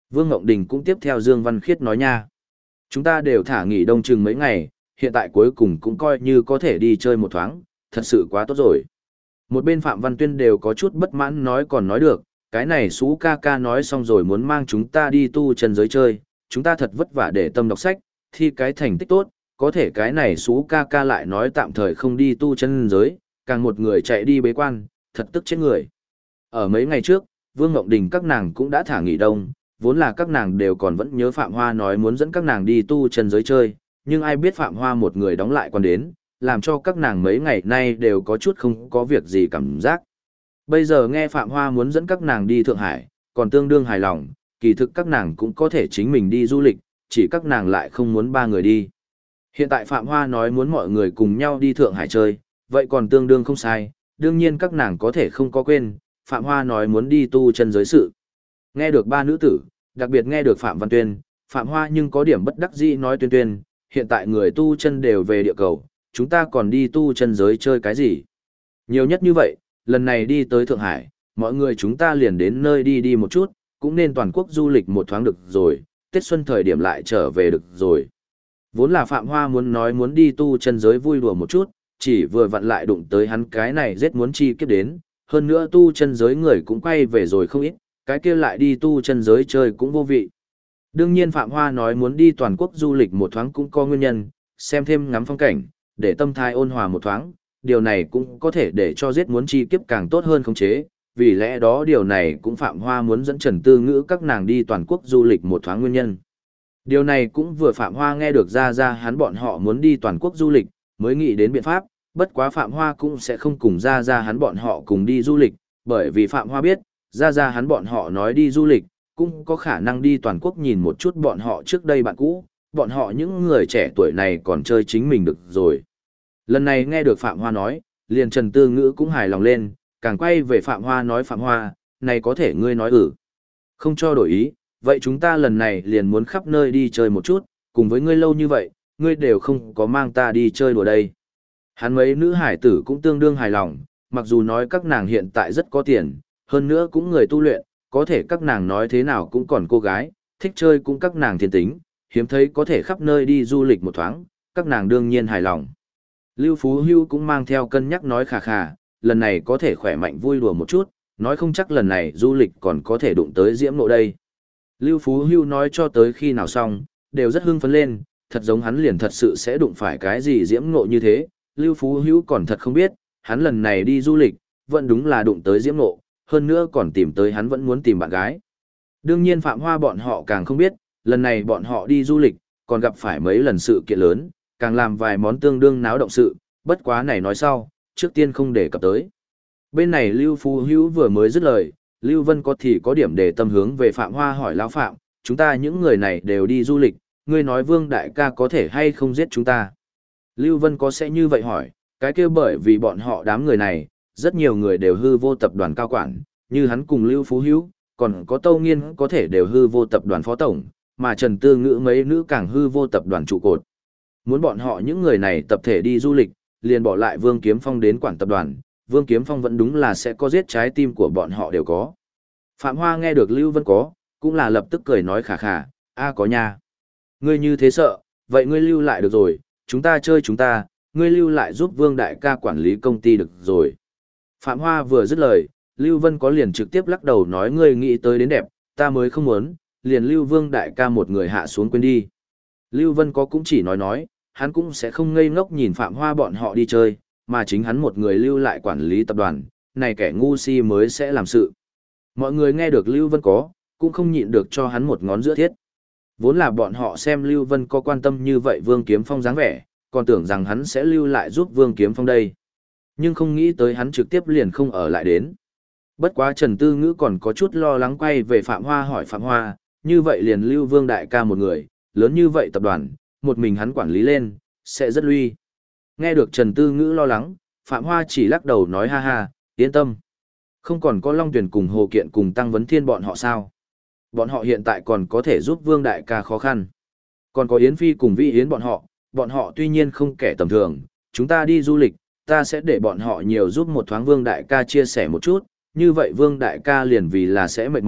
Vương Ngộng Đình cũng tiếp theo Dương Văn Khiết nói nha. Chúng ta đều thả nghỉ đông chừng mấy ngày, hiện tại cuối cùng cũng coi như có thể đi chơi một thoáng, thật sự quá tốt rồi. Một bên Phạm Văn Tuyên đều có chút bất mãn nói còn nói được, cái này Sú ca ca nói xong rồi muốn mang chúng ta đi tu chân giới chơi, chúng ta thật vất vả để tâm đọc sách, thi cái thành tích tốt, có thể cái này Sú ca ca lại nói tạm thời không đi tu chân giới, càng một người chạy đi bế quan, thật tức chết người. Ở mấy ngày trước, Vương Ngộng Đình các nàng cũng đã thả nghỉ đông, vốn là các nàng đều còn vẫn nhớ Phạm Hoa nói muốn dẫn các nàng đi tu chân giới chơi, nhưng ai biết Phạm Hoa một người đóng lại quan đến, làm cho các nàng mấy ngày nay đều có chút không có việc gì cảm giác. Bây giờ nghe Phạm Hoa muốn dẫn các nàng đi Thượng Hải, còn tương đương hài lòng, kỳ thực các nàng cũng có thể chính mình đi du lịch, chỉ các nàng lại không muốn ba người đi. Hiện tại Phạm Hoa nói muốn mọi người cùng nhau đi Thượng Hải chơi, vậy còn tương đương không sai, đương nhiên các nàng có thể không có quên, Phạm Hoa nói muốn đi tu chân giới sự. Nghe được ba nữ tử, đặc biệt nghe được Phạm Văn Tuyên, Phạm Hoa nhưng có điểm bất đắc dĩ nói Tuyên Tuyên, hiện tại người tu chân đều về địa cầu, chúng ta còn đi tu chân giới chơi cái gì? Nhiều nhất như vậy, lần này đi tới Thượng Hải, mọi người chúng ta liền đến nơi đi đi một chút, cũng nên toàn quốc du lịch một thoáng được rồi, Tết xuân thời điểm lại trở về được rồi. Vốn là Phạm Hoa muốn nói muốn đi tu chân giới vui đùa một chút, chỉ vừa vặn lại đụng tới hắn cái này rất muốn chi kiếp đến, hơn nữa tu chân giới người cũng quay về rồi không ít, cái kia lại đi tu chân giới chơi cũng vô vị. Đương nhiên Phạm Hoa nói muốn đi toàn quốc du lịch một thoáng cũng có nguyên nhân, xem thêm ngắm phong cảnh, để tâm thái ôn hòa một thoáng, điều này cũng có thể để cho giết muốn chi kiếp càng tốt hơn khống chế, vì lẽ đó điều này cũng Phạm Hoa muốn dẫn Trần Tư Ngữ các nàng đi toàn quốc du lịch một thoáng nguyên nhân. Điều này cũng vừa Phạm Hoa nghe được ra hắn bọn họ muốn đi toàn quốc du lịch, mới nghĩ đến biện pháp, bất quá Phạm Hoa cũng sẽ không cùng ra hắn bọn họ cùng đi du lịch, bởi vì Phạm Hoa biết, ra hắn bọn họ nói đi du lịch, cũng có khả năng đi toàn quốc nhìn một chút bọn họ trước đây bạn cũ, bọn họ những người trẻ tuổi này còn chơi chính mình được rồi. Lần này nghe được Phạm Hoa nói, liền Trần Tư Ngữ cũng hài lòng lên, càng quay về Phạm Hoa nói Phạm Hoa, này có thể ngươi nói không cho đổi ý, vậy chúng ta lần này liền muốn khắp nơi đi chơi một chút, cùng với ngươi lâu như vậy, ngươi đều không có mang ta đi chơi đùa đây. Hắn mấy nữ hải tử cũng tương đương hài lòng, mặc dù nói các nàng hiện tại rất có tiền, hơn nữa cũng người tu luyện, có thể các nàng nói thế nào cũng còn cô gái, thích chơi cũng các nàng thiên tính, hiếm thấy có thể khắp nơi đi du lịch một thoáng, các nàng đương nhiên hài lòng. Lưu Phú Hưu cũng mang theo cân nhắc nói khà khà, lần này có thể khỏe mạnh vui đùa một chút, nói không chắc lần này du lịch còn có thể đụng tới Diễm Nộ đây. Lưu Phú Hưu nói cho tới khi nào xong, đều rất hưng phấn lên, thật giống hắn liền thật sự sẽ đụng phải cái gì Diễm Nộ như thế, Lưu Phú Hưu còn thật không biết, hắn lần này đi du lịch, vẫn đúng là đụng tới Diễm Nộ, hơn nữa còn tìm tới hắn vẫn muốn tìm bạn gái. Đương nhiên Phạm Hoa bọn họ càng không biết, lần này bọn họ đi du lịch, còn gặp phải mấy lần sự kiện lớn, càng làm vài món tương đương náo động sự, bất quá này nói sau, trước tiên không đề cập tới. Bên này Lưu Phú Hữu vừa mới dứt lời, Lưu Vân có thì có điểm để tâm hướng về Phạm Hoa hỏi lão Phạm, chúng ta những người này đều đi du lịch, ngươi nói Vương Đại ca có thể hay không giết chúng ta. Lưu Vân có sẽ như vậy hỏi, cái kia bởi vì bọn họ đám người này, rất nhiều người đều hư vô tập đoàn cao quản, như hắn cùng Lưu Phú Hữu, còn có Tâu Nghiên có thể đều hư vô tập đoàn phó tổng, mà Trần Tư Ngữ mấy nữ càng hư vô tập đoàn trụ cột. Muốn bọn họ những người này tập thể đi du lịch, liền bỏ lại Vương Kiếm Phong đến quản tập đoàn, Vương Kiếm Phong vẫn đúng là sẽ có giết trái tim của bọn họ đều có. Phạm Hoa nghe được Lưu Vân có, cũng là lập tức cười nói khà khà, a có nha. Ngươi như thế sợ, vậy ngươi lưu lại được rồi, chúng ta chơi chúng ta, ngươi lưu lại giúp Vương Đại ca quản lý công ty được rồi. Phạm Hoa vừa dứt lời, Lưu Vân có liền trực tiếp lắc đầu nói ngươi nghĩ tới đến đẹp, ta mới không muốn, liền Lưu Vương Đại ca một người hạ xuống quên đi. Lưu Vân có cũng chỉ nói, hắn cũng sẽ không ngây ngốc nhìn Phạm Hoa bọn họ đi chơi, mà chính hắn một người lưu lại quản lý tập đoàn, này kẻ ngu si mới sẽ làm sự. Mọi người nghe được Lưu Vân có, cũng không nhịn được cho hắn một ngón giữa thiết. Vốn là bọn họ xem Lưu Vân có quan tâm như vậy Vương Kiếm Phong dáng vẻ, còn tưởng rằng hắn sẽ lưu lại giúp Vương Kiếm Phong đây. Nhưng không nghĩ tới hắn trực tiếp liền không ở lại đến. Bất quá Trần Tư Ngữ còn có chút lo lắng quay về Phạm Hoa hỏi Phạm Hoa, như vậy liền Lưu Vương Đại ca một người, lớn như vậy tập đoàn, một mình hắn quản lý lên, sẽ rất lui. Nghe được Trần Tư Ngữ lo lắng, Phạm Hoa chỉ lắc đầu nói ha ha, yên tâm. Không còn có Long Tuyển cùng Hồ Kiện cùng Tăng Vấn Thiên bọn họ sao? Bọn họ hiện tại còn có thể giúp Vương Đại ca khó khăn. Còn có Yến Phi cùng Vi Yến bọn họ tuy nhiên không kẻ tầm thường, chúng ta đi du lịch, ta sẽ để bọn họ nhiều giúp một thoáng Vương Đại ca chia sẻ một chút, như vậy Vương Đại ca liền vì là sẽ mệt mỏi,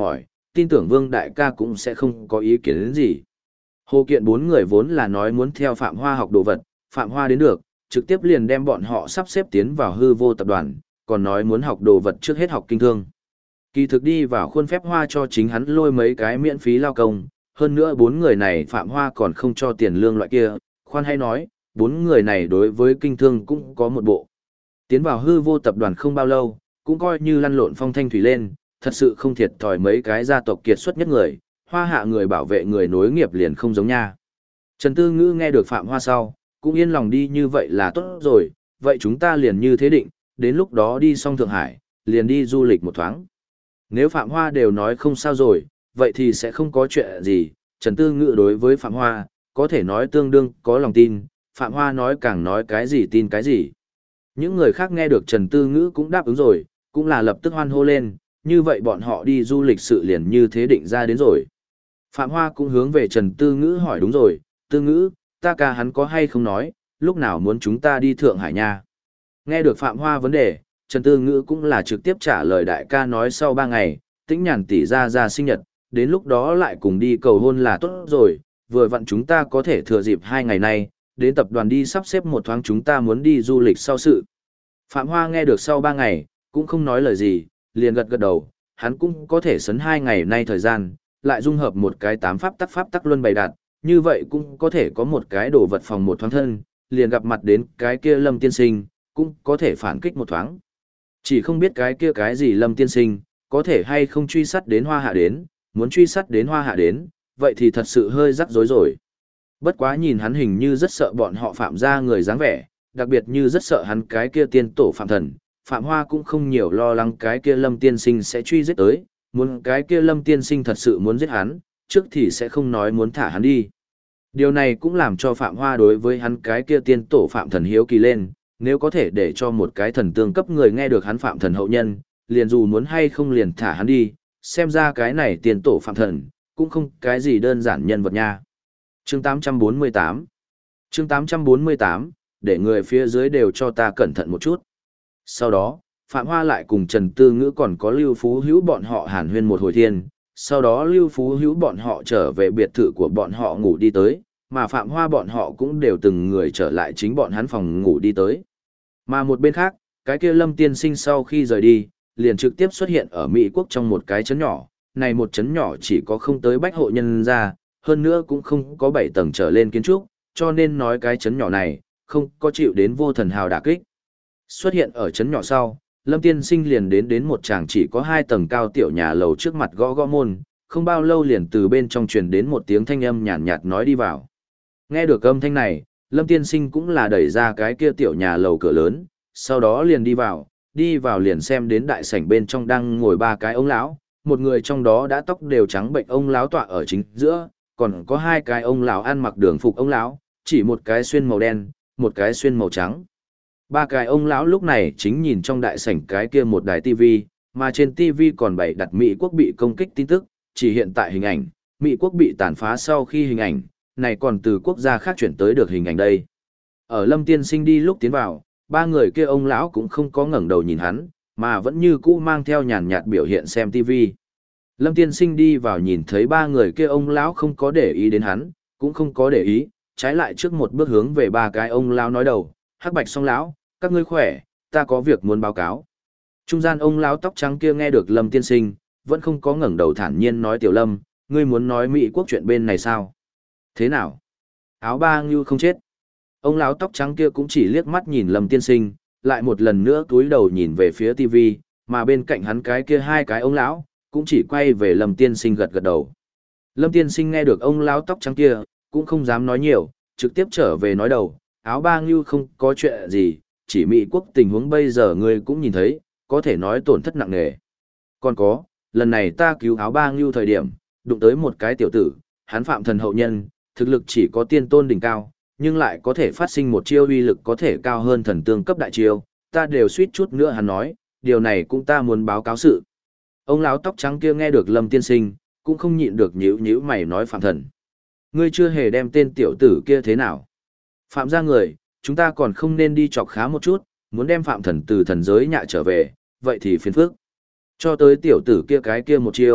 tin tưởng Vương đại ca cũng sẽ không có ý kiến đến gì. Hồ Kiện bốn người vốn là nói muốn theo Phạm Hoa học đồ vật, Phạm Hoa đến được, trực tiếp liền đem bọn họ sắp xếp tiến vào hư vô tập đoàn, còn nói muốn học đồ vật trước hết học kinh thương. Kỳ thực đi vào khuôn phép Hoa cho chính hắn lôi mấy cái miễn phí lao công, hơn nữa bốn người này Phạm Hoa còn không cho tiền lương loại kia, khoan hay nói, bốn người này đối với kinh thương cũng có một bộ. Tiến vào hư vô tập đoàn không bao lâu, cũng coi như lăn lộn phong thanh thủy lên, thật sự không thiệt thòi mấy cái gia tộc kiệt xuất nhất người, Hoa hạ người bảo vệ người nối nghiệp liền không giống nha. Trần Tư Ngữ nghe được Phạm Hoa sau, cũng yên lòng đi như vậy là tốt rồi, vậy chúng ta liền như thế định, đến lúc đó đi xong Thượng Hải, liền đi du lịch một thoáng. Nếu Phạm Hoa đều nói không sao rồi, vậy thì sẽ không có chuyện gì, Trần Tư Ngữ đối với Phạm Hoa, có thể nói tương đương có lòng tin, Phạm Hoa nói càng nói cái gì tin cái gì. Những người khác nghe được Trần Tư Ngữ cũng đáp ứng rồi, cũng là lập tức hoan hô lên, như vậy bọn họ đi du lịch sự liền như thế định ra đến rồi. Phạm Hoa cũng hướng về Trần Tư Ngữ hỏi đúng rồi, Tư Ngữ, ta ca hắn có hay không nói, lúc nào muốn chúng ta đi Thượng Hải nha. Nghe được Phạm Hoa vấn đề, Trần Tư Ngữ cũng là trực tiếp trả lời đại ca nói sau 3 ngày, Tĩnh Nhàn tỷ ra sinh nhật, đến lúc đó lại cùng đi cầu hôn là tốt rồi, vừa vặn chúng ta có thể thừa dịp 2 ngày này, đến tập đoàn đi sắp xếp một thoáng chúng ta muốn đi du lịch sau sự. Phạm Hoa nghe được sau 3 ngày, cũng không nói lời gì, liền gật gật đầu, hắn cũng có thể sấn 2 ngày nay thời gian, lại dung hợp một cái pháp tắc luân bày đặt, như vậy cũng có thể có một cái đồ vật phòng một thoáng thân, liền gặp mặt đến cái kia Lâm tiên sinh, cũng có thể phản kích một thoáng. Chỉ không biết cái kia cái gì Lâm tiên sinh, có thể hay không truy sát đến Hoa Hạ đến, muốn truy sát đến Hoa Hạ đến, vậy thì thật sự hơi rắc rối rồi. Bất quá nhìn hắn hình như rất sợ bọn họ Phạm ra người dáng vẻ, đặc biệt như rất sợ hắn cái kia tiên tổ Phạm thần, Phạm Hoa cũng không nhiều lo lắng cái kia Lâm tiên sinh sẽ truy giết tới, muốn cái kia Lâm tiên sinh thật sự muốn giết hắn, trước thì sẽ không nói muốn thả hắn đi. Điều này cũng làm cho Phạm Hoa đối với hắn cái kia tiên tổ Phạm thần hiếu kỳ lên, nếu có thể để cho một cái thần tương cấp người nghe được hắn Phạm thần hậu nhân, liền dù muốn hay không liền thả hắn đi, xem ra cái này tiên tổ Phạm thần, cũng không cái gì đơn giản nhân vật nha. Chương 848 Chương 848, để người phía dưới đều cho ta cẩn thận một chút. Sau đó, Phạm Hoa lại cùng Trần Tư Ngữ còn có Lưu Phú Hữu bọn họ hàn huyên một hồi thiên, sau đó Lưu Phú Hữu bọn họ trở về biệt thự của bọn họ ngủ đi tới, mà Phạm Hoa bọn họ cũng đều từng người trở lại chính bọn hắn phòng ngủ đi tới. Mà một bên khác, cái kia Lâm tiên sinh sau khi rời đi, liền trực tiếp xuất hiện ở Mỹ quốc trong một cái trấn nhỏ, này một trấn nhỏ chỉ có không tới bách hộ nhân ra, hơn nữa cũng không có 7 tầng trở lên kiến trúc, cho nên nói cái trấn nhỏ này, không có chịu đến vô thần hào đả kích. Xuất hiện ở trấn nhỏ sau, Lâm tiên sinh liền đến một tràng chỉ có 2 tầng cao tiểu nhà lầu trước mặt gõ gõ môn, không bao lâu liền từ bên trong truyền đến một tiếng thanh âm nhàn nhạt nói đi vào. Nghe được âm thanh này, Lâm tiên sinh cũng là đẩy ra cái kia tiểu nhà lầu cửa lớn, sau đó liền đi vào liền xem đến đại sảnh bên trong đang ngồi 3 cái ông lão, một người trong đó đã tóc đều trắng bệnh ông lão tọa ở chính giữa, còn có 2 cái ông lão ăn mặc đường phục ông lão, chỉ một cái xuyên màu đen, một cái xuyên màu trắng. 3 cái ông lão lúc này chính nhìn trong đại sảnh cái kia một đài tivi, mà trên tivi còn bày đặt Mỹ quốc bị công kích tin tức, chỉ hiện tại hình ảnh, Mỹ quốc bị tàn phá sau khi hình ảnh, này còn từ quốc gia khác chuyển tới được hình ảnh đây. Ở Lâm tiên sinh đi lúc tiến vào, 3 người kia ông lão cũng không có ngẩng đầu nhìn hắn, mà vẫn như cũ mang theo nhàn nhạt biểu hiện xem tivi. Lâm tiên sinh đi vào nhìn thấy 3 người kia ông lão không có để ý đến hắn, cũng không có để ý, trái lại trước một bước hướng về 3 cái ông lão nói đầu, Hắc Bạch Song lão, các ngươi khỏe, ta có việc muốn báo cáo. Trung gian ông lão tóc trắng kia nghe được Lâm tiên sinh, vẫn không có ngẩng đầu thản nhiên nói Tiểu Lâm, ngươi muốn nói Mỹ quốc chuyện bên này sao? Thế nào? Áo ba ngưu không chết. Ông lão tóc trắng kia cũng chỉ liếc mắt nhìn Lâm tiên sinh, lại một lần nữa cúi đầu nhìn về phía TV, mà bên cạnh hắn cái kia 2 cái ông lão cũng chỉ quay về Lâm tiên sinh gật gật đầu. Lâm tiên sinh nghe được ông lão tóc trắng kia, cũng không dám nói nhiều, trực tiếp trở về nói đầu, áo ba ngưu không có chuyện gì, chỉ Mỹ quốc tình huống bây giờ ngươi cũng nhìn thấy, có thể nói tổn thất nặng nề. Còn có, lần này ta cứu áo ba ngưu thời điểm, đụng tới một cái tiểu tử, hắn phạm thần hậu nhân, thực lực chỉ có tiên tôn đỉnh cao, nhưng lại có thể phát sinh một chiêu uy lực có thể cao hơn thần tương cấp đại chiêu, ta đều suýt chút nữa hắn nói, điều này cũng ta muốn báo cáo sự. Ông lão tóc trắng kia nghe được Lâm tiên sinh, cũng không nhịn được nhíu nhíu mày nói phạm thần. Ngươi chưa hề đem tên tiểu tử kia thế nào? Phạm ra người, chúng ta còn không nên đi chọc khá một chút, muốn đem phạm thần từ thần giới nhạ trở về, vậy thì phiền phức. Cho tới tiểu tử kia cái kia một chiêu,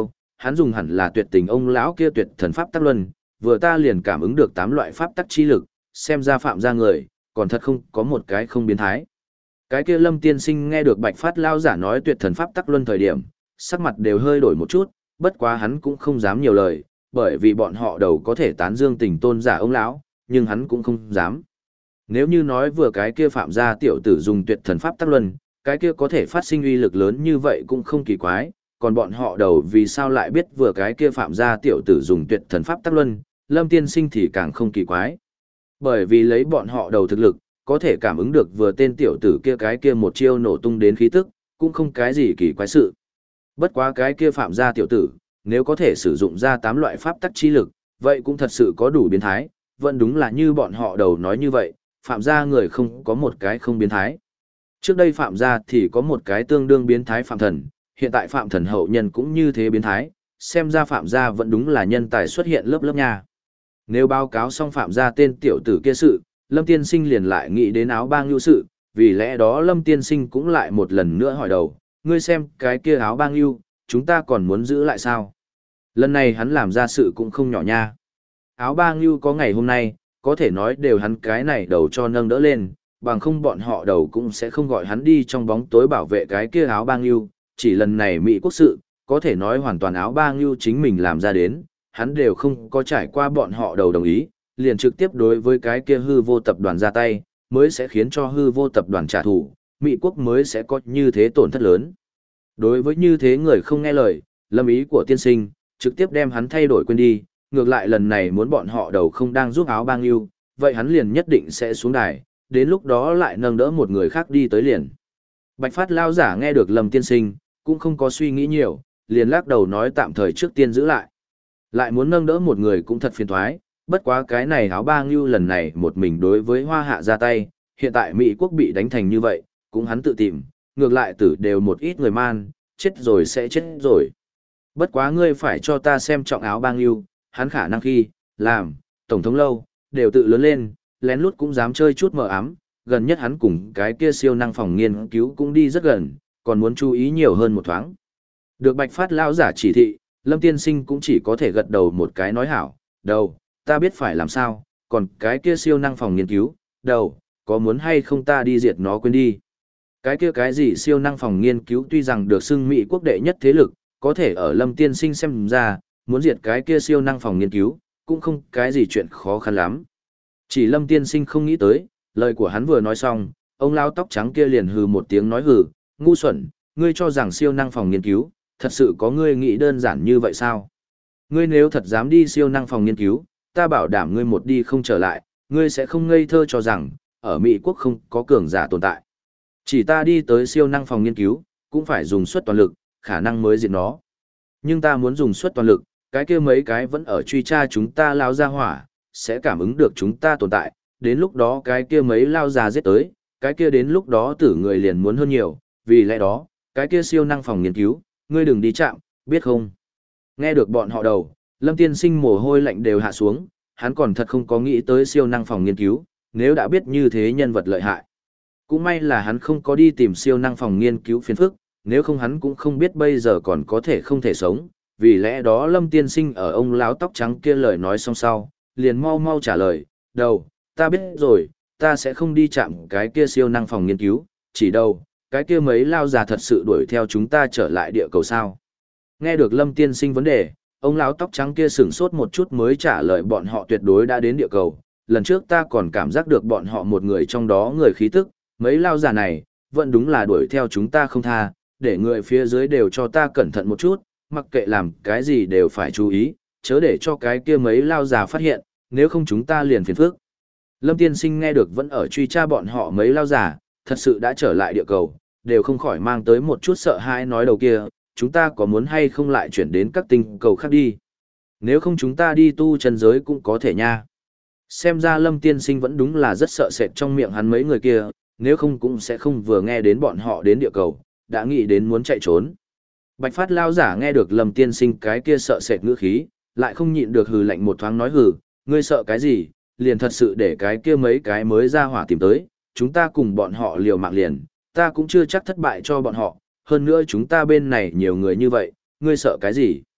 hắn dùng hẳn là tuyệt tình ông lão kia tuyệt thần pháp tắc luân, vừa ta liền cảm ứng được 8 loại pháp tắc chi lực, xem ra phạm gia người, còn thật không có một cái không biến thái. Cái kia Lâm tiên sinh nghe được Bạch Phát lão giả nói tuyệt thần pháp tắc luân thời điểm, sắc mặt đều hơi đổi một chút, bất quá hắn cũng không dám nhiều lời, bởi vì bọn họ đầu có thể tán dương tình tôn giả ông lão, nhưng hắn cũng không dám. Nếu như nói vừa cái kia phạm gia tiểu tử dùng tuyệt thần pháp tắc luân, cái kia có thể phát sinh uy lực lớn như vậy cũng không kỳ quái, còn bọn họ đầu vì sao lại biết vừa cái kia phạm gia tiểu tử dùng tuyệt thần pháp tắc luân, Lâm tiên sinh thì càng không kỳ quái. Bởi vì lấy bọn họ đầu thực lực, có thể cảm ứng được vừa tên tiểu tử kia cái kia một chiêu nổ tung đến khí tức, cũng không cái gì kỳ quái sự. Bất quá cái kia phạm gia tiểu tử, nếu có thể sử dụng ra 8 loại pháp tắc chi lực, vậy cũng thật sự có đủ biến thái, vẫn đúng là như bọn họ đầu nói như vậy, phạm gia người không có một cái không biến thái. Trước đây phạm gia thì có một cái tương đương biến thái phạm thần, hiện tại phạm thần hậu nhân cũng như thế biến thái, xem ra phạm gia vẫn đúng là nhân tài xuất hiện lớp lớp nha. Nếu báo cáo xong phạm gia tên tiểu tử kia sự, Lâm tiên sinh liền lại nghĩ đến áo bang lưu sự, vì lẽ đó Lâm tiên sinh cũng lại một lần nữa hỏi đầu, ngươi xem cái kia áo bang lưu, chúng ta còn muốn giữ lại sao? Lần này hắn làm ra sự cũng không nhỏ nha. Áo bang lưu có ngày hôm nay, có thể nói đều hắn cái này đầu cho nâng đỡ lên, bằng không bọn họ đầu cũng sẽ không gọi hắn đi trong bóng tối bảo vệ cái kia áo bang lưu, chỉ lần này Mỹ quốc sự, có thể nói hoàn toàn áo bang lưu chính mình làm ra đến, hắn đều không có trải qua bọn họ đầu đồng ý, liền trực tiếp đối với cái kia hư vô tập đoàn ra tay, mới sẽ khiến cho hư vô tập đoàn trả thù, Mỹ quốc mới sẽ có như thế tổn thất lớn. Đối với như thế người không nghe lời, lâm ý của tiên sinh, trực tiếp đem hắn thay đổi quên đi, ngược lại lần này muốn bọn họ đầu không đang giúp áo bang yêu, vậy hắn liền nhất định sẽ xuống đài, đến lúc đó lại nâng đỡ một người khác đi tới liền. Bạch Phát lao giả nghe được Lâm tiên sinh, cũng không có suy nghĩ nhiều, liền lắc đầu nói tạm thời trước tiên giữ lại. Lại muốn nâng đỡ một người cũng thật phiền toái, bất quá cái này áo bang yêu lần này một mình đối với Hoa Hạ ra tay, hiện tại Mỹ quốc bị đánh thành như vậy, cũng hắn tự tìm, ngược lại tử đều một ít người man, chết rồi sẽ chết rồi. Bất quá ngươi phải cho ta xem trọng áo bang yêu, hắn khả năng khi, làm, tổng thống lâu, đều tự lớn lên, lén lút cũng dám chơi chút mờ ám, gần nhất hắn cùng cái kia siêu năng phòng nghiên cứu cũng đi rất gần, còn muốn chú ý nhiều hơn một thoáng. Được Bạch Phát lao giả chỉ thị, Lâm tiên sinh cũng chỉ có thể gật đầu một cái nói hảo, đầu, ta biết phải làm sao, còn cái kia siêu năng phòng nghiên cứu, đầu, có muốn hay không ta đi diệt nó quên đi. Cái kia cái gì siêu năng phòng nghiên cứu tuy rằng được xưng Mỹ quốc đệ nhất thế lực, có thể ở Lâm tiên sinh xem ra, muốn diệt cái kia siêu năng phòng nghiên cứu, cũng không cái gì chuyện khó khăn lắm. Chỉ Lâm tiên sinh không nghĩ tới, lời của hắn vừa nói xong, ông lão tóc trắng kia liền hừ một tiếng nói hừ, ngu xuẩn, ngươi cho rằng siêu năng phòng nghiên cứu, thật sự có ngươi nghĩ đơn giản như vậy sao? Ngươi nếu thật dám đi siêu năng phòng nghiên cứu, ta bảo đảm ngươi một đi không trở lại, ngươi sẽ không ngây thơ cho rằng, ở Mỹ quốc không có cường giả tồn tại. Chỉ ta đi tới siêu năng phòng nghiên cứu, cũng phải dùng suất toàn lực, khả năng mới diệt nó. Nhưng ta muốn dùng suất toàn lực, cái kia mấy cái vẫn ở truy tra chúng ta lao ra hỏa, sẽ cảm ứng được chúng ta tồn tại, đến lúc đó cái kia mấy lao già giết tới, cái kia đến lúc đó tử người liền muốn hơn nhiều, vì lẽ đó, cái kia siêu năng phòng nghiên cứu, ngươi đừng đi chạm, biết không? Nghe được bọn họ đầu, Lâm tiên sinh mồ hôi lạnh đều hạ xuống, hắn còn thật không có nghĩ tới siêu năng phòng nghiên cứu, nếu đã biết như thế nhân vật lợi hại. Cũng may là hắn không có đi tìm siêu năng phòng nghiên cứu phiền phức, nếu không hắn cũng không biết bây giờ còn có thể không thể sống, vì lẽ đó Lâm tiên sinh ở ông lão tóc trắng kia lời nói xong sau, liền mau mau trả lời, đầu, ta biết rồi, ta sẽ không đi chạm cái kia siêu năng phòng nghiên cứu, chỉ đâu, cái kia mấy lao già thật sự đuổi theo chúng ta trở lại địa cầu sao. Nghe được Lâm tiên sinh vấn đề, ông lão tóc trắng kia sửng sốt một chút mới trả lời bọn họ tuyệt đối đã đến địa cầu, lần trước ta còn cảm giác được bọn họ một người trong đó người khí tức, mấy lao già này, vẫn đúng là đuổi theo chúng ta không tha, để người phía dưới đều cho ta cẩn thận một chút, mặc kệ làm cái gì đều phải chú ý, chớ để cho cái kia mấy lao già phát hiện, nếu không chúng ta liền phiền phức. Lâm tiên sinh nghe được vẫn ở truy tra bọn họ mấy lao già, thật sự đã trở lại địa cầu, đều không khỏi mang tới một chút sợ hãi nói đầu kia, chúng ta có muốn hay không lại chuyển đến các tinh cầu khác đi. Nếu không chúng ta đi tu chân giới cũng có thể nha. Xem ra Lâm tiên sinh vẫn đúng là rất sợ sệt trong miệng hắn mấy người kia, nếu không cũng sẽ không vừa nghe đến bọn họ đến địa cầu, đã nghĩ đến muốn chạy trốn. Bạch Phát lao giả nghe được Lâm tiên sinh cái kia sợ sệt ngữ khí, lại không nhịn được hừ lạnh một thoáng nói hừ, ngươi sợ cái gì, liền thật sự để cái kia mấy cái mới ra hỏa tìm tới, chúng ta cùng bọn họ liều mạng liền, ta cũng chưa chắc thất bại cho bọn họ, hơn nữa chúng ta bên này nhiều người như vậy, ngươi sợ cái gì?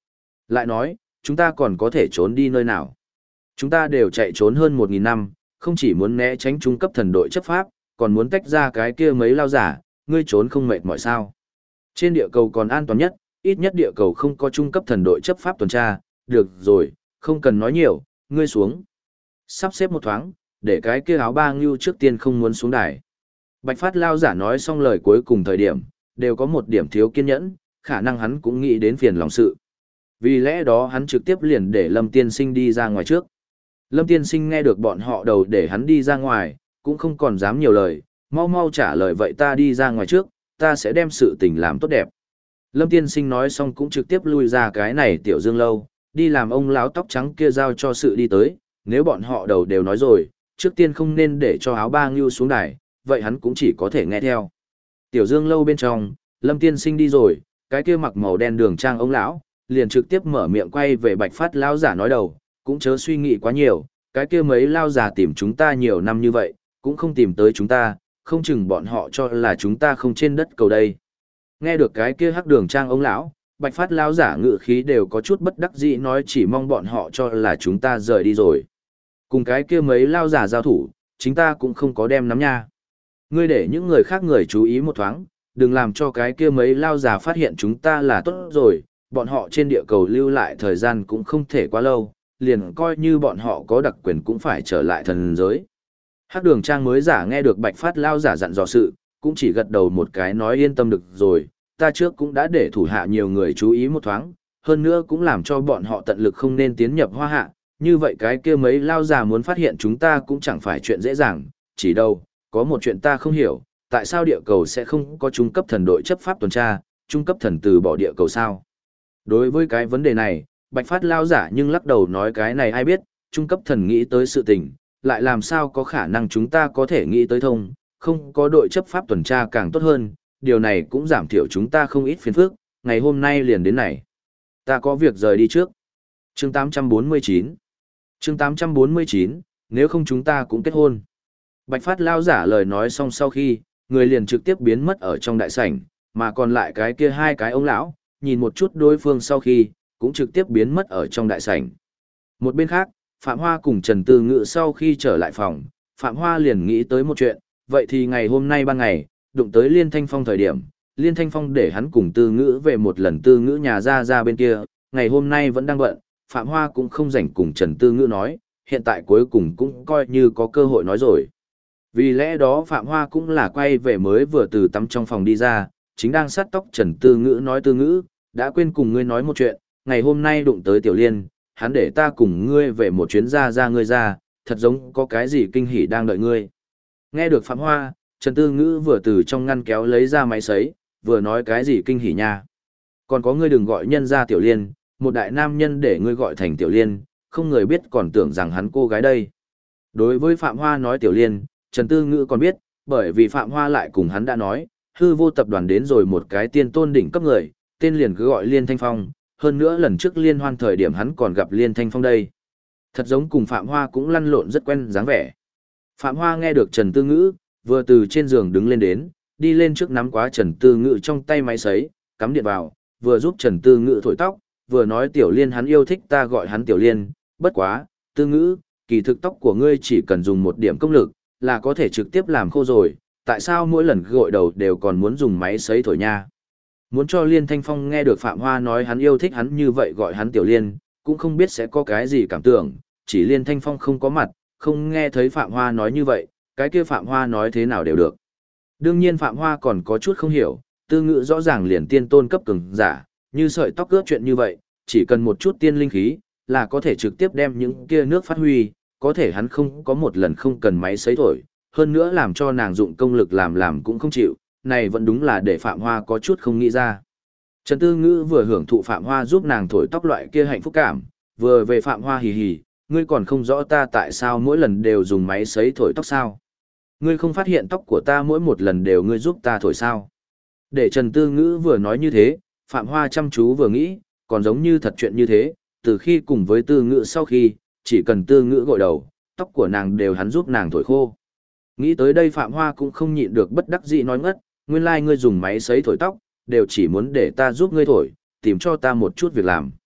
Lại nói, chúng ta còn có thể trốn đi nơi nào? Chúng ta đều chạy trốn hơn 1.000 năm, không chỉ muốn né tránh trung cấp thần đội chấp pháp, còn muốn tách ra cái kia mấy lao giả, ngươi trốn không mệt mỏi sao? Trên địa cầu còn an toàn nhất, ít nhất địa cầu không có trung cấp thần đội chấp pháp tuần tra, được rồi, không cần nói nhiều, ngươi xuống. Sắp xếp một thoáng, để cái kia áo ba ngưu trước tiên không muốn xuống đài. Bạch Phát lao giả nói xong lời cuối cùng thời điểm, đều có một điểm thiếu kiên nhẫn, khả năng hắn cũng nghĩ đến phiền lòng sự. Vì lẽ đó hắn trực tiếp liền để Lâm Tiên Sinh đi ra ngoài trước. Lâm Tiên Sinh nghe được bọn họ đầu để hắn đi ra ngoài, cũng không còn dám nhiều lời, mau mau trả lời vậy ta đi ra ngoài trước, ta sẽ đem sự tình làm tốt đẹp. Lâm Tiên Sinh nói xong cũng trực tiếp lui ra cái này tiểu dương lâu, đi làm ông lão tóc trắng kia giao cho sự đi tới, nếu bọn họ đầu đều nói rồi, trước tiên không nên để cho áo ba ngưu xuống đài, vậy hắn cũng chỉ có thể nghe theo. Tiểu dương lâu bên trong, Lâm Tiên Sinh đi rồi, cái kia mặc màu đen đường trang ông lão, liền trực tiếp mở miệng quay về Bạch Phát lão giả nói đầu, cũng chớ suy nghĩ quá nhiều, cái kia mấy lao giả tìm chúng ta nhiều năm như vậy, cũng không tìm tới chúng ta, không chừng bọn họ cho là chúng ta không trên đất cầu đây. Nghe được cái kia hắc đường trang ông lão, Bạch Phát lão giả ngự khí đều có chút bất đắc dĩ nói chỉ mong bọn họ cho là chúng ta rời đi rồi. Cùng cái kia mấy lao giả giao thủ, chính ta cũng không có đem nắm nha. Ngươi để những người khác người chú ý một thoáng, đừng làm cho cái kia mấy lao giả phát hiện chúng ta là tốt rồi, bọn họ trên địa cầu lưu lại thời gian cũng không thể quá lâu, liền coi như bọn họ có đặc quyền cũng phải trở lại thần giới. Hắc đường trang mới giả nghe được Bạch Phát lao giả dặn dò sự, cũng chỉ gật đầu một cái nói yên tâm được rồi, ta trước cũng đã để thủ hạ nhiều người chú ý một thoáng, hơn nữa cũng làm cho bọn họ tận lực không nên tiến nhập hoa hạ, như vậy cái kia mấy lao giả muốn phát hiện chúng ta cũng chẳng phải chuyện dễ dàng, chỉ đâu, có một chuyện ta không hiểu, tại sao địa cầu sẽ không có trung cấp thần đội chấp pháp tuần tra, trung cấp thần từ bỏ địa cầu sao? Đối với cái vấn đề này, Bạch Phát lao giả nhưng lắc đầu nói cái này ai biết, trung cấp thần nghĩ tới sự tình, lại làm sao có khả năng chúng ta có thể nghĩ tới thông, không có đội chấp pháp tuần tra càng tốt hơn, điều này cũng giảm thiểu chúng ta không ít phiền phức, ngày hôm nay liền đến này. Ta có việc rời đi trước. Chương 849 Chương 849, nếu không chúng ta cũng kết hôn. Bạch Phát lao giả lời nói xong sau khi, người liền trực tiếp biến mất ở trong đại sảnh, mà còn lại cái kia hai cái ông lão, nhìn một chút đối phương sau khi, cũng trực tiếp biến mất ở trong đại sảnh. Một bên khác, Phạm Hoa cùng Trần Tư Ngữ sau khi trở lại phòng, Phạm Hoa liền nghĩ tới một chuyện, vậy thì ngày hôm nay ban ngày, đụng tới Liên Thanh Phong thời điểm, Liên Thanh Phong để hắn cùng Tư Ngữ về một lần Tư Ngữ nhà ra bên kia, ngày hôm nay vẫn đang bận, Phạm Hoa cũng không rảnh cùng Trần Tư Ngữ nói, hiện tại cuối cùng cũng coi như có cơ hội nói rồi. Vì lẽ đó Phạm Hoa cũng là quay về mới vừa từ tắm trong phòng đi ra, chính đang sát tóc Trần Tư Ngữ nói Tư Ngữ, đã quên cùng ngươi nói một chuyện, ngày hôm nay đụng tới Tiểu Liên, hắn để ta cùng ngươi về một chuyến ra ngươi ra, thật giống có cái gì kinh hỉ đang đợi ngươi. Nghe được Phạm Hoa, Trần Tư Ngữ vừa từ trong ngăn kéo lấy ra máy sấy, vừa nói cái gì kinh hỉ nha. Còn có ngươi đừng gọi nhân ra Tiểu Liên, một đại nam nhân để ngươi gọi thành Tiểu Liên, không người biết còn tưởng rằng hắn cô gái đây. Đối với Phạm Hoa nói Tiểu Liên, Trần Tư Ngữ còn biết, bởi vì Phạm Hoa lại cùng hắn đã nói, hư vô tập đoàn đến rồi một cái tiên tôn đỉnh cấp người, tên liền cứ gọi Liên Thanh Phong, hơn nữa lần trước liên hoan thời điểm hắn còn gặp Liên Thanh Phong đây. Thật giống cùng Phạm Hoa cũng lăn lộn rất quen dáng vẻ. Phạm Hoa nghe được Trần Tư Ngữ, vừa từ trên giường đứng lên đến, đi lên trước nắm quá Trần Tư Ngữ trong tay máy sấy, cắm điện vào, vừa giúp Trần Tư Ngữ thổi tóc, vừa nói Tiểu Liên hắn yêu thích ta gọi hắn Tiểu Liên, bất quá, Tư Ngữ, kỳ thực tóc của ngươi chỉ cần dùng một điểm công lực, là có thể trực tiếp làm khô rồi, tại sao mỗi lần gội đầu đều còn muốn dùng máy sấy thổi nha? Muốn cho Liên Thanh Phong nghe được Phạm Hoa nói hắn yêu thích hắn như vậy gọi hắn Tiểu Liên, cũng không biết sẽ có cái gì cảm tưởng, chỉ Liên Thanh Phong không có mặt, không nghe thấy Phạm Hoa nói như vậy, cái kia Phạm Hoa nói thế nào đều được. Đương nhiên Phạm Hoa còn có chút không hiểu, Tư Ngữ rõ ràng liền tiên tôn cấp cường giả, như sợi tóc ướt chuyện như vậy, chỉ cần một chút tiên linh khí, là có thể trực tiếp đem những kia nước phát huy, có thể hắn không có một lần không cần máy sấy thổi, hơn nữa làm cho nàng dụng công lực làm cũng không chịu, này vẫn đúng là để Phạm Hoa có chút không nghĩ ra. Trần Tư Ngữ vừa hưởng thụ Phạm Hoa giúp nàng thổi tóc loại kia hạnh phúc cảm, vừa về Phạm Hoa hì hì, ngươi còn không rõ ta tại sao mỗi lần đều dùng máy sấy thổi tóc sao? Ngươi không phát hiện tóc của ta mỗi một lần đều ngươi giúp ta thổi sao? Để Trần Tư Ngữ vừa nói như thế, Phạm Hoa chăm chú vừa nghĩ, còn giống như thật chuyện như thế, từ khi cùng với Tư Ngữ sau khi, chỉ cần Tư Ngữ gội đầu, tóc của nàng đều hắn giúp nàng thổi khô. Nghĩ tới đây Phạm Hoa cũng không nhịn được bất đắc dĩ nói ngất, nguyên lai ngươi dùng máy sấy thổi tóc, đều chỉ muốn để ta giúp ngươi thổi, tìm cho ta một chút việc làm.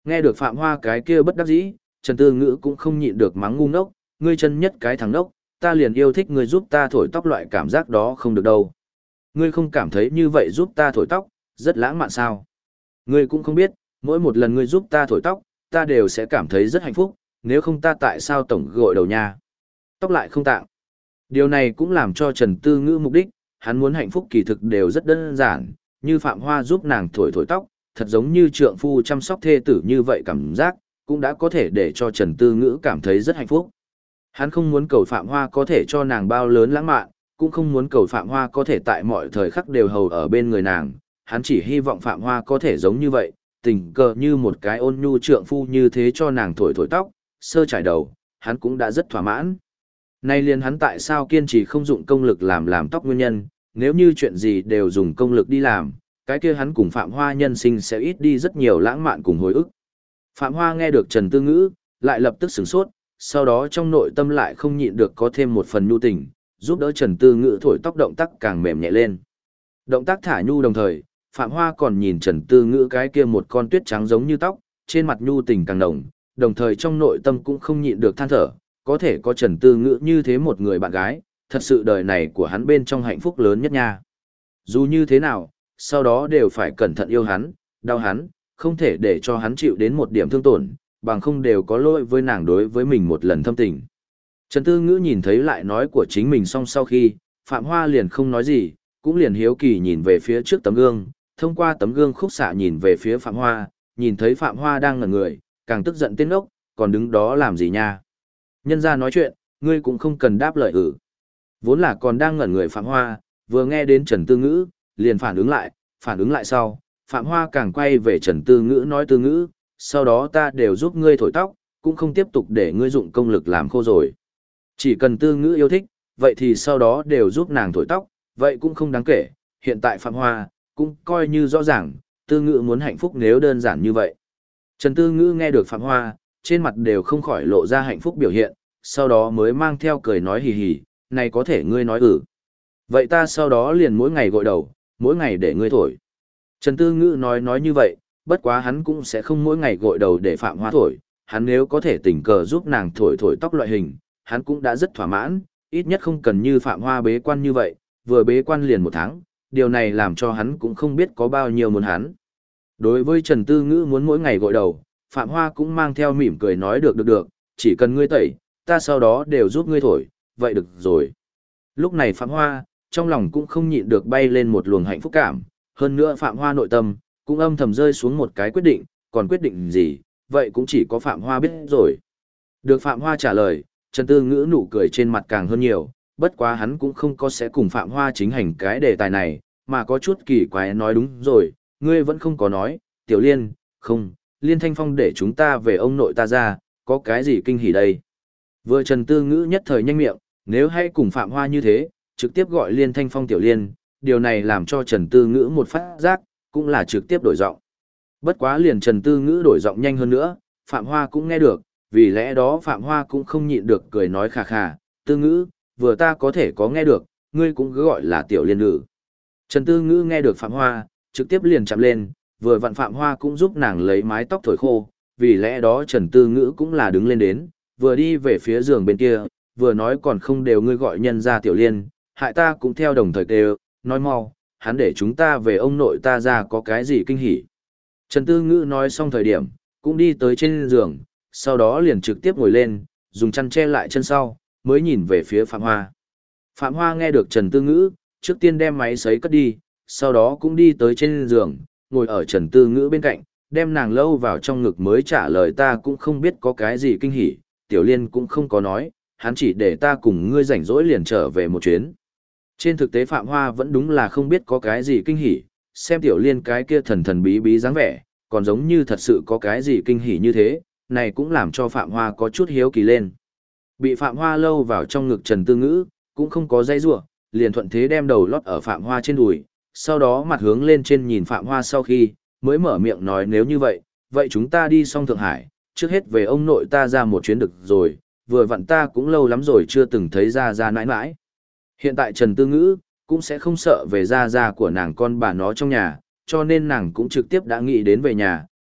Nghe được Phạm Hoa cái kia bất đắc dĩ, Trần Tư Ngữ cũng không nhịn được mắng ngu ngốc, ngươi chân nhất cái thằng ngốc, ta liền yêu thích ngươi giúp ta thổi tóc, loại cảm giác đó không được đâu. Ngươi không cảm thấy như vậy giúp ta thổi tóc, rất lãng mạn sao? Ngươi cũng không biết, mỗi một lần ngươi giúp ta thổi tóc, ta đều sẽ cảm thấy rất hạnh phúc, nếu không ta tại sao tổng gội đầu nha? Tóc lại không tạng. Điều này cũng làm cho Trần Tư Ngữ mục đích, hắn muốn hạnh phúc kỳ thực đều rất đơn giản, như Phạm Hoa giúp nàng thổi thổi tóc, thật giống như trượng phu chăm sóc thê tử như vậy cảm giác, cũng đã có thể để cho Trần Tư Ngữ cảm thấy rất hạnh phúc. Hắn không muốn cầu Phạm Hoa có thể cho nàng bao lớn lãng mạn, cũng không muốn cầu Phạm Hoa có thể tại mọi thời khắc đều hầu ở bên người nàng, hắn chỉ hy vọng Phạm Hoa có thể giống như vậy, tình cờ như một cái ôn nhu trượng phu như thế cho nàng thổi thổi tóc, sơ trải đầu, hắn cũng đã rất thỏa mãn. Nay liền hắn tại sao kiên trì không dụng công lực làm tóc nguyên nhân, nếu như chuyện gì đều dùng công lực đi làm, cái kia hắn cùng Phạm Hoa nhân sinh sẽ ít đi rất nhiều lãng mạn cùng hồi ức. Phạm Hoa nghe được Trần Tư Ngữ, lại lập tức sửng sốt, sau đó trong nội tâm lại không nhịn được có thêm một phần nhu tình, giúp đỡ Trần Tư Ngữ thổi tóc động tác càng mềm nhẹ lên. Động tác thả nhu đồng thời, Phạm Hoa còn nhìn Trần Tư Ngữ cái kia một con tuyết trắng giống như tóc, trên mặt nhu tình càng nồng, đồng thời trong nội tâm cũng không nhịn được than thở, có thể có Trần Tư Ngữ như thế một người bạn gái, thật sự đời này của hắn bên trong hạnh phúc lớn nhất nha. Dù như thế nào, sau đó đều phải cẩn thận yêu hắn, đau hắn, không thể để cho hắn chịu đến một điểm thương tổn, bằng không đều có lỗi với nàng đối với mình một lần thâm tình. Trần Tư Ngữ nhìn thấy lại nói của chính mình xong sau khi, Phạm Hoa liền không nói gì, cũng liền hiếu kỳ nhìn về phía trước tấm gương, thông qua tấm gương khúc xạ nhìn về phía Phạm Hoa, nhìn thấy Phạm Hoa đang ngẩn người, càng tức giận tên ốc, còn đứng đó làm gì nha. Nhân ra nói chuyện, ngươi cũng không cần đáp lời Vốn là còn đang ngẩn người Phạm Hoa, vừa nghe đến Trần Tư Ngữ, liền phản ứng lại sau, Phạm Hoa càng quay về Trần Tư Ngữ nói Tư Ngữ, sau đó ta đều giúp ngươi thổi tóc, cũng không tiếp tục để ngươi dụng công lực làm khô rồi. Chỉ cần Tư Ngữ yêu thích, vậy thì sau đó đều giúp nàng thổi tóc, vậy cũng không đáng kể, hiện tại Phạm Hoa, cũng coi như rõ ràng, Tư Ngữ muốn hạnh phúc nếu đơn giản như vậy. Trần Tư Ngữ nghe được Phạm Hoa, trên mặt đều không khỏi lộ ra hạnh phúc biểu hiện, sau đó mới mang theo cười nói hì hì, này có thể ngươi nói Vậy ta sau đó liền mỗi ngày gội đầu, mỗi ngày để ngươi thổi. Trần Tư Ngữ nói như vậy, bất quá hắn cũng sẽ không mỗi ngày gội đầu để Phạm Hoa thổi, hắn nếu có thể tình cờ giúp nàng thổi tóc loại hình, hắn cũng đã rất thỏa mãn, ít nhất không cần như Phạm Hoa bế quan như vậy, vừa bế quan liền 1 tháng, điều này làm cho hắn cũng không biết có bao nhiêu muốn hắn. Đối với Trần Tư Ngữ muốn mỗi ngày gội đầu, Phạm Hoa cũng mang theo mỉm cười nói được, chỉ cần ngươi tẩy, ta sau đó đều giúp ngươi thổi, vậy được rồi. Lúc này Phạm Hoa, trong lòng cũng không nhịn được bay lên một luồng hạnh phúc cảm, hơn nữa Phạm Hoa nội tâm, cũng âm thầm rơi xuống một cái quyết định, còn quyết định gì, vậy cũng chỉ có Phạm Hoa biết rồi. Được Phạm Hoa trả lời, Trần Tư Ngữ nụ cười trên mặt càng hơn nhiều, bất quá hắn cũng không có sẽ cùng Phạm Hoa chính hành cái đề tài này, mà có chút kỳ quái nói đúng rồi, ngươi vẫn không có nói, Tiểu Liên, không, Liên Thanh Phong để chúng ta về ông nội ta ra, có cái gì kinh hỉ đây? Vừa Trần Tư Ngữ nhất thời nhanh miệng, nếu hay cùng Phạm Hoa như thế, trực tiếp gọi Liên Thanh Phong Tiểu Liên, điều này làm cho Trần Tư Ngữ một phát giác, cũng là trực tiếp đổi giọng. Bất quá liền Trần Tư Ngữ đổi giọng nhanh hơn nữa, Phạm Hoa cũng nghe được, vì lẽ đó Phạm Hoa cũng không nhịn được cười nói khà khà, Tư Ngữ, vừa ta có thể có nghe được, ngươi cũng cứ gọi là Tiểu Liên nữ. Trần Tư Ngữ nghe được Phạm Hoa, trực tiếp liền chạm lên, vừa vặn Phạm Hoa cũng giúp nàng lấy mái tóc thổi khô, vì lẽ đó Trần Tư Ngữ cũng là đứng lên đến, vừa đi về phía giường bên kia, vừa nói còn không đều ngươi gọi nhân ra Tiểu Liên, hại ta cũng theo đồng thời đều, nói mau, hắn để chúng ta về ông nội ta ra có cái gì kinh hỉ. Trần Tư Ngữ nói xong thời điểm, cũng đi tới trên giường, sau đó liền trực tiếp ngồi lên, dùng chăn che lại chân sau, mới nhìn về phía Phạm Hoa. Phạm Hoa nghe được Trần Tư Ngữ, trước tiên đem máy sấy cất đi, sau đó cũng đi tới trên giường, ngồi ở Trần Tư Ngữ bên cạnh, đem nàng lâu vào trong ngực mới trả lời ta cũng không biết có cái gì kinh hỉ, Tiểu Liên cũng không có nói, hắn chỉ để ta cùng ngươi rảnh rỗi liền trở về một chuyến. Trên thực tế Phạm Hoa vẫn đúng là không biết có cái gì kinh hỉ, xem Tiểu Liên cái kia thần thần bí bí dáng vẻ, còn giống như thật sự có cái gì kinh hỉ như thế, này cũng làm cho Phạm Hoa có chút hiếu kỳ lên. Bị Phạm Hoa lâu vào trong ngực Trần Tư Ngữ, cũng không có dây rủa, liền thuận thế đem đầu lót ở Phạm Hoa trên đùi, sau đó mặt hướng lên trên nhìn Phạm Hoa sau khi, mới mở miệng nói nếu như vậy, vậy chúng ta đi xong Thượng Hải, trước hết về ông nội ta ra một chuyến được rồi, vừa vặn ta cũng lâu lắm rồi chưa từng thấy ra nãi nãi. Hiện tại Trần Tư Ngữ, cũng sẽ không sợ về ra của nàng con bà nó trong nhà, cho nên nàng cũng trực tiếp đã nghĩ đến về nhà,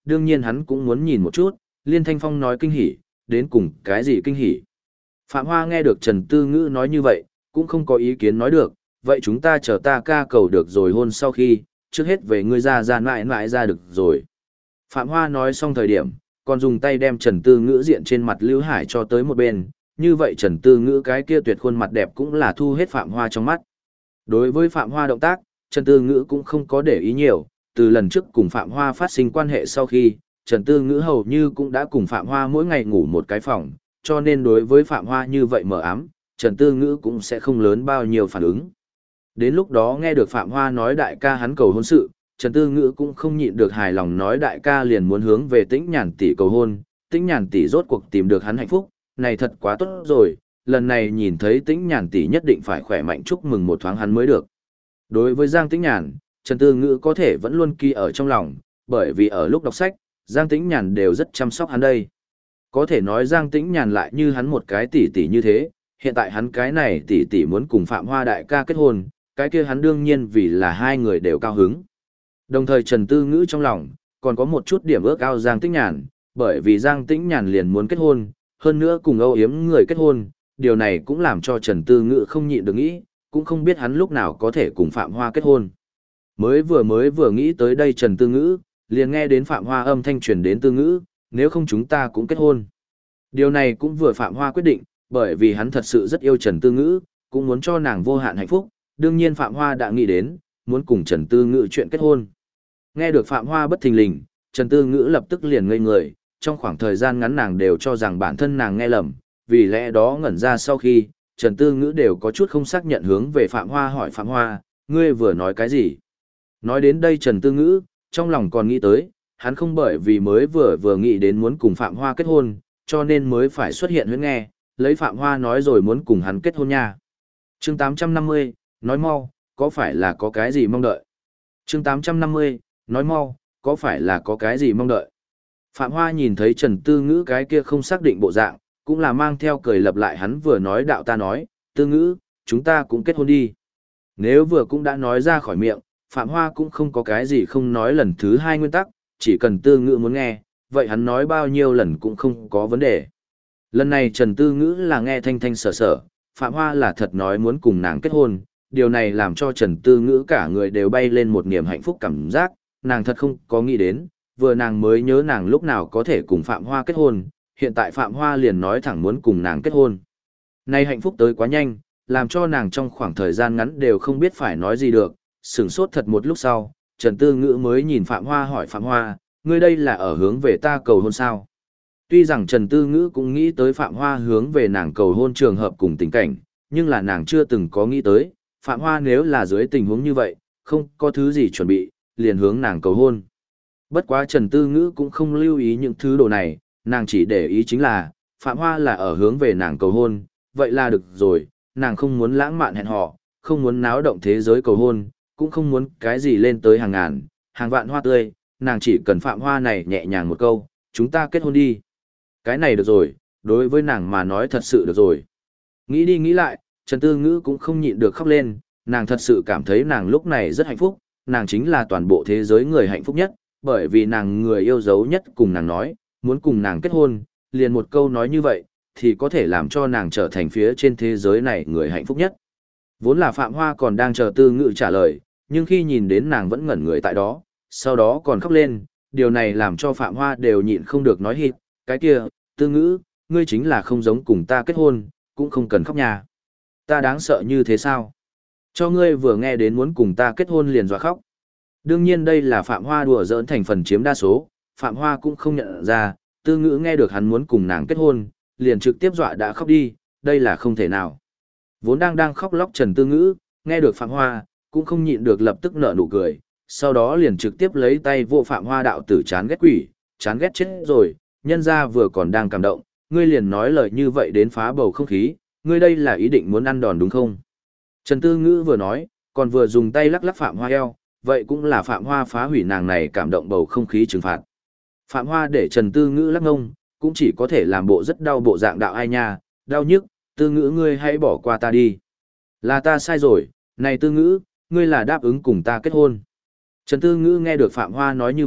đương nhiên hắn cũng muốn nhìn một chút, Liên Thanh Phong nói kinh hỉ, đến cùng cái gì kinh hỉ. Phạm Hoa nghe được Trần Tư Ngữ nói như vậy, cũng không có ý kiến nói được, vậy chúng ta chờ ta ca cầu được rồi hôn sau khi, trước hết về ngươi ra mãi mãi ra được rồi. Phạm Hoa nói xong thời điểm, còn dùng tay đem Trần Tư Ngữ diện trên mặt Lưu Hải cho tới một bên, như vậy Trần Tư Ngữ cái kia tuyệt khuôn mặt đẹp cũng là thu hết Phạm Hoa trong mắt. Đối với Phạm Hoa động tác, Trần Tư Ngữ cũng không có để ý nhiều, từ lần trước cùng Phạm Hoa phát sinh quan hệ sau khi, Trần Tư Ngữ hầu như cũng đã cùng Phạm Hoa mỗi ngày ngủ một cái phòng, cho nên đối với Phạm Hoa như vậy mờ ám, Trần Tư Ngữ cũng sẽ không lớn bao nhiêu phản ứng. Đến lúc đó nghe được Phạm Hoa nói đại ca hắn cầu hôn sự, Trần Tư Ngữ cũng không nhịn được hài lòng nói đại ca liền muốn hướng về Tĩnh Nhàn tỷ cầu hôn, Tĩnh Nhàn tỷ rốt cuộc tìm được hắn hạnh phúc, này thật quá tốt rồi, lần này nhìn thấy Tĩnh Nhàn tỷ nhất định phải khỏe mạnh chúc mừng một thoáng hắn mới được. Đối với Giang Tĩnh Nhàn, Trần Tư Ngữ có thể vẫn luôn ghi ở trong lòng, bởi vì ở lúc đọc sách, Giang Tĩnh Nhàn đều rất chăm sóc hắn đây. Có thể nói Giang Tĩnh Nhàn lại như hắn một cái tỷ tỷ như thế, hiện tại hắn cái này tỷ tỷ muốn cùng Phạm Hoa đại ca kết hôn, cái kia hắn đương nhiên vì là hai người đều cao hứng. Đồng thời Trần Tư Ngữ trong lòng, còn có một chút điểm ước ao Giang Tĩnh Nhàn, bởi vì Giang Tĩnh Nhàn liền muốn kết hôn, hơn nữa cùng âu yếm người kết hôn, điều này cũng làm cho Trần Tư Ngữ không nhịn được nghĩ, cũng không biết hắn lúc nào có thể cùng Phạm Hoa kết hôn. Mới vừa nghĩ tới đây Trần Tư Ngữ, liền nghe đến Phạm Hoa âm thanh truyền đến Tư Ngữ, nếu không chúng ta cũng kết hôn. Điều này cũng vừa Phạm Hoa quyết định, bởi vì hắn thật sự rất yêu Trần Tư Ngữ, cũng muốn cho nàng vô hạn hạnh phúc, đương nhiên Phạm Hoa đã nghĩ đến, muốn cùng Trần Tư Ngữ chuyện kết hôn. Nghe được Phạm Hoa bất thình lình, Trần Tư Ngữ lập tức liền ngây người, trong khoảng thời gian ngắn nàng đều cho rằng bản thân nàng nghe lầm, vì lẽ đó ngẩn ra sau khi, Trần Tư Ngữ đều có chút không xác nhận hướng về Phạm Hoa hỏi Phạm Hoa, ngươi vừa nói cái gì? Nói đến đây Trần Tư Ngữ, trong lòng còn nghĩ tới, hắn không bởi vì mới vừa nghĩ đến muốn cùng Phạm Hoa kết hôn, cho nên mới phải xuất hiện huyễn nghe, lấy Phạm Hoa nói rồi muốn cùng hắn kết hôn nha. Chương 850, nói mau, có phải là có cái gì mong đợi? Chương 850, nói mau, có phải là có cái gì mong đợi? Phạm Hoa nhìn thấy Trần Tư Ngữ cái kia không xác định bộ dạng, cũng là mang theo cười lặp lại hắn vừa nói đạo ta nói, Tư Ngữ, chúng ta cũng kết hôn đi. Nếu vừa cũng đã nói ra khỏi miệng, Phạm Hoa cũng không có cái gì không nói lần thứ hai nguyên tắc, chỉ cần Tư Ngữ muốn nghe, vậy hắn nói bao nhiêu lần cũng không có vấn đề. Lần này Trần Tư Ngữ là nghe thanh thanh sở sở, Phạm Hoa là thật nói muốn cùng nàng kết hôn, điều này làm cho Trần Tư Ngữ cả người đều bay lên một niềm hạnh phúc cảm giác, nàng thật không có nghĩ đến, vừa nàng mới nhớ nàng lúc nào có thể cùng Phạm Hoa kết hôn, hiện tại Phạm Hoa liền nói thẳng muốn cùng nàng kết hôn. Nay hạnh phúc tới quá nhanh, làm cho nàng trong khoảng thời gian ngắn đều không biết phải nói gì được, sửng sốt thật một lúc sau, Trần Tư Ngữ mới nhìn Phạm Hoa hỏi Phạm Hoa, ngươi đây là ở hướng về ta cầu hôn sao? Tuy rằng Trần Tư Ngữ cũng nghĩ tới Phạm Hoa hướng về nàng cầu hôn trường hợp cùng tình cảnh, nhưng là nàng chưa từng có nghĩ tới, Phạm Hoa nếu là dưới tình huống như vậy, không có thứ gì chuẩn bị, liền hướng nàng cầu hôn. Bất quá Trần Tư Ngữ cũng không lưu ý những thứ đồ này, nàng chỉ để ý chính là, Phạm Hoa là ở hướng về nàng cầu hôn, vậy là được rồi, nàng không muốn lãng mạn hẹn hò, không muốn náo động thế giới cầu hôn, cũng không muốn cái gì lên tới hàng ngàn, hàng vạn hoa tươi, nàng chỉ cần Phạm Hoa này nhẹ nhàng một câu, chúng ta kết hôn đi. Cái này được rồi, đối với nàng mà nói thật sự được rồi. Nghĩ đi nghĩ lại, Trần Tư Ngữ cũng không nhịn được khóc lên, nàng thật sự cảm thấy nàng lúc này rất hạnh phúc, nàng chính là toàn bộ thế giới người hạnh phúc nhất, bởi vì nàng người yêu dấu nhất cùng nàng nói, muốn cùng nàng kết hôn, liền một câu nói như vậy, thì có thể làm cho nàng trở thành phía trên thế giới này người hạnh phúc nhất. Vốn là Phạm Hoa còn đang chờ Tư Ngữ trả lời, nhưng khi nhìn đến nàng vẫn ngẩn người tại đó, sau đó còn khóc lên, điều này làm cho Phạm Hoa đều nhịn không được nói hít, cái kia, Tư Ngữ, ngươi chính là không giống cùng ta kết hôn, cũng không cần khóc nhà. Ta đáng sợ như thế sao? Cho ngươi vừa nghe đến muốn cùng ta kết hôn liền dọa khóc. Đương nhiên đây là Phạm Hoa đùa giỡn thành phần chiếm đa số, Phạm Hoa cũng không nhận ra, Tư Ngữ nghe được hắn muốn cùng nàng kết hôn, liền trực tiếp dọa đã khóc đi, đây là không thể nào. Vốn đang khóc lóc Trần Tư Ngữ, nghe được Phạm Hoa, cũng không nhịn được lập tức nở nụ cười, sau đó liền trực tiếp lấy tay vô Phạm Hoa đạo tử chán ghét quỷ, chán ghét chết rồi, nhân ra vừa còn đang cảm động, ngươi liền nói lời như vậy đến phá bầu không khí, ngươi đây là ý định muốn ăn đòn đúng không? Trần Tư Ngữ vừa nói, còn vừa dùng tay lắc lắc Phạm Hoa eo, vậy cũng là Phạm Hoa phá hủy nàng này cảm động bầu không khí trừng phạt. Phạm Hoa để Trần Tư Ngữ lắc ngông, cũng chỉ có thể làm bộ rất đau bộ dạng đạo ai nha, đau nhức, Tư Ngữ ngươi hãy bỏ qua ta đi. Là ta sai rồi, này Tư Ngữ, ngươi là đáp ứng cùng ta kết hôn. Trần Tư Ngữ nghe được Phạm Hoa nói như vậy,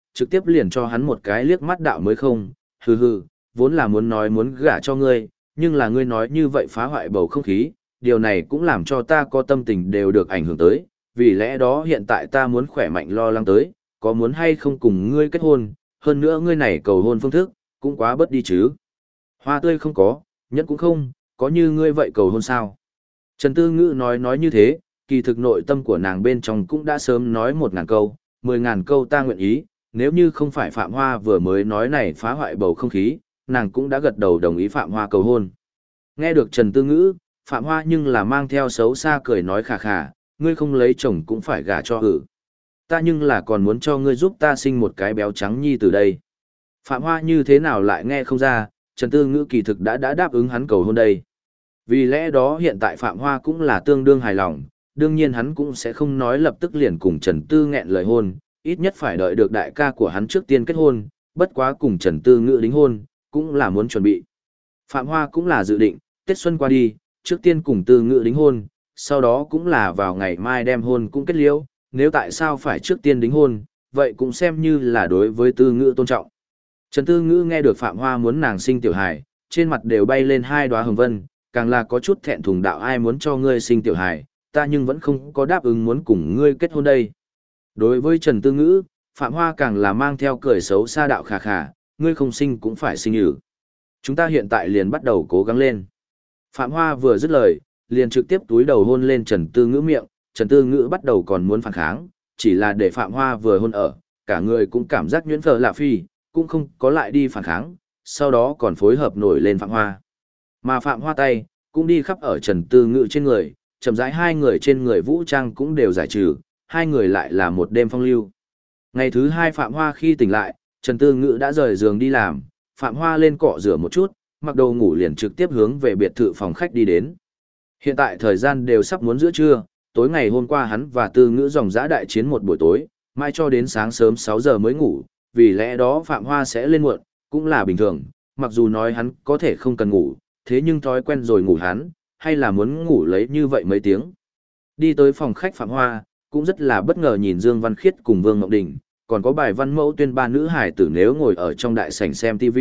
trực tiếp liền cho hắn một cái liếc mắt đạo mới không, hừ hừ, vốn là muốn nói muốn gả cho ngươi, nhưng là ngươi nói như vậy phá hoại bầu không khí, điều này cũng làm cho ta có tâm tình đều được ảnh hưởng tới, vì lẽ đó hiện tại ta muốn khỏe mạnh lo lắng tới, có muốn hay không cùng ngươi kết hôn, hơn nữa ngươi này cầu hôn phương thức, cũng quá bất đi chứ. Hoa tươi không có, nhẫn cũng không, có như ngươi vậy cầu hôn sao. Trần Tư Ngữ nói như thế, kỳ thực nội tâm của nàng bên trong cũng đã sớm nói 1.000 câu, 10.000 câu ta nguyện ý, nếu như không phải Phạm Hoa vừa mới nói này phá hoại bầu không khí, nàng cũng đã gật đầu đồng ý Phạm Hoa cầu hôn. Nghe được Trần Tư Ngữ, Phạm Hoa nhưng là mang theo xấu xa cười nói khà khà, ngươi không lấy chồng cũng phải gả cho hử. Ta nhưng là còn muốn cho ngươi giúp ta sinh một cái béo trắng nhi từ đây. Phạm Hoa như thế nào lại nghe không ra, Trần Tư Ngữ kỳ thực đã đáp ứng hắn cầu hôn đây. Vì lẽ đó hiện tại Phạm Hoa cũng là tương đương hài lòng, đương nhiên hắn cũng sẽ không nói lập tức liền cùng Trần Tư nghẹn lời hôn, ít nhất phải đợi được đại ca của hắn trước tiên kết hôn, bất quá cùng Trần Tư Ngữ đính hôn, cũng là muốn chuẩn bị. Phạm Hoa cũng là dự định, Tết Xuân qua đi, trước tiên cùng Tư Ngữ đính hôn, sau đó cũng là vào ngày mai đem hôn cũng kết liễu, nếu tại sao phải trước tiên đính hôn, vậy cũng xem như là đối với Tư Ngữ tôn trọng. Trần Tư Ngữ nghe được Phạm Hoa muốn nàng sinh tiểu hài, trên mặt đều bay lên 2 đóa hồng vân, càng là có chút thẹn thùng đạo ai muốn cho ngươi sinh tiểu hài, ta nhưng vẫn không có đáp ứng muốn cùng ngươi kết hôn đây. Đối với Trần Tư Ngữ, Phạm Hoa càng là mang theo cười xấu xa đạo khà khà, ngươi không sinh cũng phải sinh nhử. Chúng ta hiện tại liền bắt đầu cố gắng lên. Phạm Hoa vừa dứt lời, liền trực tiếp túi đầu hôn lên Trần Tư Ngữ miệng, Trần Tư Ngữ bắt đầu còn muốn phản kháng, chỉ là để Phạm Hoa vừa hôn ở, cả người cũng cảm giác nhuyễn phở lạ phi, cũng không có lại đi phản kháng, sau đó còn phối hợp nổi lên Phạm Hoa. Mà Phạm Hoa tay, cũng đi khắp ở Trần Tư Ngữ trên người, chậm rãi hai người trên người vũ trang cũng đều giải trừ, hai người lại là một đêm phong lưu. Ngày thứ 2 Phạm Hoa khi tỉnh lại, Trần Tư Ngữ đã rời giường đi làm, Phạm Hoa lên cọ rửa một chút, mặc đồ ngủ liền trực tiếp hướng về biệt thự phòng khách đi đến. Hiện tại thời gian đều sắp muốn giữa trưa, tối ngày hôm qua hắn và Tư Ngữ dòng dã đại chiến một buổi tối, mai cho đến sáng sớm 6 giờ mới ngủ, vì lẽ đó Phạm Hoa sẽ lên muộn, cũng là bình thường, mặc dù nói hắn có thể không cần ngủ, thế nhưng thói quen rồi ngủ hắn, hay là muốn ngủ lấy như vậy mấy tiếng. Đi tới phòng khách Phạm Hoa, cũng rất là bất ngờ nhìn Dương Văn Khiết cùng Vương Ngọc Đình, còn có bài văn mẫu tuyên ba nữ hải tử nếu ngồi ở trong đại sảnh xem TV.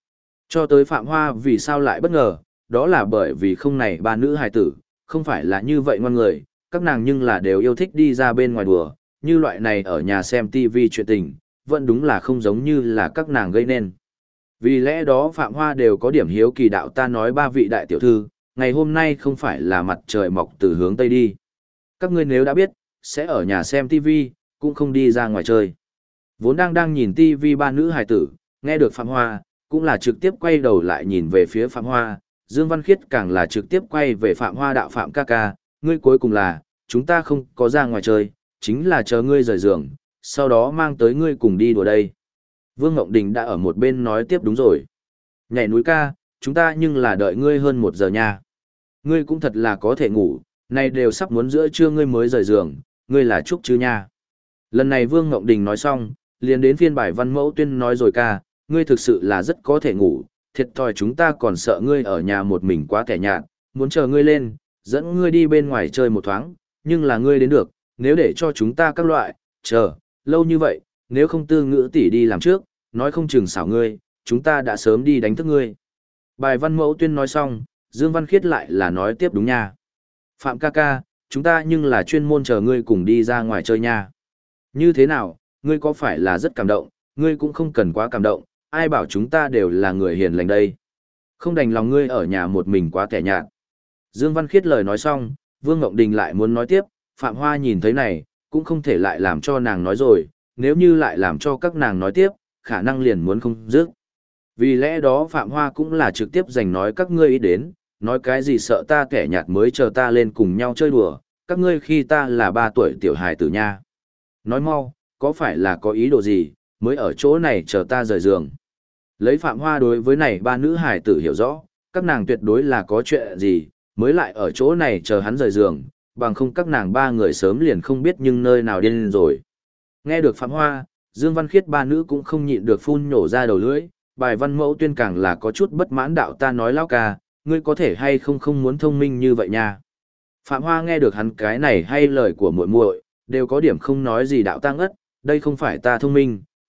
Cho tới Phạm Hoa vì sao lại bất ngờ, đó là bởi vì không này ba nữ hải tử, không phải là như vậy ngoan người, các nàng nhưng là đều yêu thích đi ra bên ngoài đùa, như loại này ở nhà xem TV chuyện tình, vẫn đúng là không giống như là các nàng gây nên. Vì lẽ đó Phạm Hoa đều có điểm hiếu kỳ đạo ta nói ba vị đại tiểu thư, ngày hôm nay không phải là mặt trời mọc từ hướng Tây đi. Các ngươi nếu đã biết, sẽ ở nhà xem TV, cũng không đi ra ngoài chơi. Vốn đang nhìn TV ba nữ hài tử, nghe được Phạm Hoa, cũng là trực tiếp quay đầu lại nhìn về phía Phạm Hoa, Dương Văn Khiết càng là trực tiếp quay về Phạm Hoa đạo Phạm ca ca, ngươi cuối cùng là, chúng ta không có ra ngoài chơi, chính là chờ ngươi rời giường, sau đó mang tới ngươi cùng đi đùa đây. Vương Ngọc Đình đã ở một bên nói tiếp đúng rồi. Nhảy núi ca, chúng ta nhưng là đợi ngươi hơn 1 giờ nha. Ngươi cũng thật là có thể ngủ, nay đều sắp muốn giữa trưa ngươi mới rời giường, ngươi là Trúc chứ nha. Lần này Vương Ngọc Đình nói xong, liền đến phiên bài văn mẫu tuyên nói rồi ca, ngươi thực sự là rất có thể ngủ, thiệt thòi chúng ta còn sợ ngươi ở nhà một mình quá tẻ nhạt, muốn chờ ngươi lên, dẫn ngươi đi bên ngoài chơi một thoáng, nhưng là ngươi đến được, nếu để cho chúng ta các loại, chờ, lâu như vậy, nếu không Tư Ngữ tỷ đi làm trước, nói không chừng xảo ngươi, chúng ta đã sớm đi đánh thức ngươi. Bài văn mẫu tuyên nói xong, Dương Văn Khiết lại là nói tiếp đúng nha. Phạm ca ca, chúng ta nhưng là chuyên môn chờ ngươi cùng đi ra ngoài chơi nha. Như thế nào, ngươi có phải là rất cảm động, ngươi cũng không cần quá cảm động, ai bảo chúng ta đều là người hiền lành đây. Không đành lòng ngươi ở nhà một mình quá kẻ nhạt. Dương Văn Khiết lời nói xong, Vương Ngọc Đình lại muốn nói tiếp, Phạm Hoa nhìn thấy này, cũng không thể lại làm cho nàng nói rồi, nếu như lại làm cho các nàng nói tiếp, khả năng liền muốn không dứt. Vì lẽ đó Phạm Hoa cũng là trực tiếp giành nói các ngươi ý đến, nói cái gì sợ ta kẻ nhạt mới chờ ta lên cùng nhau chơi đùa, các ngươi khi ta là 3 tuổi tiểu hài tử nha. Nói mau, có phải là có ý đồ gì, mới ở chỗ này chờ ta rời giường. Lấy Phạm Hoa đối với này 3 nữ hài tử hiểu rõ, các nàng tuyệt đối là có chuyện gì, mới lại ở chỗ này chờ hắn rời giường, bằng không các nàng 3 người sớm liền không biết nhưng nơi nào điên rồi. Nghe được Phạm Hoa, Dương Văn Khiết 3 nữ cũng không nhịn được phun nhổ ra đầu lưỡi, bài văn mẫu tuyên càng là có chút bất mãn đạo ta nói lão ca, ngươi có thể hay không muốn thông minh như vậy nha. Phạm Hoa nghe được hắn cái này hay lời của muội muội, đều có điểm không nói gì đạo ta ngất, đây không phải ta thông minh,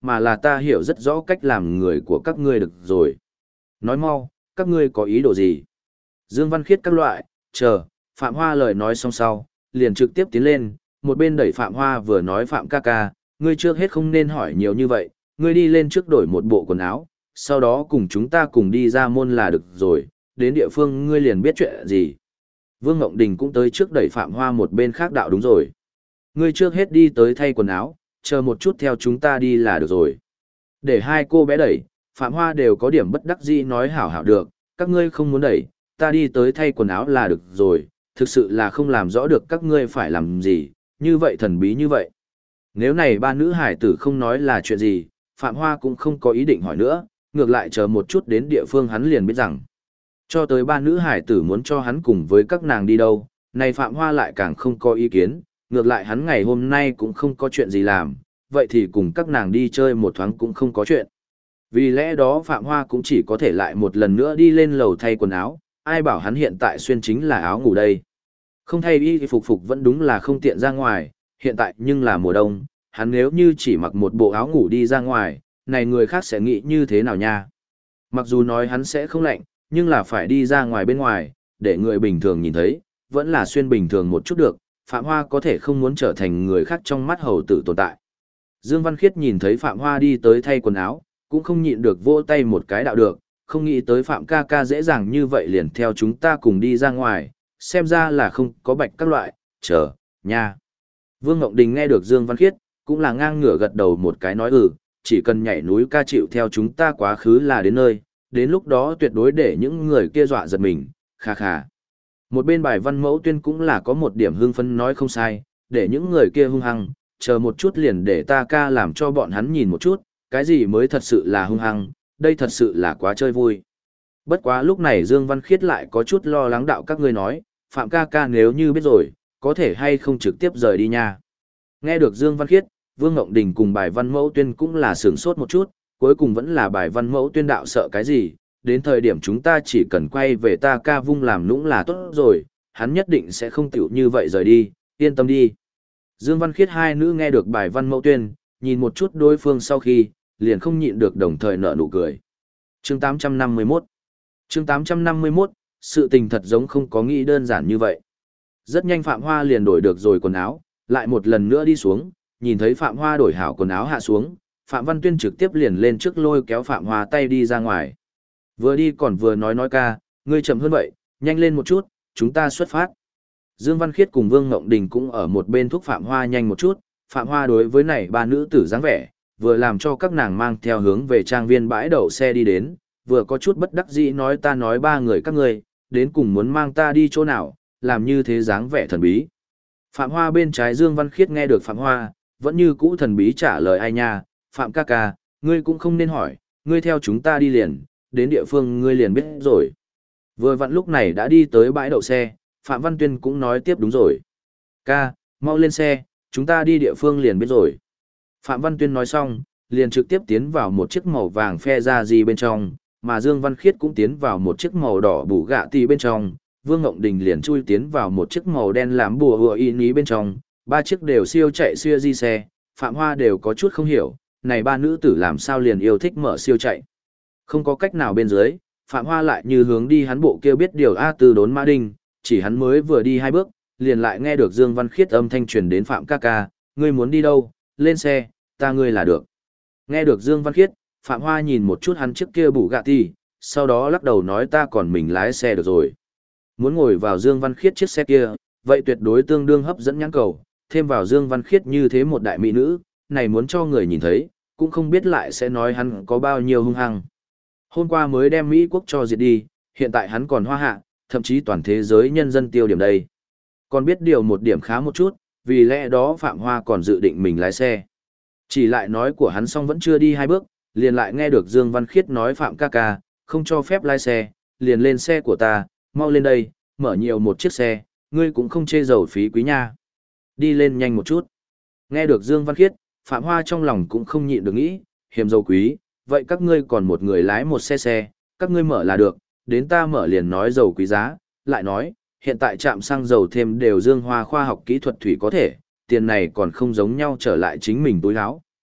mà là ta hiểu rất rõ cách làm người của các ngươi được rồi. Nói mau, các ngươi có ý đồ gì? Dương Văn Khiết các loại, chờ, Phạm Hoa lời nói xong sau, liền trực tiếp tiến lên, một bên đẩy Phạm Hoa vừa nói Phạm ca ca, ngươi trước hết không nên hỏi nhiều như vậy, ngươi đi lên trước đổi một bộ quần áo, sau đó cùng chúng ta cùng đi ra môn là được rồi, đến địa phương ngươi liền biết chuyện gì. Vương Ngộng Đình cũng tới trước đẩy Phạm Hoa một bên khác đạo đúng rồi. Ngươi trước hết đi tới thay quần áo, chờ một chút theo chúng ta đi là được rồi. Để hai cô bé đẩy, Phạm Hoa đều có điểm bất đắc dĩ nói hảo hảo được, các ngươi không muốn đẩy, ta đi tới thay quần áo là được rồi, thực sự là không làm rõ được các ngươi phải làm gì, như vậy thần bí như vậy. Nếu này ba nữ hải tử không nói là chuyện gì, Phạm Hoa cũng không có ý định hỏi nữa, ngược lại chờ một chút đến địa phương hắn liền biết rằng. Cho tới ba nữ hải tử muốn cho hắn cùng với các nàng đi đâu, này Phạm Hoa lại càng không có ý kiến, ngược lại hắn ngày hôm nay cũng không có chuyện gì làm, vậy thì cùng các nàng đi chơi một thoáng cũng không có chuyện. Vì lẽ đó Phạm Hoa cũng chỉ có thể lại một lần nữa đi lên lầu thay quần áo, ai bảo hắn hiện tại xuyên chính là áo ngủ đây. Không thay y phục vẫn đúng là không tiện ra ngoài, hiện tại nhưng là mùa đông, hắn nếu như chỉ mặc một bộ áo ngủ đi ra ngoài, này người khác sẽ nghĩ như thế nào nha. Mặc dù nói hắn sẽ không lạnh, nhưng là phải đi ra ngoài bên ngoài, để người bình thường nhìn thấy, vẫn là xuyên bình thường một chút được, Phạm Hoa có thể không muốn trở thành người khác trong mắt hầu tử tồn tại. Dương Văn Khiết nhìn thấy Phạm Hoa đi tới thay quần áo, cũng không nhịn được vỗ tay một cái đạo được, không nghĩ tới Phạm ca ca dễ dàng như vậy liền theo chúng ta cùng đi ra ngoài, xem ra là không có bạch các loại, chờ, nha. Vương Ngộng Đình nghe được Dương Văn Khiết, cũng là ngang ngửa gật đầu một cái nói chỉ cần nhảy núi ca chịu theo chúng ta quá khứ là đến nơi, đến lúc đó tuyệt đối để những người kia dọa giật mình, kha kha. Một bên bài văn mẫu tuyên cũng là có một điểm hưng phấn nói không sai, để những người kia hung hăng, chờ một chút liền để ta ca làm cho bọn hắn nhìn một chút, cái gì mới thật sự là hung hăng, đây thật sự là quá chơi vui. Bất quá lúc này Dương Văn Khiết lại có chút lo lắng đạo các ngươi nói, Phạm ca ca nếu như biết rồi, có thể hay không trực tiếp rời đi nha. Nghe được Dương Văn Khiết, Vương Ngộng Đình cùng bài văn mẫu tuyên cũng là sửng sốt một chút, cuối cùng vẫn là bài văn mẫu tuyên đạo sợ cái gì, đến thời điểm chúng ta chỉ cần quay về ta ca vung làm nũng là tốt rồi, hắn nhất định sẽ không tiểu như vậy rời đi, yên tâm đi. Dương Văn Khiết hai nữ nghe được bài văn mẫu tuyên, nhìn một chút đối phương sau khi, liền không nhịn được đồng thời nở nụ cười. Chương 851 Chương 851, sự tình thật giống không có nghĩ đơn giản như vậy. Rất nhanh Phạm Hoa liền đổi được rồi quần áo, lại một lần nữa đi xuống, nhìn thấy Phạm Hoa đổi hảo quần áo hạ xuống, Phạm Văn Tuyên trực tiếp liền lên trước lôi kéo Phạm Hoa tay đi ra ngoài. Vừa đi còn vừa nói ca, ngươi chậm hơn vậy, nhanh lên một chút, chúng ta xuất phát. Dương Văn Khiết cùng Vương Ngộng Đình cũng ở một bên thúc Phạm Hoa nhanh một chút, Phạm Hoa đối với này ba nữ tử dáng vẻ, vừa làm cho các nàng mang theo hướng về trang viên bãi đậu xe đi đến, vừa có chút bất đắc dĩ nói ta nói ba người các ngươi, đến cùng muốn mang ta đi chỗ nào, làm như thế dáng vẻ thần bí. Phạm Hoa bên trái Dương Văn Khiết nghe được Phạm Hoa, vẫn như cũ thần bí trả lời ai nha, Phạm ca ca, ngươi cũng không nên hỏi, ngươi theo chúng ta đi liền, đến địa phương ngươi liền biết rồi. Vừa vặn lúc này đã đi tới bãi đậu xe, Phạm Văn Tuyên cũng nói tiếp đúng rồi. Ca, mau lên xe, chúng ta đi địa phương liền biết rồi. Phạm Văn Tuyên nói xong, liền trực tiếp tiến vào một chiếc màu vàng phe ra gì bên trong, mà Dương Văn Khiết cũng tiến vào một chiếc màu đỏ bù gạ tì bên trong, Vương Ngộng Đình liền chui tiến vào một chiếc màu đen làm bùa hùa y ní bên trong, ba chiếc đều siêu chạy siêu di xe, Phạm Hoa đều có chút không hiểu, này ba nữ tử làm sao liền yêu thích mở siêu chạy. Không có cách nào bên dưới, Phạm Hoa lại như hướng đi hắn bộ kêu biết điều A Tư đốn Mã Đinh, chỉ hắn mới vừa đi hai bước, liền lại nghe được Dương Văn Khiết âm thanh truyền đến Phạm ca ca, ngươi muốn đi đâu, lên xe, ta ngươi là được. Nghe được Dương Văn Khiết, Phạm Hoa nhìn một chút hắn trước kia bù gạ tì, sau đó lắc đầu nói ta còn mình lái xe được rồi. Muốn ngồi vào Dương Văn Khiết chiếc xe kia, vậy tuyệt đối tương đương hấp dẫn nhãn cầu, thêm vào Dương Văn Khiết như thế một đại mỹ nữ, này muốn cho người nhìn thấy, cũng không biết lại sẽ nói hắn có bao nhiêu hung hăng. Hôm qua mới đem Mỹ quốc cho diệt đi, hiện tại hắn còn hoa hạ, thậm chí toàn thế giới nhân dân tiêu điểm đây. Còn biết điều một điểm khá một chút, vì lẽ đó Phạm Hoa còn dự định mình lái xe. Chỉ lại nói của hắn xong vẫn chưa đi hai bước, liền lại nghe được Dương Văn Khiết nói Phạm ca ca, không cho phép lái xe, liền lên xe của ta, mau lên đây, mở nhiều một chiếc xe, ngươi cũng không chê dầu phí quý nha. Đi lên nhanh một chút. Nghe được Dương Văn Khiết, Phạm Hoa trong lòng cũng không nhịn được nghĩ, hiểm dầu quý, vậy các ngươi còn một người lái một xe, các ngươi mở là được, đến ta mở liền nói dầu quý giá, lại nói, hiện tại trạm xăng dầu thêm đều Dương Hoa khoa học kỹ thuật thủy có thể, tiền này còn không giống nhau trở lại chính mình túi áo,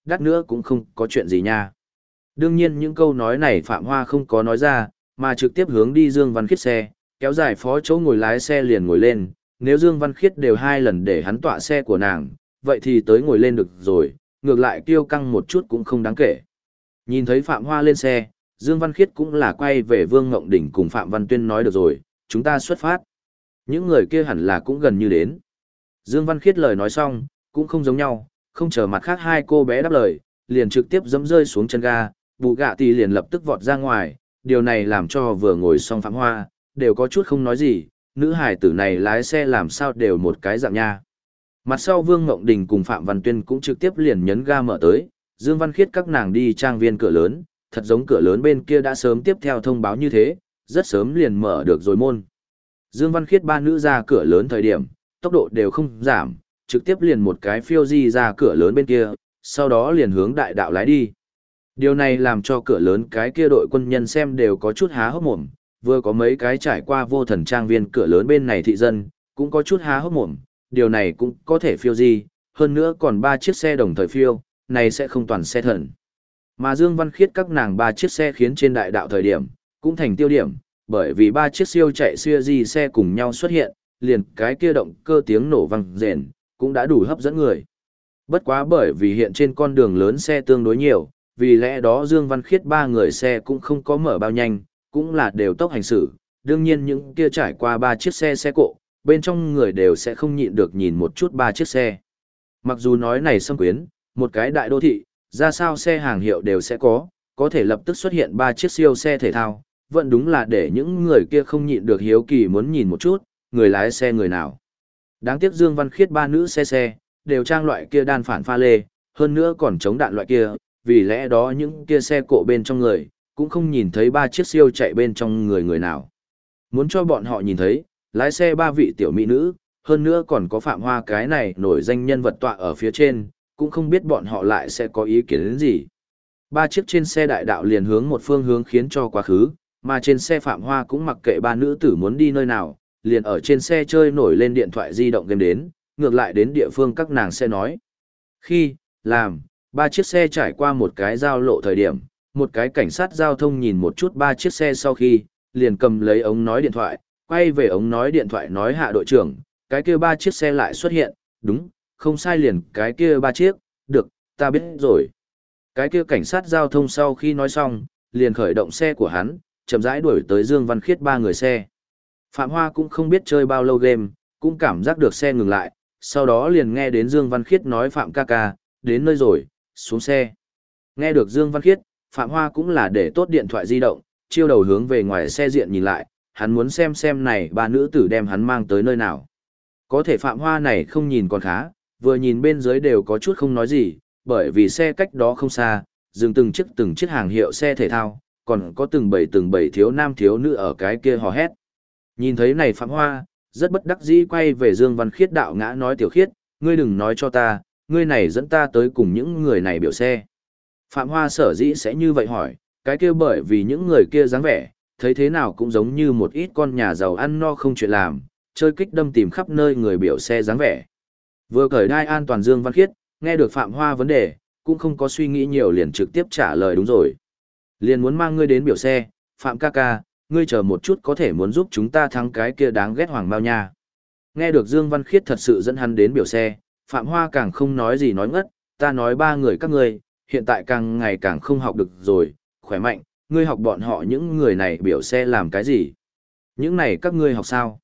đắt nữa cũng không có chuyện gì nha. Đương nhiên những câu nói này Phạm Hoa không có nói ra, mà trực tiếp hướng đi Dương Văn Khiết xe, kéo dài phó chỗ ngồi lái xe liền ngồi lên, nếu Dương Văn Khiết đều 2 lần để hắn tọa xe của nàng, vậy thì tới ngồi lên được rồi, ngược lại kiêu căng một chút cũng không đáng kể. Nhìn thấy Phạm Hoa lên xe, Dương Văn Khiết cũng là quay về Vương Ngộng Đỉnh cùng Phạm Văn Tuyên nói được rồi, chúng ta xuất phát. Những người kia hẳn là cũng gần như đến. Dương Văn Khiết lời nói xong, cũng không giống nhau, không chờ mặt khác hai cô bé đáp lời, liền trực tiếp dẫm rơi xuống chân ga, Bugatti liền lập tức vọt ra ngoài, điều này làm cho vừa ngồi xong Phạm Hoa, đều có chút không nói gì, nữ hải tử này lái xe làm sao đều một cái dạng nha. Mặt sau Vương Ngộng Đình cùng Phạm Văn Tuyên cũng trực tiếp liền nhấn ga mở tới, Dương Văn Khiết các nàng đi trang viên cửa lớn, thật giống cửa lớn bên kia đã sớm tiếp theo thông báo như thế, rất sớm liền mở được rồi môn. Dương Văn Khiết ba nữ ra cửa lớn thời điểm, tốc độ đều không giảm, trực tiếp liền một cái phiêu di ra cửa lớn bên kia, sau đó liền hướng đại đạo lái đi. Điều này làm cho cửa lớn cái kia đội quân nhân xem đều có chút há hốc mồm, vừa có mấy cái trải qua vô thần trang viên cửa lớn bên này thị dân, cũng có chút há hốc mồm, điều này cũng có thể phiêu di, hơn nữa còn 3 chiếc xe đồng thời phiêu, này sẽ không toàn xe thần. Mà Dương Văn Khiết các nàng 3 chiếc xe khiến trên đại đạo thời điểm, cũng thành tiêu điểm, bởi vì 3 chiếc siêu chạy siêu di xe cùng nhau xuất hiện, liền cái kia động cơ tiếng nổ vang rền, cũng đã đủ hấp dẫn người. Bất quá bởi vì hiện trên con đường lớn xe tương đối nhiều, vì lẽ đó Dương Văn Khiết 3 người xe cũng không có mở bao nhanh, cũng là đều tốc hành xử. Đương nhiên những kia trải qua 3 chiếc xe cộ, bên trong người đều sẽ không nhịn được nhìn một chút 3 chiếc xe. Mặc dù nói này xâm quyến, một cái đại đô thị, ra sao xe hàng hiệu đều sẽ có thể lập tức xuất hiện 3 chiếc siêu xe thể thao, vẫn đúng là để những người kia không nhịn được hiếu kỳ muốn nhìn một chút, người lái xe người nào. Đáng tiếc Dương Văn Khiết 3 nữ xe, đều trang loại kia đan phản pha lê, hơn nữa còn chống đạn loại kia, vì lẽ đó những kia xe cộ bên trong người, cũng không nhìn thấy 3 chiếc siêu chạy bên trong người nào. Muốn cho bọn họ nhìn thấy, lái xe 3 vị tiểu mỹ nữ, hơn nữa còn có Phạm Hoa cái này nổi danh nhân vật tọa ở phía trên, cũng không biết bọn họ lại sẽ có ý kiến đến gì. 3 chiếc trên xe đại đạo liền hướng một phương hướng khiến cho quá khứ, mà trên xe Phạm Hoa cũng mặc kệ 3 nữ tử muốn đi nơi nào, liền ở trên xe chơi nổi lên điện thoại di động game đến, ngược lại đến địa phương các nàng sẽ nói. Khi, làm, 3 chiếc xe trải qua một cái giao lộ thời điểm, một cái cảnh sát giao thông nhìn một chút 3 chiếc xe sau khi, liền cầm lấy ống nói điện thoại, quay về ống nói điện thoại nói hạ đội trưởng, cái kia 3 chiếc xe lại xuất hiện, đúng, không sai liền cái kia 3 chiếc, được, ta biết rồi. Cái kia cảnh sát giao thông sau khi nói xong, liền khởi động xe của hắn, chậm rãi đuổi tới Dương Văn Khiết 3 người xe. Phạm Hoa cũng không biết chơi bao lâu game, cũng cảm giác được xe ngừng lại, sau đó liền nghe đến Dương Văn Khiết nói Phạm ca ca, đến nơi rồi, xuống xe. Nghe được Dương Văn Khiết, Phạm Hoa cũng là để tốt điện thoại di động, chiêu đầu hướng về ngoài xe diện nhìn lại, hắn muốn xem này 3 nữ tử đem hắn mang tới nơi nào. Có thể Phạm Hoa này không nhìn còn khá, vừa nhìn bên dưới đều có chút không nói gì, bởi vì xe cách đó không xa, dừng từng chiếc hàng hiệu xe thể thao, còn có từng bầy thiếu nam thiếu nữ ở cái kia hò hét. Nhìn thấy này Phạm Hoa, rất bất đắc dĩ quay về Dương Văn Khiết đạo ngã nói Tiểu Khiết, ngươi đừng nói cho ta, ngươi này dẫn ta tới cùng những người này biểu xe. Phạm Hoa sở dĩ sẽ như vậy hỏi, cái kia bởi vì những người kia dáng vẻ, thấy thế nào cũng giống như một ít con nhà giàu ăn no không chuyện làm, chơi kích đâm tìm khắp nơi người biểu xe dáng vẻ. Vừa cởi đai an toàn Dương Văn Khiết, nghe được Phạm Hoa vấn đề, cũng không có suy nghĩ nhiều liền trực tiếp trả lời đúng rồi. Liền muốn mang ngươi đến biểu xe, Phạm ca ca, ngươi chờ một chút có thể muốn giúp chúng ta thắng cái kia đáng ghét Hoàng Mao nha. Nghe được Dương Văn Khiết thật sự dẫn hắn đến biểu xe, Phạm Hoa càng không nói gì nói ngất, ta nói 3 người các ngươi, hiện tại càng ngày càng không học được rồi, khỏe mạnh, ngươi học bọn họ những người này biểu xe làm cái gì? Những này các ngươi học sao?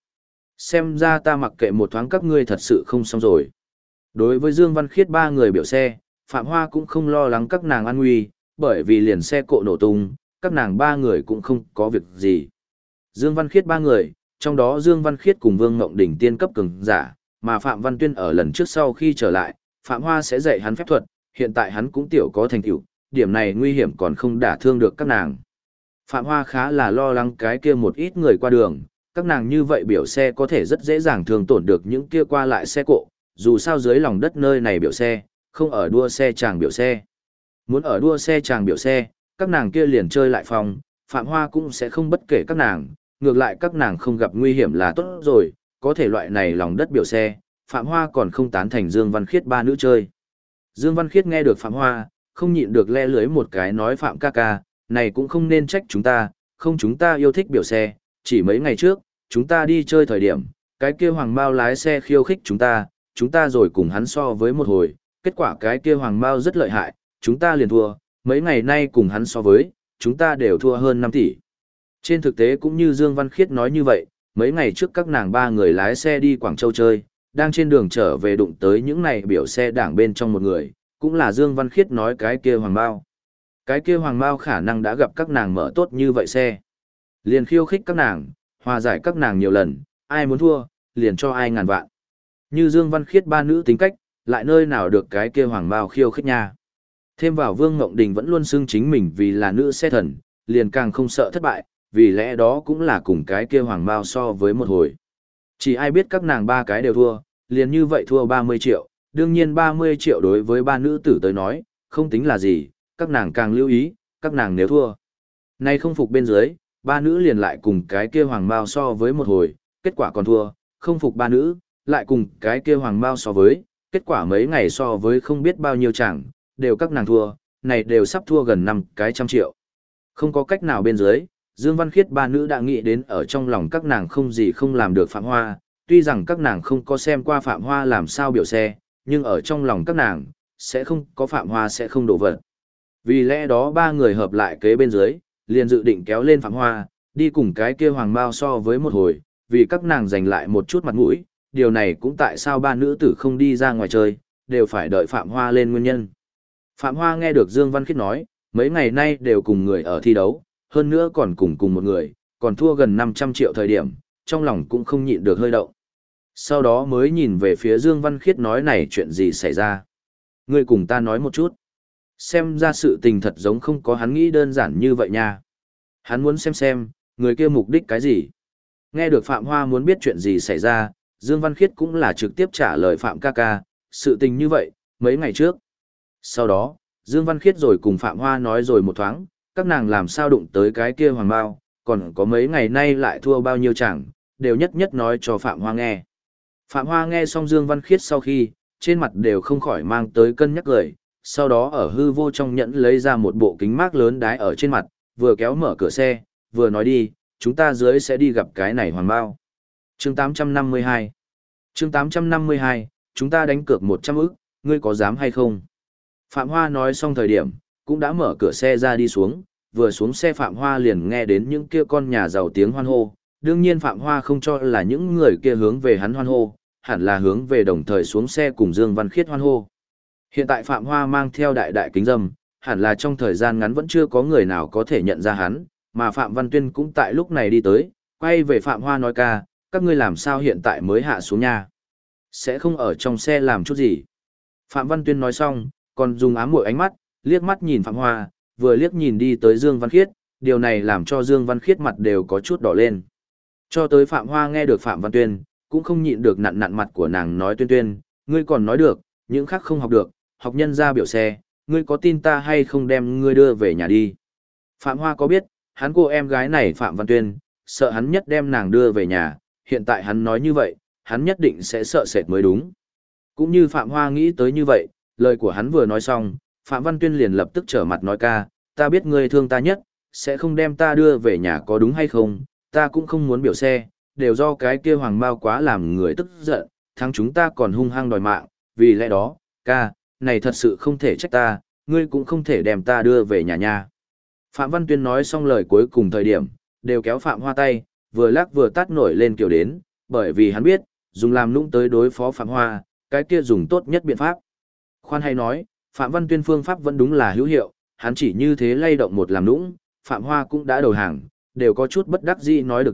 Xem ra ta mặc kệ một thoáng các ngươi thật sự không xong rồi. Đối với Dương Văn Khiết 3 người biểu xe, Phạm Hoa cũng không lo lắng các nàng an nguy, bởi vì liền xe cộ nổ tung, các nàng 3 người cũng không có việc gì. Dương Văn Khiết 3 người, trong đó Dương Văn Khiết cùng Vương Ngộng Đỉnh tiên cấp cường giả, mà Phạm Văn Tuyên ở lần trước sau khi trở lại, Phạm Hoa sẽ dạy hắn phép thuật, hiện tại hắn cũng tiểu có thành tựu, điểm này nguy hiểm còn không đả thương được các nàng. Phạm Hoa khá là lo lắng cái kia một ít người qua đường, các nàng như vậy biểu xe có thể rất dễ dàng thương tổn được những kia qua lại xe cộ, dù sao dưới lòng đất nơi này biểu xe, không ở đua xe chàng biểu xe. Muốn ở đua xe chàng biểu xe, các nàng kia liền chơi lại phòng, Phạm Hoa cũng sẽ không bất kể các nàng, ngược lại các nàng không gặp nguy hiểm là tốt rồi, có thể loại này lòng đất biểu xe, Phạm Hoa còn không tán thành Dương Văn Khiết 3 nữ chơi. Dương Văn Khiết nghe được Phạm Hoa, không nhịn được le lưới một cái nói Phạm ca ca, này cũng không nên trách chúng ta, không chúng ta yêu thích biểu xe, chỉ mấy ngày trước, chúng ta đi chơi thời điểm, cái kia Hoàng Mao lái xe khiêu khích chúng ta rồi cùng hắn so với một hồi, kết quả cái kia Hoàng Mao rất lợi hại, chúng ta liền thua, mấy ngày nay cùng hắn so với, chúng ta đều thua hơn 5 tỷ. Trên thực tế cũng như Dương Văn Khiết nói như vậy, mấy ngày trước các nàng ba người lái xe đi Quảng Châu chơi, đang trên đường trở về đụng tới những này biểu xe đảng bên trong một người, cũng là Dương Văn Khiết nói cái kia Hoàng Mao. Cái kia Hoàng Mao khả năng đã gặp các nàng mở tốt như vậy xe. Liền khiêu khích các nàng, hòa giải các nàng nhiều lần, ai muốn thua, liền cho ai ngàn vạn. Như Dương Văn Khiết ba nữ tính cách, lại nơi nào được cái kia Hoàng Mao khiêu khích nha. Thêm vào Vương Ngộng Đình vẫn luôn xưng chính mình vì là nữ xe thần, liền càng không sợ thất bại, vì lẽ đó cũng là cùng cái kia Hoàng Mao so với một hồi. Chỉ ai biết các nàng ba cái đều thua, liền như vậy thua 30 triệu, đương nhiên 30 triệu đối với ba nữ tử tới nói, không tính là gì, các nàng càng lưu ý, các nàng nếu thua. Nay không phục bên dưới, ba nữ liền lại cùng cái kia Hoàng Mao so với một hồi, kết quả còn thua, không phục ba nữ, lại cùng cái kia Hoàng Mao so với, kết quả mấy ngày so với không biết bao nhiêu chẳng, đều các nàng thua, này đều sắp thua gần 500 triệu. Không có cách nào bên dưới, Dương Văn Khiết ba nữ đã nghĩ đến ở trong lòng các nàng không gì không làm được Phạm Hoa, tuy rằng các nàng không có xem qua Phạm Hoa làm sao biểu xe, nhưng ở trong lòng các nàng, sẽ không có Phạm Hoa sẽ không đổ vật. Vì lẽ đó ba người hợp lại kế bên dưới, liền dự định kéo lên Phạm Hoa, đi cùng cái kia Hoàng Mao so với một hồi, vì các nàng giành lại một chút mặt mũi, điều này cũng tại sao ba nữ tử không đi ra ngoài chơi, đều phải đợi Phạm Hoa lên nguyên nhân. Phạm Hoa nghe được Dương Văn Khiết nói, mấy ngày nay đều cùng người ở thi đấu, hơn nữa còn cùng một người, còn thua gần 500 triệu thời điểm, trong lòng cũng không nhịn được hơi động. Sau đó mới nhìn về phía Dương Văn Khiết nói này chuyện gì xảy ra. Ngươi cùng ta nói một chút. Xem ra sự tình thật giống không có hắn nghĩ đơn giản như vậy nha. Hắn muốn xem, người kia mục đích cái gì. Nghe được Phạm Hoa muốn biết chuyện gì xảy ra, Dương Văn Khiết cũng là trực tiếp trả lời Phạm ca ca, sự tình như vậy, mấy ngày trước. Sau đó, Dương Văn Khiết rồi cùng Phạm Hoa nói rồi một thoáng, các nàng làm sao đụng tới cái kia Hoàng Mao, còn có mấy ngày nay lại thua bao nhiêu chẳng, đều nhất nhất nói cho Phạm Hoa nghe. Phạm Hoa nghe xong Dương Văn Khiết sau khi, trên mặt đều không khỏi mang tới cân nhắc lời, sau đó ở hư vô trong nhẫn lấy ra một bộ kính mác lớn đái ở trên mặt, vừa kéo mở cửa xe, vừa nói đi, chúng ta dưới sẽ đi gặp cái này Hoàng Mao. Chương 852 Chương 852, chúng ta đánh cược 100 ức, ngươi có dám hay không? Phạm Hoa nói xong thời điểm, cũng đã mở cửa xe ra đi xuống, vừa xuống xe Phạm Hoa liền nghe đến những kia con nhà giàu tiếng hoan hô. Đương nhiên Phạm Hoa không cho là những người kia hướng về hắn hoan hô, hẳn là hướng về đồng thời xuống xe cùng Dương Văn Khiết hoan hô. Hiện tại Phạm Hoa mang theo đại kính dâm, hẳn là trong thời gian ngắn vẫn chưa có người nào có thể nhận ra hắn, mà Phạm Văn Tuyên cũng tại lúc này đi tới, quay về Phạm Hoa nói ca, các ngươi làm sao hiện tại mới hạ xuống nha? Sẽ không ở trong xe làm chút gì. Phạm Văn Tuyên nói xong, còn dùng ám muội ánh mắt, liếc mắt nhìn Phạm Hoa, vừa liếc nhìn đi tới Dương Văn Khiết, điều này làm cho Dương Văn Khiết mặt đều có chút đỏ lên. Cho tới Phạm Hoa nghe được Phạm Văn Tuyên, cũng không nhịn được nặn mặt của nàng nói Tuyên Tuyên, ngươi còn nói được, những khác không học được, học nhân ra biểu xe, ngươi có tin ta hay không đem ngươi đưa về nhà đi. Phạm Hoa có biết, hắn cô em gái này Phạm Văn Tuyên, sợ hắn nhất đem nàng đưa về nhà, hiện tại hắn nói như vậy, hắn nhất định sẽ sợ sệt mới đúng. Cũng như Phạm Hoa nghĩ tới như vậy, lời của hắn vừa nói xong, Phạm Văn Tuyên liền lập tức trở mặt nói ca, ta biết ngươi thương ta nhất, sẽ không đem ta đưa về nhà có đúng hay không, ta cũng không muốn biểu xe, đều do cái kia Hoàng Mao quá làm người tức giận, thắng chúng ta còn hung hăng đòi mạng, vì lẽ đó, ca, này thật sự không thể trách ta, ngươi cũng không thể đem ta đưa về nhà nha. Phạm Văn Tuyên nói xong lời cuối cùng thời điểm, đều kéo Phạm Hoa tay, vừa lắc vừa tát nổi lên kiểu đến, bởi vì hắn biết, dùng làm nũng tới đối phó Phạm Hoa, cái kia dùng tốt nhất biện pháp. Khoan hay nói, Phạm Văn Tuyên phương pháp vẫn đúng là hữu hiệu, hắn chỉ như thế lay động một làm nũng, Phạm Hoa cũng đã đầu hàng, đều có chút bất đắc dĩ nói được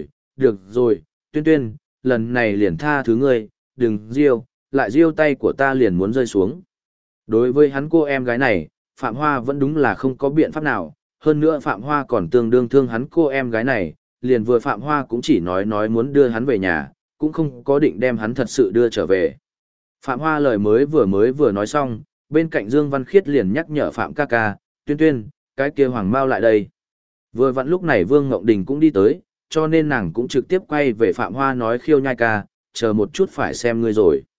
rồi, Tuyên Tuyên, lần này liền tha thứ ngươi, đừng riêu, lại riêu tay của ta liền muốn rơi xuống. Đối với hắn cô em gái này, Phạm Hoa vẫn đúng là không có biện pháp nào, hơn nữa Phạm Hoa còn tương đương thương hắn cô em gái này, liền vừa Phạm Hoa cũng chỉ nói muốn đưa hắn về nhà, cũng không có định đem hắn thật sự đưa trở về. Phạm Hoa lời mới vừa nói xong, bên cạnh Dương Văn Khiết liền nhắc nhở Phạm ca ca, Tuyên Tuyên, cái kia Hoàng Mao lại đây. Vừa vặn lúc này Vương Ngộng Đình cũng đi tới, cho nên nàng cũng trực tiếp quay về Phạm Hoa nói khiêu nhai ca, chờ một chút phải xem ngươi rồi.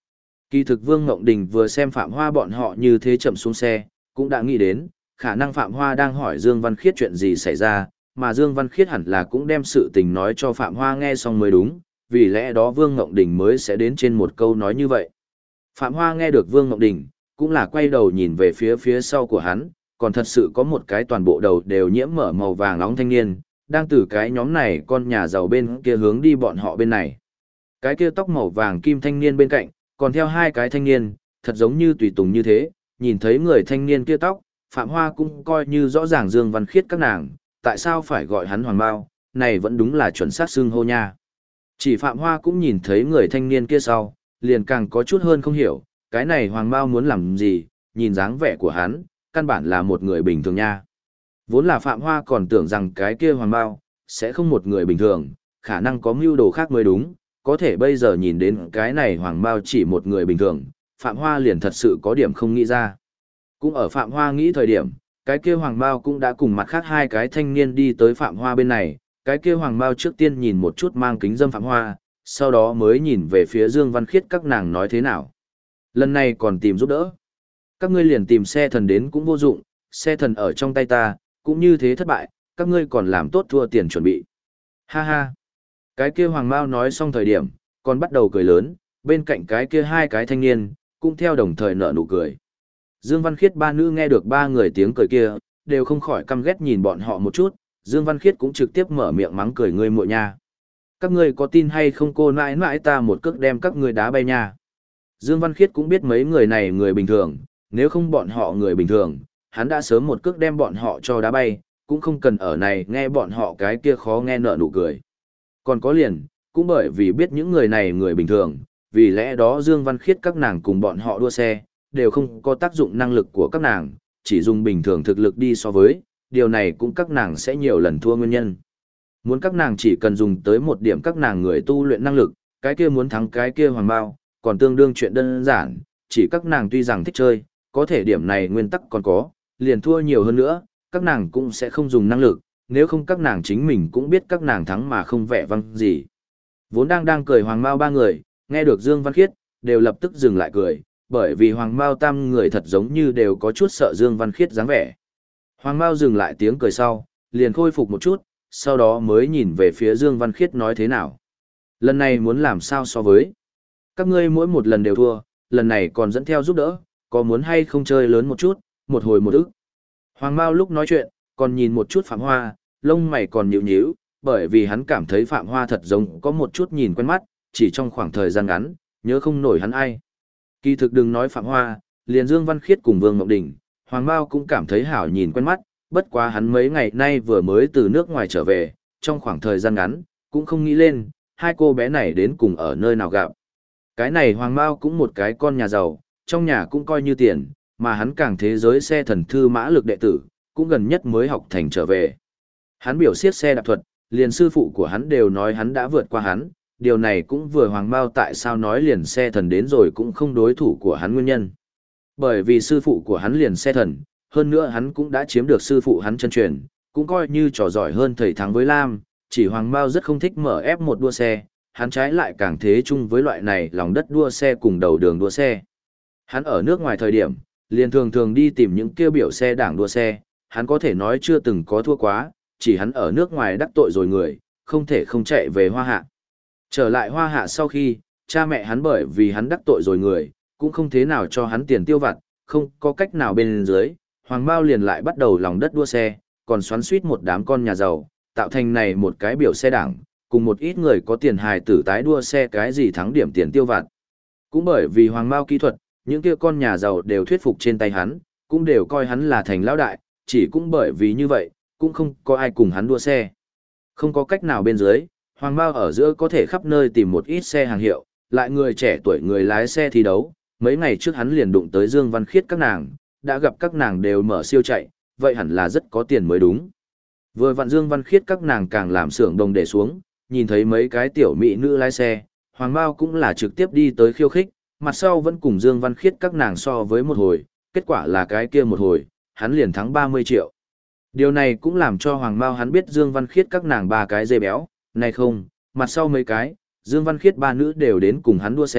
Kỳ thực Vương Ngộng Đình vừa xem Phạm Hoa bọn họ như thế chậm xuống xe, cũng đã nghĩ đến, khả năng Phạm Hoa đang hỏi Dương Văn Khiết chuyện gì xảy ra, mà Dương Văn Khiết hẳn là cũng đem sự tình nói cho Phạm Hoa nghe xong mới đúng, vì lẽ đó Vương Ngộng Đình mới sẽ đến trên một câu nói như vậy. Phạm Hoa nghe được Vương Ngộng Đình, cũng là quay đầu nhìn về phía sau của hắn, còn thật sự có một cái toàn bộ đầu đều nhiễm mở màu vàng nóng thanh niên, đang từ cái nhóm này con nhà giàu bên kia hướng đi bọn họ bên này. Cái kia tóc màu vàng kim thanh niên bên cạnh, còn theo hai cái thanh niên, thật giống như tùy tùng như thế, nhìn thấy người thanh niên kia tóc, Phạm Hoa cũng coi như rõ ràng Dương Văn Khiết các nàng, tại sao phải gọi hắn Hoàng Mao, này vẫn đúng là chuẩn xác xưng hô nha. Chỉ Phạm Hoa cũng nhìn thấy người thanh niên kia sau, liền càng có chút hơn không hiểu, cái này Hoàng Mao muốn làm gì, nhìn dáng vẻ của hắn, căn bản là một người bình thường nha. Vốn là Phạm Hoa còn tưởng rằng cái kia Hoàng Mao sẽ không một người bình thường, khả năng có mưu đồ khác mới đúng, có thể bây giờ nhìn đến cái này Hoàng Mao chỉ một người bình thường, Phạm Hoa liền thật sự có điểm không nghĩ ra. Cũng ở Phạm Hoa nghĩ thời điểm, cái kia Hoàng Mao cũng đã cùng mặt khác hai cái thanh niên đi tới Phạm Hoa bên này, cái kia Hoàng Mao trước tiên nhìn một chút mang kính dâm Phạm Hoa, sau đó mới nhìn về phía Dương Văn Khiết các nàng nói thế nào. Lần này còn tìm giúp đỡ. Các ngươi liền tìm xe thần đến cũng vô dụng, xe thần ở trong tay ta, cũng như thế thất bại, các ngươi còn làm tốt thua tiền chuẩn bị. Ha ha. Cái kia Hoàng Mao nói xong thời điểm, còn bắt đầu cười lớn, bên cạnh cái kia hai cái thanh niên, cũng theo đồng thời nở nụ cười. Dương Văn Khiết ba nữ nghe được ba người tiếng cười kia, đều không khỏi căm ghét nhìn bọn họ một chút, Dương Văn Khiết cũng trực tiếp mở miệng mắng cười ngươi muội nha. Các ngươi có tin hay không cô nãi nãi ta một cước đem các ngươi đá bay nha. Dương Văn Khiết cũng biết mấy người này người bình thường, nếu không bọn họ người bình thường, hắn đã sớm một cước đem bọn họ cho đá bay, cũng không cần ở này nghe bọn họ cái kia khó nghe nở nụ cười. Còn có liền, cũng bởi vì biết những người này người bình thường, vì lẽ đó Dương Văn Khiết các nàng cùng bọn họ đua xe, đều không có tác dụng năng lực của các nàng, chỉ dùng bình thường thực lực đi so với, điều này cũng các nàng sẽ nhiều lần thua nguyên nhân. Muốn các nàng chỉ cần dùng tới một điểm các nàng người tu luyện năng lực, cái kia muốn thắng cái kia Hoàng Mao, còn tương đương chuyện đơn giản, chỉ các nàng tuy rằng thích chơi, có thể điểm này nguyên tắc còn có, liền thua nhiều hơn nữa, các nàng cũng sẽ không dùng năng lực, nếu không các nàng chính mình cũng biết các nàng thắng mà không vẻ vang gì. Vốn đang cười Hoàng Mao ba người, nghe được Dương Văn Khiết, đều lập tức dừng lại cười, bởi vì Hoàng Mao tam người thật giống như đều có chút sợ Dương Văn Khiết dáng vẻ. Hoàng Mao dừng lại tiếng cười sau, liền khôi phục một chút, sau đó mới nhìn về phía Dương Văn Khiết nói thế nào. Lần này muốn làm sao so với? Các ngươi mỗi một lần đều thua, lần này còn dẫn theo giúp đỡ, có muốn hay không chơi lớn một chút, một hồi một ức. Hoàng Mao lúc nói chuyện, còn nhìn một chút Phạm Hoa, lông mày còn nhíu nhíu, bởi vì hắn cảm thấy Phạm Hoa thật giống có một chút nhìn quen mắt, chỉ trong khoảng thời gian ngắn, nhớ không nổi hắn ai. Kỳ thực đừng nói Phạm Hoa, liền Dương Văn Khiết cùng Vương Ngọc Đình, Hoàng Mao cũng cảm thấy hảo nhìn quen mắt, bất quá hắn mấy ngày nay vừa mới từ nước ngoài trở về, trong khoảng thời gian ngắn, cũng không nghĩ lên, hai cô bé này đến cùng ở nơi nào gặp. Cái này Hoàng Mao cũng một cái con nhà giàu, trong nhà cũng coi như tiền, mà hắn càng thế giới xe thần thư mã lực đệ tử, cũng gần nhất mới học thành trở về. Hắn biểu xiết xe đạp thuật, liền sư phụ của hắn đều nói hắn đã vượt qua hắn, điều này cũng vừa Hoàng Mao tại sao nói liền xe thần đến rồi cũng không đối thủ của hắn nguyên nhân. Bởi vì sư phụ của hắn liền xe thần, hơn nữa hắn cũng đã chiếm được sư phụ hắn chân truyền, cũng coi như trò giỏi hơn thầy thắng với Lam, chỉ Hoàng Mao rất không thích mở ép một đua xe, hắn trái lại càng thế chung với loại này lòng đất đua xe cùng đầu đường đua xe. Hắn ở nước ngoài thời điểm, liền thường thường đi tìm những kêu biểu xe đảng đua xe, hắn có thể nói chưa từng có thua quá, chỉ hắn ở nước ngoài đắc tội rồi người, không thể không chạy về Hoa Hạ. Trở lại Hoa Hạ sau khi, cha mẹ hắn bởi vì hắn đắc tội rồi người, cũng không thế nào cho hắn tiền tiêu vặt, không có cách nào bên dưới, Hoàng Mao liền lại bắt đầu lòng đất đua xe, còn xoắn suýt một đám con nhà giàu, tạo thành này một cái biểu xe đảng, cùng một ít người có tiền hài tử tái đua xe cái gì thắng điểm tiền tiêu vặt. Cũng bởi vì Hoàng Mao kỹ thuật, những kia con nhà giàu đều thuyết phục trên tay hắn, cũng đều coi hắn là thành lão đại, chỉ cũng bởi vì như vậy, cũng không có ai cùng hắn đua xe. Không có cách nào bên dưới, Hoàng Mao ở giữa có thể khắp nơi tìm một ít xe hàng hiệu, lại người trẻ tuổi người lái xe thi đấu, mấy ngày trước hắn liền đụng tới Dương Văn Khiết các nàng, đã gặp các nàng đều mở siêu chạy, vậy hẳn là rất có tiền mới đúng. Vừa vặn Dương Văn Khiết các nàng càng làm xưởng đồng để xuống, nhìn thấy mấy cái tiểu mỹ nữ lái xe, Hoàng Mao cũng là trực tiếp đi tới khiêu khích, mặt sau vẫn cùng Dương Văn Khiết các nàng so với một hồi, kết quả là cái kia một hồi, hắn liền thắng 30 triệu. Điều này cũng làm cho Hoàng Mao hắn biết Dương Văn Khiết các nàng ba cái dê béo, này không, mặt sau mấy cái, Dương Văn Khiết ba nữ đều đến cùng hắn đua xe,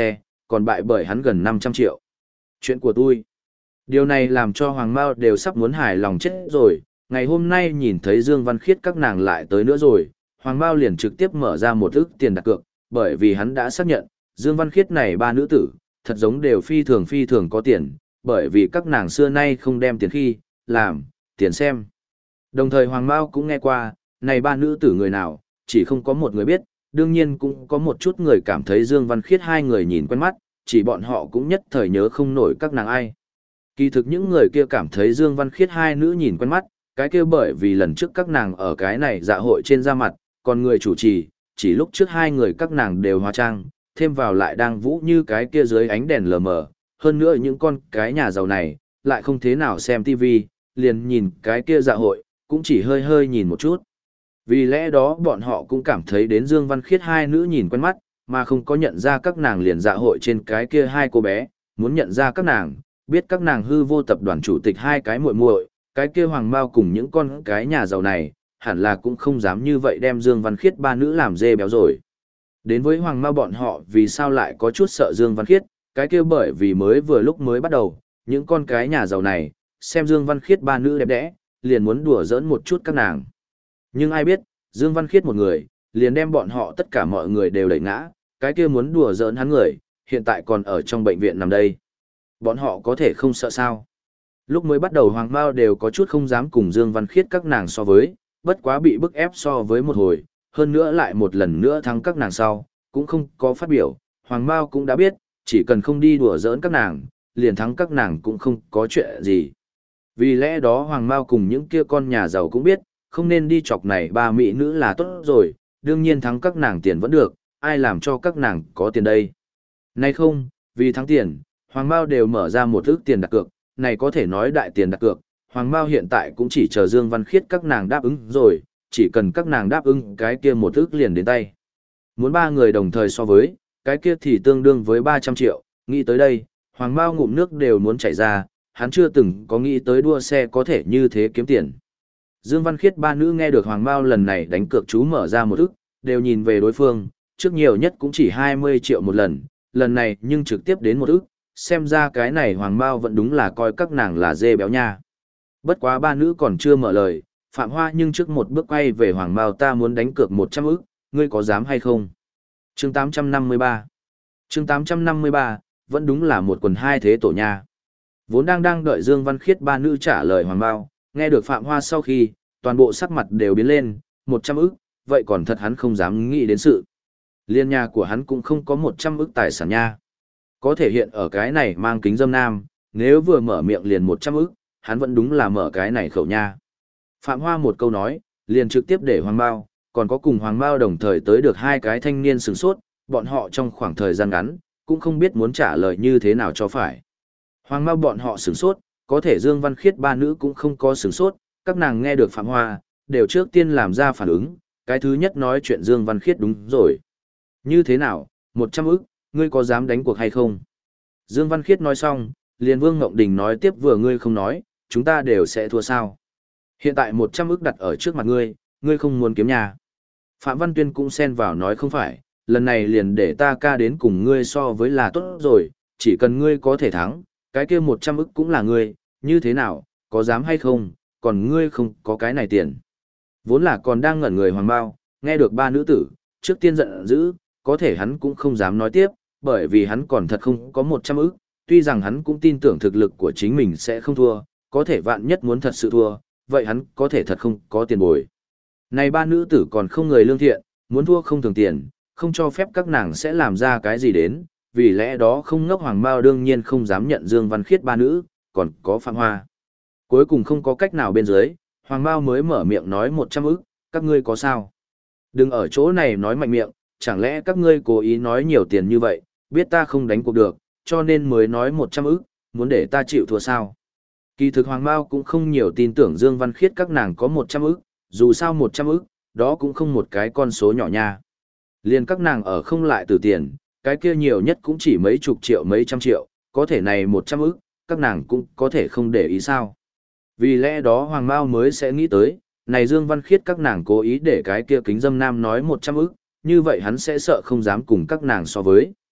còn bại bởi hắn gần 500 triệu. Chuyện của tôi. Điều này làm cho Hoàng Mao đều sắp muốn hài lòng chết rồi, ngày hôm nay nhìn thấy Dương Văn Khiết các nàng lại tới nữa rồi, Hoàng Mao liền trực tiếp mở ra một ức tiền đặt cược, bởi vì hắn đã xác nhận, Dương Văn Khiết này ba nữ tử, thật giống đều phi thường có tiền, bởi vì các nàng xưa nay không đem tiền khi, làm, tiền xem. Đồng thời Hoàng Mao cũng nghe qua, này ba nữ tử người nào, chỉ không có một người biết, đương nhiên cũng có một chút người cảm thấy Dương Văn Khiết hai người nhìn quen mắt, chỉ bọn họ cũng nhất thời nhớ không nổi các nàng ai. Kỳ thực những người kia cảm thấy Dương Văn Khiết hai nữ nhìn quen mắt, cái kia bởi vì lần trước các nàng ở cái này dạ hội trên ra mặt, còn người chủ trì, chỉ lúc trước hai người các nàng đều hóa trang, thêm vào lại đang vũ như cái kia dưới ánh đèn lờ mờ, hơn nữa những con cái nhà giàu này, lại không thế nào xem tivi, liền nhìn cái kia dạ hội, cũng chỉ hơi hơi nhìn một chút. Vì lẽ đó bọn họ cũng cảm thấy đến Dương Văn Khiết hai nữ nhìn quen mắt, mà không có nhận ra các nàng liền dạ hội trên cái kia hai cô bé, muốn nhận ra các nàng, biết các nàng hư vô tập đoàn chủ tịch hai cái muội muội, cái kia Hoàng Mao cùng những con cái nhà giàu này, hẳn là cũng không dám như vậy đem Dương Văn Khiết ba nữ làm dê béo rồi. Đến với Hoàng Mao bọn họ vì sao lại có chút sợ Dương Văn Khiết, cái kia bởi vì mới vừa lúc mới bắt đầu, những con cái nhà giàu này, xem Dương Văn Khiết ba nữ đẹp đẽ, liền muốn đùa giỡn một chút các nàng. Nhưng ai biết, Dương Văn Khiết một người, liền đem bọn họ tất cả mọi người đều đẩy ngã, cái kia muốn đùa giỡn hắn người, hiện tại còn ở trong bệnh viện nằm đây. Bọn họ có thể không sợ sao? Lúc mới bắt đầu Hoàng Mao đều có chút không dám cùng Dương Văn Khiết các nàng so với, bất quá bị bức ép so với một hồi, hơn nữa lại một lần nữa thắng các nàng sau, cũng không có phát biểu, Hoàng Mao cũng đã biết, chỉ cần không đi đùa giỡn các nàng, liền thắng các nàng cũng không có chuyện gì. Vì lẽ đó Hoàng Mao cùng những kia con nhà giàu cũng biết, không nên đi chọc này ba mỹ nữ là tốt rồi, đương nhiên thắng các nàng tiền vẫn được, ai làm cho các nàng có tiền đây. Nay không, vì thắng tiền, Hoàng Mao đều mở ra một ức tiền đặt cược, này có thể nói đại tiền đặt cược, Hoàng Mao hiện tại cũng chỉ chờ Dương Văn Khiết các nàng đáp ứng rồi, chỉ cần các nàng đáp ứng cái kia một ức liền đến tay. Muốn ba người đồng thời so với, cái kia thì tương đương với 300 triệu, nghĩ tới đây, Hoàng Mao ngụm nước đều muốn chảy ra, hắn chưa từng có nghĩ tới đua xe có thể như thế kiếm tiền. Dương Văn Khiết ba nữ nghe được Hoàng Mao lần này đánh cược chú mở ra một ức, đều nhìn về đối phương, trước nhiều nhất cũng chỉ 20 triệu một lần này nhưng trực tiếp đến một ức, xem ra cái này Hoàng Mao vẫn đúng là coi các nàng là dê béo nha. Bất quá ba nữ còn chưa mở lời, Phạm Hoa nhưng trước một bước quay về Hoàng Mao ta muốn đánh cược 100 ức, ngươi có dám hay không? Chương 853 Chương 853, vẫn đúng là một quần hai thế tổ nha. Vốn đang đợi Dương Văn Khiết ba nữ trả lời Hoàng Mao, nghe được Phạm Hoa sau khi, toàn bộ sắc mặt đều biến lên, 100 ức, vậy còn thật hắn không dám nghĩ đến sự. Liên nhà của hắn cũng không có 100 ức tài sản nha. Có thể hiện ở cái này mang kính dâm nam, nếu vừa mở miệng liền 100 ức, hắn vẫn đúng là mở cái này khẩu nha. Phạm Hoa một câu nói, liền trực tiếp để Hoàng Mao, còn có cùng Hoàng Mao đồng thời tới được hai cái thanh niên sửng sốt, bọn họ trong khoảng thời gian ngắn, cũng không biết muốn trả lời như thế nào cho phải. Hoàng Mao bọn họ sửng sốt, có thể Dương Văn Khiết ba nữ cũng không có sửng sốt, các nàng nghe được Phạm Hoa, đều trước tiên làm ra phản ứng, cái thứ nhất nói chuyện Dương Văn Khiết đúng rồi. Như thế nào, 100 ức, ngươi có dám đánh cuộc hay không? Dương Văn Khiết nói xong, liền Vương Ngộng Đình nói tiếp vừa ngươi không nói, chúng ta đều sẽ thua sao. Hiện tại 100 ức đặt ở trước mặt ngươi không muốn kiếm nhà. Phạm Văn Tuyên cũng xen vào nói không phải, lần này liền để ta ca đến cùng ngươi so với là tốt rồi, chỉ cần ngươi có thể thắng, cái kia 100 ức cũng là ngươi, như thế nào, có dám hay không, còn ngươi không có cái này tiền. Vốn là còn đang ngẩn người Hoàng Mao, nghe được ba nữ tử, trước tiên giận dữ, có thể hắn cũng không dám nói tiếp, bởi vì hắn còn thật không có 100 ức, tuy rằng hắn cũng tin tưởng thực lực của chính mình sẽ không thua, có thể vạn nhất muốn thật sự thua, vậy hắn có thể thật không có tiền bồi. Này ba nữ tử còn không người lương thiện, muốn thua không thường tiền, không cho phép các nàng sẽ làm ra cái gì đến, vì lẽ đó không ngốc Hoàng Mao đương nhiên không dám nhận Dương Văn Khiết ba nữ, còn có Phạm Hoa. Cuối cùng không có cách nào bên dưới, Hoàng Mao mới mở miệng nói 100 ức, các ngươi có sao? Đừng ở chỗ này nói mạnh miệng, chẳng lẽ các ngươi cố ý nói nhiều tiền như vậy, biết ta không đánh cuộc được, cho nên mới nói 100 ức, muốn để ta chịu thua sao? Kỳ thực Hoàng Mao cũng không nhiều tin tưởng Dương Văn Khiết các nàng có 100 ức, dù sao 100 ức, đó cũng không một cái con số nhỏ nha. Liên các nàng ở không lại từ tiền, cái kia nhiều nhất cũng chỉ mấy chục triệu mấy trăm triệu, có thể này 100 ức, các nàng cũng có thể không để ý sao. Vì lẽ đó Hoàng Mao mới sẽ nghĩ tới, này Dương Văn Khiết các nàng cố ý để cái kia kính dâm nam nói 100 ức, như vậy hắn sẽ sợ không dám cùng các nàng so với.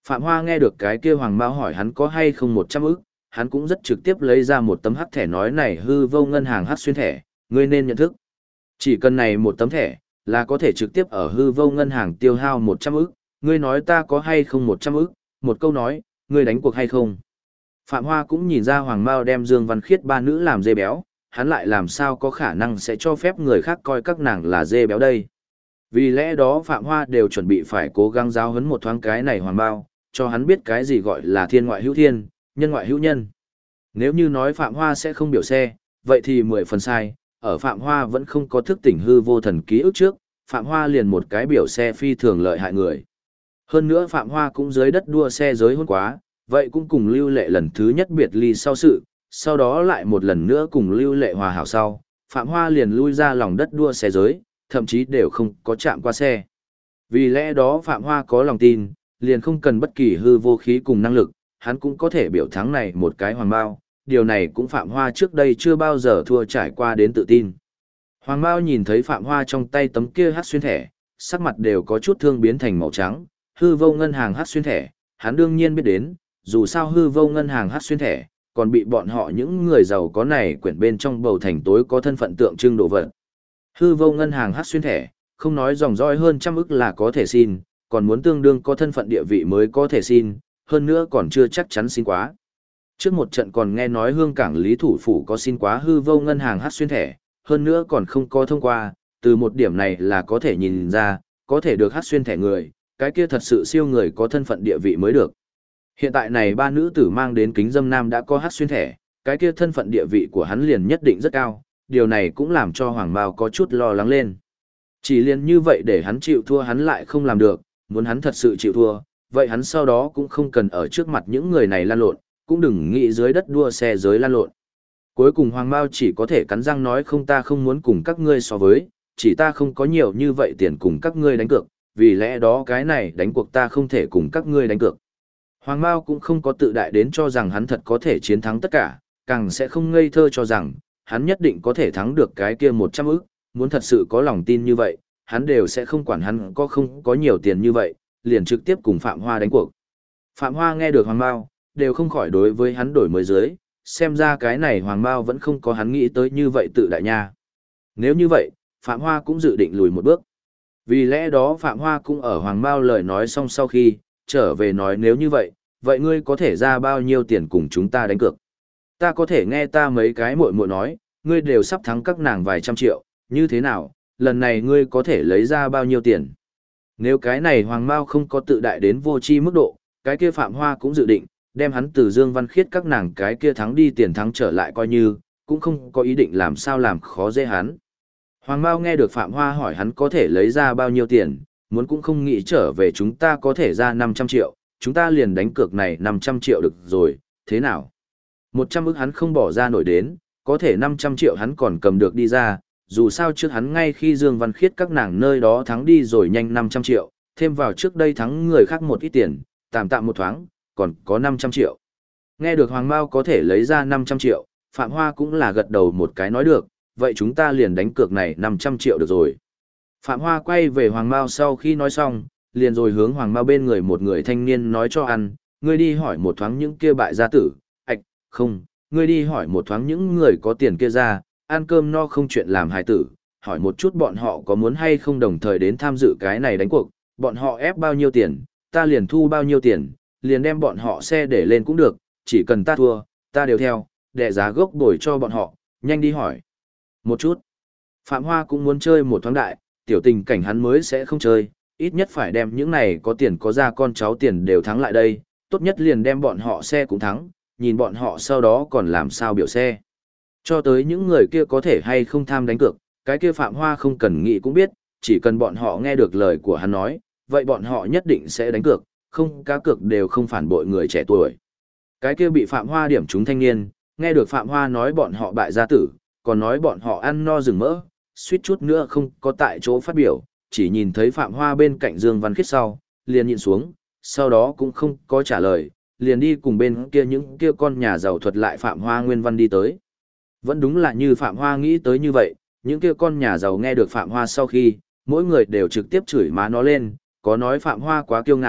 Phạm Hoa nghe được cái kia Hoàng Mao hỏi hắn có hay không 100 ức, hắn cũng rất trực tiếp lấy ra một tấm hắc thẻ nói này hư vô ngân hàng hắc xuyên thẻ, ngươi nên nhận thức. Chỉ cần này một tấm thẻ, là có thể trực tiếp ở hư vô ngân hàng tiêu hao 100 ức, ngươi nói ta có hay không 100 ức, một câu nói, ngươi đánh cuộc hay không. Phạm Hoa cũng nhìn ra Hoàng Mao đem Dương Văn Khiết ba nữ làm dê béo, hắn lại làm sao có khả năng sẽ cho phép người khác coi các nàng là dê béo đây. Vì lẽ đó Phạm Hoa đều chuẩn bị phải cố gắng giáo huấn một thoáng cái này Hoàng Mao, cho hắn biết cái gì gọi là thiên ngoại hữu thiên, nhân ngoại hữu nhân. Nếu như nói Phạm Hoa sẽ không biểu xe, vậy thì 10 phần sai, ở Phạm Hoa vẫn không có thức tỉnh hư vô thần ký ức trước, Phạm Hoa liền một cái biểu xe phi thường lợi hại người. Hơn nữa Phạm Hoa cũng dưới đất đua xe giới hôn quá, vậy cũng cùng Lưu Lệ lần thứ nhất biệt ly sau sự, sau đó lại một lần nữa cùng Lưu Lệ hòa hảo sau, Phạm Hoa liền lui ra lòng đất đua xe giới, thậm chí đều không có chạm qua xe. Vì lẽ đó Phạm Hoa có lòng tin, liền không cần bất kỳ hư vô khí cùng năng lực, hắn cũng có thể biểu thắng này một cái Hoàng Mao, điều này cũng Phạm Hoa trước đây chưa bao giờ thua trải qua đến tự tin. Hoàng Mao nhìn thấy Phạm Hoa trong tay tấm kia hắc xuyên thẻ, sắc mặt đều có chút thương biến thành màu trắng, hư vô ngân hàng hắc xuyên thẻ, hắn đương nhiên biết đến, dù sao hư vô ngân hàng hắc xuyên thẻ, còn bị bọn họ những người giàu có này quyển bên trong bầu thành tối có thân phận tượng trưng đồ vật. Hư vô ngân hàng hắc xuyên thẻ, không nói dòng dõi hơn 100 ức là có thể xin, còn muốn tương đương có thân phận địa vị mới có thể xin, hơn nữa còn chưa chắc chắn xin quá. Trước một trận còn nghe nói Hương Cảng Lý Thủ Phủ có xin quá hư vô ngân hàng hắc xuyên thẻ, hơn nữa còn không có thông qua, từ một điểm này là có thể nhìn ra, có thể được hắc xuyên thẻ người, cái kia thật sự siêu người có thân phận địa vị mới được. Hiện tại này ba nữ tử mang đến kính dâm nam đã có hắc xuyên thẻ, cái kia thân phận địa vị của hắn liền nhất định rất cao, điều này cũng làm cho Hoàng Mao có chút lo lắng lên. Chỉ liền như vậy để hắn chịu thua hắn lại không làm được, muốn hắn thật sự chịu thua, vậy hắn sau đó cũng không cần ở trước mặt những người này lan lộn, cũng đừng nghĩ dưới đất đua xe giới lan lộn. Cuối cùng Hoàng Mao chỉ có thể cắn răng nói không, ta không muốn cùng các ngươi so với, chỉ ta không có nhiều như vậy tiền cùng các ngươi đánh cược, vì lẽ đó cái này đánh cuộc ta không thể cùng các ngươi đánh cược. Hoàng Mao cũng không có tự đại đến cho rằng hắn thật có thể chiến thắng tất cả, càng sẽ không ngây thơ cho rằng hắn nhất định có thể thắng được cái kia 100 ức, muốn thật sự có lòng tin như vậy, hắn đều sẽ không quản hắn có không có nhiều tiền như vậy, liền trực tiếp cùng Phạm Hoa đánh cuộc. Phạm Hoa nghe được Hoàng Mao, đều không khỏi đối với hắn đổi mới dưới, xem ra cái này Hoàng Mao vẫn không có hắn nghĩ tới như vậy tự đại nha. Nếu như vậy, Phạm Hoa cũng dự định lùi một bước. Vì lẽ đó Phạm Hoa cũng ở Hoàng Mao lời nói xong sau khi, trở về nói nếu như vậy, vậy ngươi có thể ra bao nhiêu tiền cùng chúng ta đánh cược? Ta có thể nghe ta mấy cái muội muội nói, ngươi đều sắp thắng các nàng vài trăm triệu, như thế nào, lần này ngươi có thể lấy ra bao nhiêu tiền? Nếu cái này Hoàng Mao không có tự đại đến vô tri mức độ, cái kia Phạm Hoa cũng dự định, đem hắn từ Dương Văn Khiết các nàng cái kia thắng đi tiền thắng trở lại coi như, cũng không có ý định làm sao làm khó dễ hắn. Hoàng Mao nghe được Phạm Hoa hỏi hắn có thể lấy ra bao nhiêu tiền, muốn cũng không nghĩ trở về chúng ta có thể ra 500 triệu, chúng ta liền đánh cược này 500 triệu được rồi, thế nào? 100 ức hắn không bỏ ra nổi đến, có thể 500 triệu hắn còn cầm được đi ra, dù sao trước hắn ngay khi Dương Văn Khiết các nàng nơi đó thắng đi rồi nhanh 500 triệu, thêm vào trước đây thắng người khác một ít tiền, tạm tạm một thoáng, còn có 500 triệu. Nghe được Hoàng Mao có thể lấy ra 500 triệu, Phạm Hoa cũng là gật đầu một cái nói được, vậy chúng ta liền đánh cược này 500 triệu được rồi. Phạm Hoa quay về Hoàng Mao sau khi nói xong, liền rồi hướng Hoàng Mao bên người một người thanh niên nói cho ăn, ngươi đi hỏi một thoáng những kia bại gia tử, không, ngươi đi hỏi một thoáng những người có tiền kia ra, ăn cơm no không chuyện làm hài tử, hỏi một chút bọn họ có muốn hay không đồng thời đến tham dự cái này đánh cuộc, bọn họ ép bao nhiêu tiền, ta liền thu bao nhiêu tiền, liền đem bọn họ xe để lên cũng được, chỉ cần ta thua, ta đều theo, đệ giá gốc bồi cho bọn họ, nhanh đi hỏi. Một chút, Phạm Hoa cũng muốn chơi một thoáng đại, tiểu tình cảnh hắn mới sẽ không chơi, ít nhất phải đem những này có tiền có ra con cháu tiền đều thắng lại đây, tốt nhất liền đem bọn họ xe cũng thắng, nhìn bọn họ sau đó còn làm sao biểu xe. Cho tới những người kia có thể hay không tham đánh cược, cái kia Phạm Hoa không cần nghĩ cũng biết, chỉ cần bọn họ nghe được lời của hắn nói, vậy bọn họ nhất định sẽ đánh cược, không cá cược đều không phản bội người trẻ tuổi. Cái kia bị Phạm Hoa điểm trúng thanh niên, nghe được Phạm Hoa nói bọn họ bại gia tử, còn nói bọn họ ăn no rừng mỡ, suýt chút nữa không có tại chỗ phát biểu, chỉ nhìn thấy Phạm Hoa bên cạnh Dương Văn Khiết sau, liền nhịn xuống, sau đó cũng không có trả lời, liền đi cùng bên kia những kia con nhà giàu thuật lại Phạm Hoa nguyên văn đi tới. Vẫn đúng là như Phạm Hoa nghĩ tới như vậy, những kia con nhà giàu nghe được Phạm Hoa sau khi, mỗi người đều trực tiếp chửi má nó lên, có nói Phạm Hoa quá kiêu ngạo,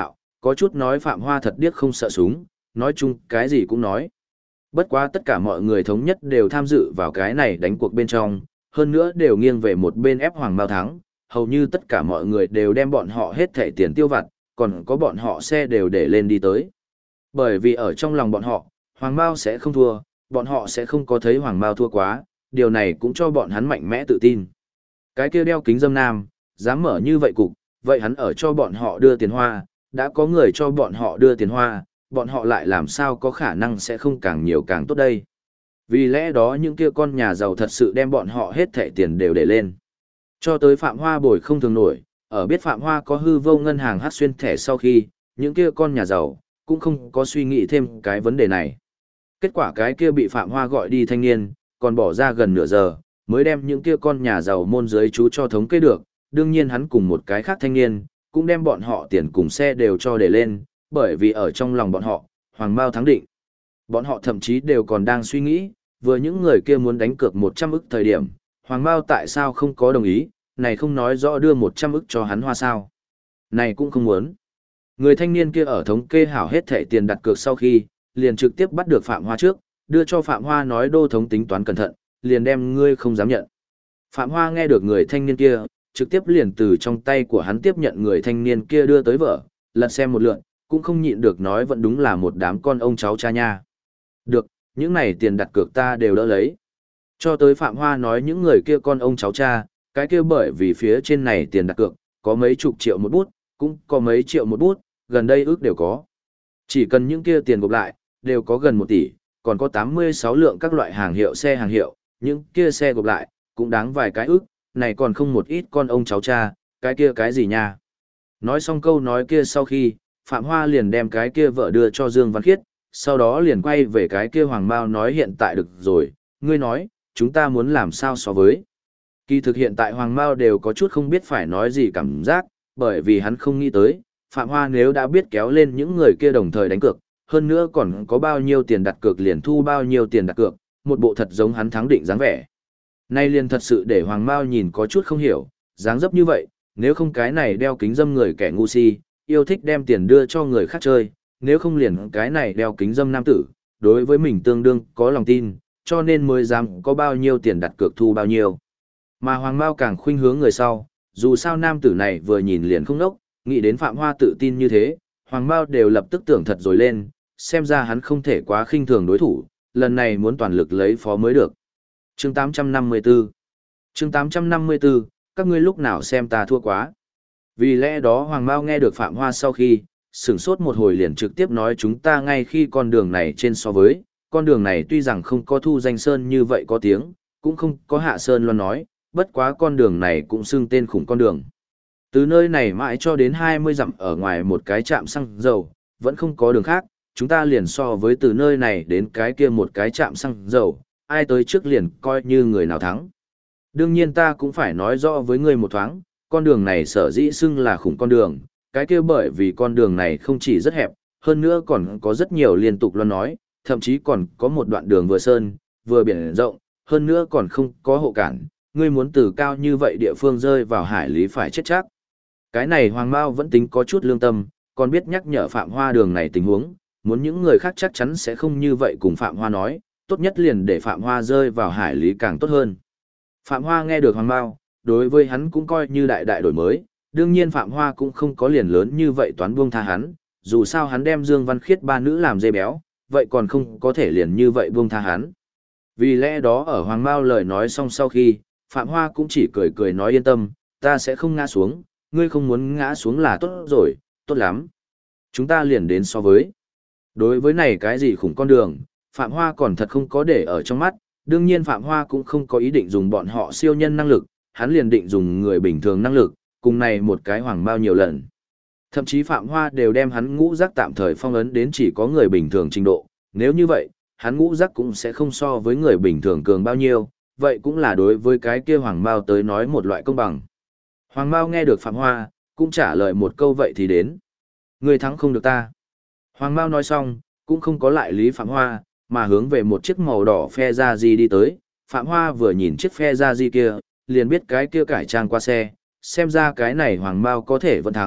có chút nói Phạm Hoa thật điếc không sợ súng, nói chung cái gì cũng nói. Bất quá tất cả mọi người thống nhất đều tham dự vào cái này đánh cuộc bên trong, hơn nữa đều nghiêng về một bên ép Hoàng Mao thắng, hầu như tất cả mọi người đều đem bọn họ hết thẻ tiền tiêu vặt, còn có bọn họ xe đều để lên đi tới. Bởi vì ở trong lòng bọn họ, Hoàng Mao sẽ không thua, bọn họ sẽ không có thấy Hoàng Mao thua quá, điều này cũng cho bọn hắn mạnh mẽ tự tin. Cái kia đeo kính dâm nam, dám mở như vậy cục, vậy hắn ở cho bọn họ đưa tiền hoa, đã có người cho bọn họ đưa tiền hoa, bọn họ lại làm sao có khả năng sẽ không càng nhiều càng tốt đây. Vì lẽ đó những kia con nhà giàu thật sự đem bọn họ hết thẻ tiền đều để lên. Cho tới Phạm Hoa bồi không thường nổi, ở biết Phạm Hoa có hư vô ngân hàng hát xuyên thẻ sau khi, những kia con nhà giàu, cũng không có suy nghĩ thêm cái vấn đề này. Kết quả cái kia bị Phạm Hoa gọi đi thanh niên, còn bỏ ra gần nửa giờ, mới đem những kia con nhà giàu môn dưới chú cho thống kê được, đương nhiên hắn cùng một cái khác thanh niên, cũng đem bọn họ tiền cùng xe đều cho để lên, bởi vì ở trong lòng bọn họ, Hoàng Mao thắng định. Bọn họ thậm chí đều còn đang suy nghĩ, vừa những người kia muốn đánh cược 100 ức thời điểm, Hoàng Mao tại sao không có đồng ý, này không nói rõ đưa 100 ức cho hắn hoa sao. Này cũng không muốn. Người thanh niên kia ở thống kê hảo hết thẻ tiền đặt cược sau khi, liền trực tiếp bắt được Phạm Hoa trước, đưa cho Phạm Hoa nói đô thống tính toán cẩn thận, liền đem ngươi không dám nhận. Phạm Hoa nghe được người thanh niên kia, trực tiếp liền từ trong tay của hắn tiếp nhận người thanh niên kia đưa tới vợ, lật xem một lượt, cũng không nhịn được nói vẫn đúng là một đám con ông cháu cha nha. Được, những này tiền đặt cược ta đều đỡ lấy. Cho tới Phạm Hoa nói những người kia con ông cháu cha, cái kia bởi vì phía trên này tiền đặt cược, có mấy chục triệu một bút, cũng có mấy triệu một bút, gần đây ước đều có. Chỉ cần những kia tiền gộp lại, đều có gần 1 tỷ, còn có 86 lượng các loại hàng hiệu xe hàng hiệu, những kia xe gộp lại, cũng đáng vài cái ước, này còn không một ít con ông cháu cha, cái kia cái gì nha. Nói xong câu nói kia sau khi, Phạm Hoa liền đem cái kia vợ đưa cho Dương Văn Khiết, sau đó liền quay về cái kia Hoàng Mao nói hiện tại được rồi, ngươi nói, chúng ta muốn làm sao so với. Kỳ thực hiện tại Hoàng Mao đều có chút không biết phải nói gì cảm giác, bởi vì hắn không nghĩ tới, Phạm Hoa nếu đã biết kéo lên những người kia đồng thời đánh cược, hơn nữa còn có bao nhiêu tiền đặt cược liền thu bao nhiêu tiền đặt cược, một bộ thật giống hắn thắng định dáng vẻ. Nay liền thật sự để Hoàng Mao nhìn có chút không hiểu, dáng dấp như vậy, nếu không cái này đeo kính dâm người kẻ ngu si, yêu thích đem tiền đưa cho người khác chơi, nếu không liền cái này đeo kính dâm nam tử, đối với mình tương đương có lòng tin, cho nên mới dám có bao nhiêu tiền đặt cược thu bao nhiêu. Mà Hoàng Mao càng khuynh hướng người sau, dù sao nam tử này vừa nhìn liền không nốc, nghĩ đến Phạm Hoa tự tin như thế, Hoàng Mao đều lập tức tưởng thật rồi lên, xem ra hắn không thể quá khinh thường đối thủ, lần này muốn toàn lực lấy phó mới được. Chương 854 Chương 854, các ngươi lúc nào xem ta thua quá. Vì lẽ đó Hoàng Mao nghe được Phạm Hoa sau khi, sửng sốt một hồi liền trực tiếp nói chúng ta ngay khi con đường này trên so với, con đường này tuy rằng không có Thu Danh Sơn như vậy có tiếng, cũng không có Hạ Sơn Loan nói, bất quá con đường này cũng xưng tên khủng con đường. Từ nơi này mãi cho đến 20 dặm ở ngoài một cái trạm xăng dầu, vẫn không có đường khác, chúng ta liền so với từ nơi này đến cái kia một cái trạm xăng dầu, ai tới trước liền coi như người nào thắng. Đương nhiên ta cũng phải nói rõ với ngươi một thoáng, con đường này sở dĩ xưng là khủng con đường, cái kia bởi vì con đường này không chỉ rất hẹp, hơn nữa còn có rất nhiều liên tục loan nói, thậm chí còn có một đoạn đường vừa sơn, vừa biển rộng, hơn nữa còn không có hộ cản, ngươi muốn từ cao như vậy địa phương rơi vào hải lý phải chết chắc. Cái này Hoàng Mao vẫn tính có chút lương tâm, còn biết nhắc nhở Phạm Hoa đường này tình huống, muốn những người khác chắc chắn sẽ không như vậy cùng Phạm Hoa nói, tốt nhất liền để Phạm Hoa rơi vào hải lý càng tốt hơn. Phạm Hoa nghe được Hoàng Mao, đối với hắn cũng coi như đại đại đổi mới, đương nhiên Phạm Hoa cũng không có liền lớn như vậy toán buông tha hắn, dù sao hắn đem Dương Văn Khiết ba nữ làm dê béo, vậy còn không có thể liền như vậy buông tha hắn. Vì lẽ đó ở Hoàng Mao lời nói xong sau khi, Phạm Hoa cũng chỉ cười cười nói yên tâm, ta sẽ không ngã xuống, ngươi không muốn ngã xuống là tốt rồi, tốt lắm. Chúng ta liền đến so với. Đối với này cái gì khủng con đường, Phạm Hoa còn thật không có để ở trong mắt, đương nhiên Phạm Hoa cũng không có ý định dùng bọn họ siêu nhân năng lực, hắn liền định dùng người bình thường năng lực, cùng này một cái Hoàng Mao nhiều lần. Thậm chí Phạm Hoa đều đem hắn ngũ giác tạm thời phong ấn đến chỉ có người bình thường trình độ, nếu như vậy, hắn ngũ giác cũng sẽ không so với người bình thường cường bao nhiêu, vậy cũng là đối với cái kia Hoàng Mao tới nói một loại công bằng. Hoàng Mao nghe được Phạm Hoa, cũng trả lời một câu vậy thì đến. Người thắng không được ta. Hoàng Mao nói xong, cũng không có lại lý Phạm Hoa, mà hướng về một chiếc màu đỏ phe ra di đi tới. Phạm Hoa vừa nhìn chiếc phe ra di kia, liền biết cái kia cải trang qua xe, xem ra cái này Hoàng Mao có thể vẫn thắng,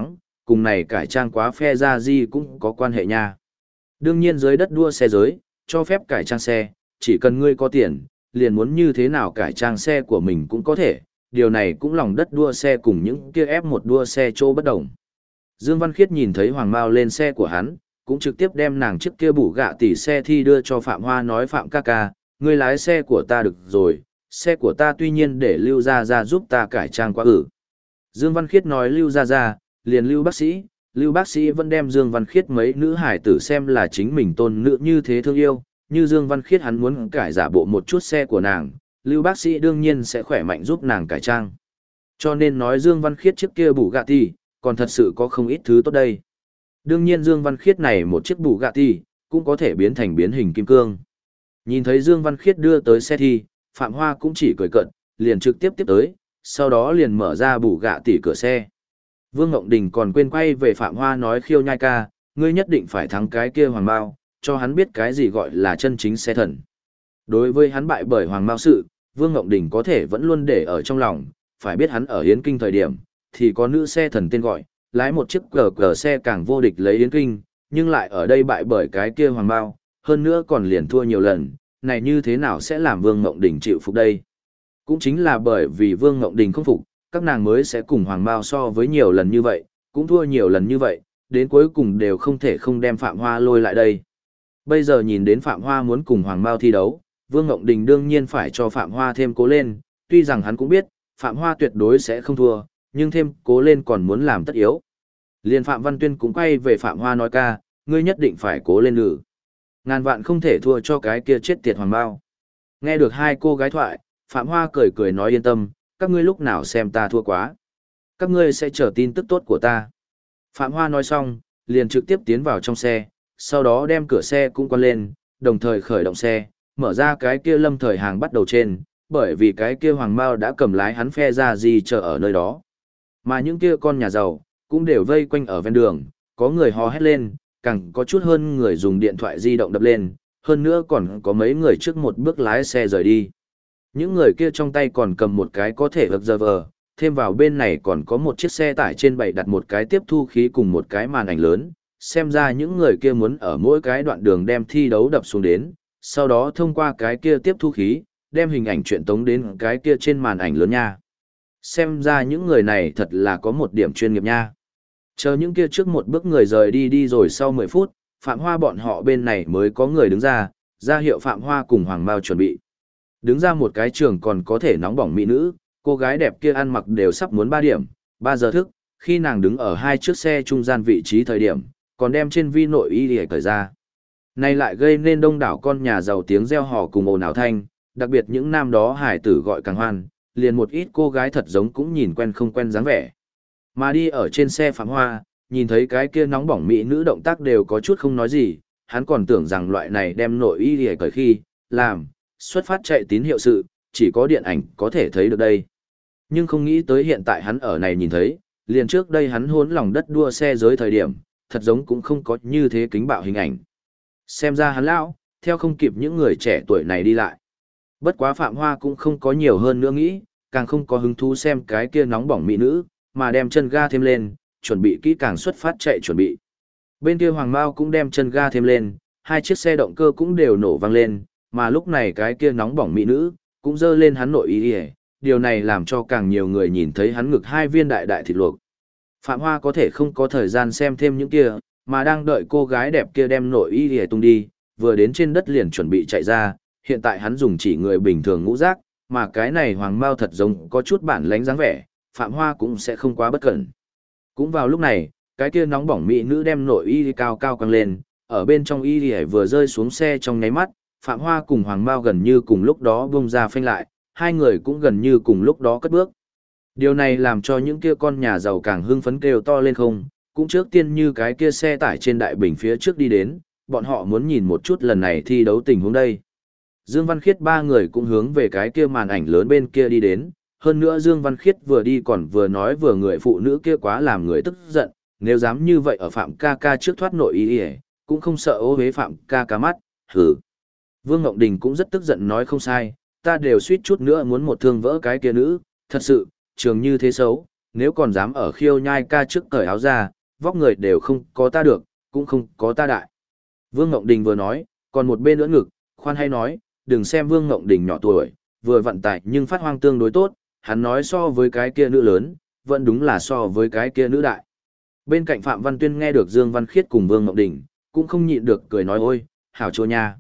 cùng này cải trang quá phe ra gì cũng có quan hệ nha. Đương nhiên dưới đất đua xe giới, cho phép cải trang xe, chỉ cần ngươi có tiền, liền muốn như thế nào cải trang xe của mình cũng có thể, điều này cũng lòng đất đua xe cùng những kia F1 đua xe chỗ bất đồng. Dương Văn Khiết nhìn thấy Hoàng Mao lên xe của hắn, cũng trực tiếp đem nàng chiếc kia bủ gạ tỷ xe thi đưa cho Phạm Hoa nói Phạm ca ca, ngươi lái xe của ta được rồi, xe của ta tuy nhiên để Lưu Gia Gia giúp ta cải trang quá ử. Dương Văn Khiết nói Lưu Gia Gia, liền Lưu bác sĩ vẫn đem Dương Văn Khiết mấy nữ hải tử xem là chính mình tôn nữ như thế thương yêu, như Dương Văn Khiết hắn muốn cải giả bộ một chút xe của nàng, Lưu bác sĩ đương nhiên sẽ khỏe mạnh giúp nàng cải trang. Cho nên nói Dương Văn Khiết chiếc kia Bugatti, còn thật sự có không ít thứ tốt đây. Đương nhiên Dương Văn Khiết này một chiếc Bugatti, cũng có thể biến thành biến hình kim cương. Nhìn thấy Dương Văn Khiết đưa tới xe thi, Phạm Hoa cũng chỉ cười cợt, liền trực tiếp tiếp tới, sau đó liền mở ra Bugatti cửa xe. Vương Ngộng Đình còn quên quay về Phạm Hoa nói khiêu nhai ca, ngươi nhất định phải thắng cái kia Hoàng Mao, cho hắn biết cái gì gọi là chân chính xe thần. Đối với hắn bại bởi Hoàng Mao sự, Vương Ngộng Đình có thể vẫn luôn để ở trong lòng, phải biết hắn ở Yến Kinh thời điểm, thì có nữ xe thần tên gọi, lái một chiếc cờ xe càng vô địch lấy Yến Kinh, nhưng lại ở đây bại bởi cái kia Hoàng Mao, hơn nữa còn liền thua nhiều lần, này như thế nào sẽ làm Vương Ngộng Đình chịu phục đây? Cũng chính là bởi vì Vương Ngộng Đình không phục, các nàng mới sẽ cùng Hoàng Mao so với nhiều lần như vậy, cũng thua nhiều lần như vậy, đến cuối cùng đều không thể không đem Phạm Hoa lôi lại đây. Bây giờ nhìn đến Phạm Hoa muốn cùng Hoàng Mao thi đấu, Vương Ngộng Đình đương nhiên phải cho Phạm Hoa thêm cố lên, tuy rằng hắn cũng biết, Phạm Hoa tuyệt đối sẽ không thua, nhưng thêm cố lên còn muốn làm tất yếu. Liên Phạm Văn Tuyên cũng quay về Phạm Hoa nói ca, ngươi nhất định phải cố lên lử. Ngàn vạn không thể thua cho cái kia chết tiệt Hoàng Mao. Nghe được hai cô gái thoại, Phạm Hoa cười cười nói yên tâm, các ngươi lúc nào xem ta thua quá. Các ngươi sẽ chờ tin tức tốt của ta. Phạm Hoa nói xong, liền trực tiếp tiến vào trong xe, sau đó đem cửa xe cũng quan lên, đồng thời khởi động xe, mở ra cái kia lâm thời hàng bắt đầu trên, bởi vì cái kia Hoàng Mao đã cầm lái hắn phe ra gì chờ ở nơi đó. Mà những kia con nhà giàu, cũng đều vây quanh ở ven đường, có người hò hét lên, càng có chút hơn người dùng điện thoại di động đập lên, hơn nữa còn có mấy người trước một bước lái xe rời đi. Những người kia trong tay còn cầm một cái có thể observer, thêm vào bên này còn có một chiếc xe tải trên bày đặt một cái tiếp thu khí cùng một cái màn ảnh lớn, xem ra những người kia muốn ở mỗi cái đoạn đường đem thi đấu đập xuống đến, sau đó thông qua cái kia tiếp thu khí, đem hình ảnh truyền tống đến cái kia trên màn ảnh lớn nha. Xem ra những người này thật là có một điểm chuyên nghiệp nha. Chờ những kia trước một bước người rời đi rồi sau 10 phút, Phạm Hoa bọn họ bên này mới có người đứng ra hiệu Phạm Hoa cùng Hoàng Mao chuẩn bị. Đứng ra một cái trường còn có thể nóng bỏng mỹ nữ, cô gái đẹp kia ăn mặc đều sắp muốn 3 điểm, 3 giờ thức, khi nàng đứng ở hai chiếc xe trung gian vị trí thời điểm, còn đem trên vi nội y để cởi ra. Này lại gây nên đông đảo con nhà giàu tiếng reo hò cùng ồn ào thanh, đặc biệt những nam đó hải tử gọi càng hoan, liền một ít cô gái thật giống cũng nhìn quen không quen dáng vẻ. Mà đi ở trên xe Phạm Hoa, nhìn thấy cái kia nóng bỏng mỹ nữ động tác đều có chút không nói gì, hắn còn tưởng rằng loại này đem nội y để cởi khi, làm, xuất phát chạy tín hiệu sự, chỉ có điện ảnh có thể thấy được đây. Nhưng không nghĩ tới hiện tại hắn ở này nhìn thấy, liền trước đây hắn hốn lòng đất đua xe giới thời điểm, thật giống cũng không có như thế kính bạo hình ảnh. Xem ra hắn lão, theo không kịp những người trẻ tuổi này đi lại. Bất quá Phạm Hoa cũng không có nhiều hơn nữa nghĩ, càng không có hứng thú xem cái kia nóng bỏng mỹ nữ, mà đem chân ga thêm lên, chuẩn bị kỹ càng xuất phát chạy chuẩn bị. Bên kia Hoàng Mao cũng đem chân ga thêm lên, hai chiếc xe động cơ cũng đều nổ vang lên, mà lúc này cái kia nóng bỏng mỹ nữ, cũng dơ lên hắn nội y, điều này làm cho càng nhiều người nhìn thấy hắn ngực hai viên đại đại thịt luộc. Phạm Hoa có thể không có thời gian xem thêm những kia, mà đang đợi cô gái đẹp kia đem nội y tung đi, vừa đến trên đất liền chuẩn bị chạy ra, hiện tại hắn dùng chỉ người bình thường ngũ giác, mà cái này Hoàng Mao thật giống có chút bản lánh dáng vẻ, Phạm Hoa cũng sẽ không quá bất cẩn. Cũng vào lúc này, cái kia nóng bỏng mỹ nữ đem nội y cao cao căng lên, ở bên trong y vừa rơi xuống xe trong nháy mắt, Phạm Hoa cùng Hoàng Mao gần như cùng lúc đó bung ra phanh lại, hai người cũng gần như cùng lúc đó cất bước. Điều này làm cho những kia con nhà giàu càng hưng phấn kêu to lên không, cũng trước tiên như cái kia xe tải trên đại bình phía trước đi đến, bọn họ muốn nhìn một chút lần này thi đấu tình huống đây. Dương Văn Khiết ba người cũng hướng về cái kia màn ảnh lớn bên kia đi đến, hơn nữa Dương Văn Khiết vừa đi còn vừa nói vừa người phụ nữ kia quá làm người tức giận, nếu dám như vậy ở Phạm ca ca trước thoát nội ý, cũng không sợ ô hế Phạm ca ca mắt, hừ. Vương Ngộng Đình cũng rất tức giận nói không sai, ta đều suýt chút nữa muốn một thương vỡ cái kia nữ, thật sự, trường như thế xấu, nếu còn dám ở khiêu nhai ca trước cởi áo ra, vóc người đều không có ta được, cũng không có ta đại. Vương Ngộng Đình vừa nói, còn một bên ưỡn ngực, khoan hay nói, đừng xem Vương Ngộng Đình nhỏ tuổi, vừa vận tải nhưng phát hoang tương đối tốt, hắn nói so với cái kia nữ lớn, vẫn đúng là so với cái kia nữ đại. Bên cạnh Phạm Văn Tuyên nghe được Dương Văn Khiết cùng Vương Ngộng Đình, cũng không nhịn được cười nói ôi, hảo chua nha.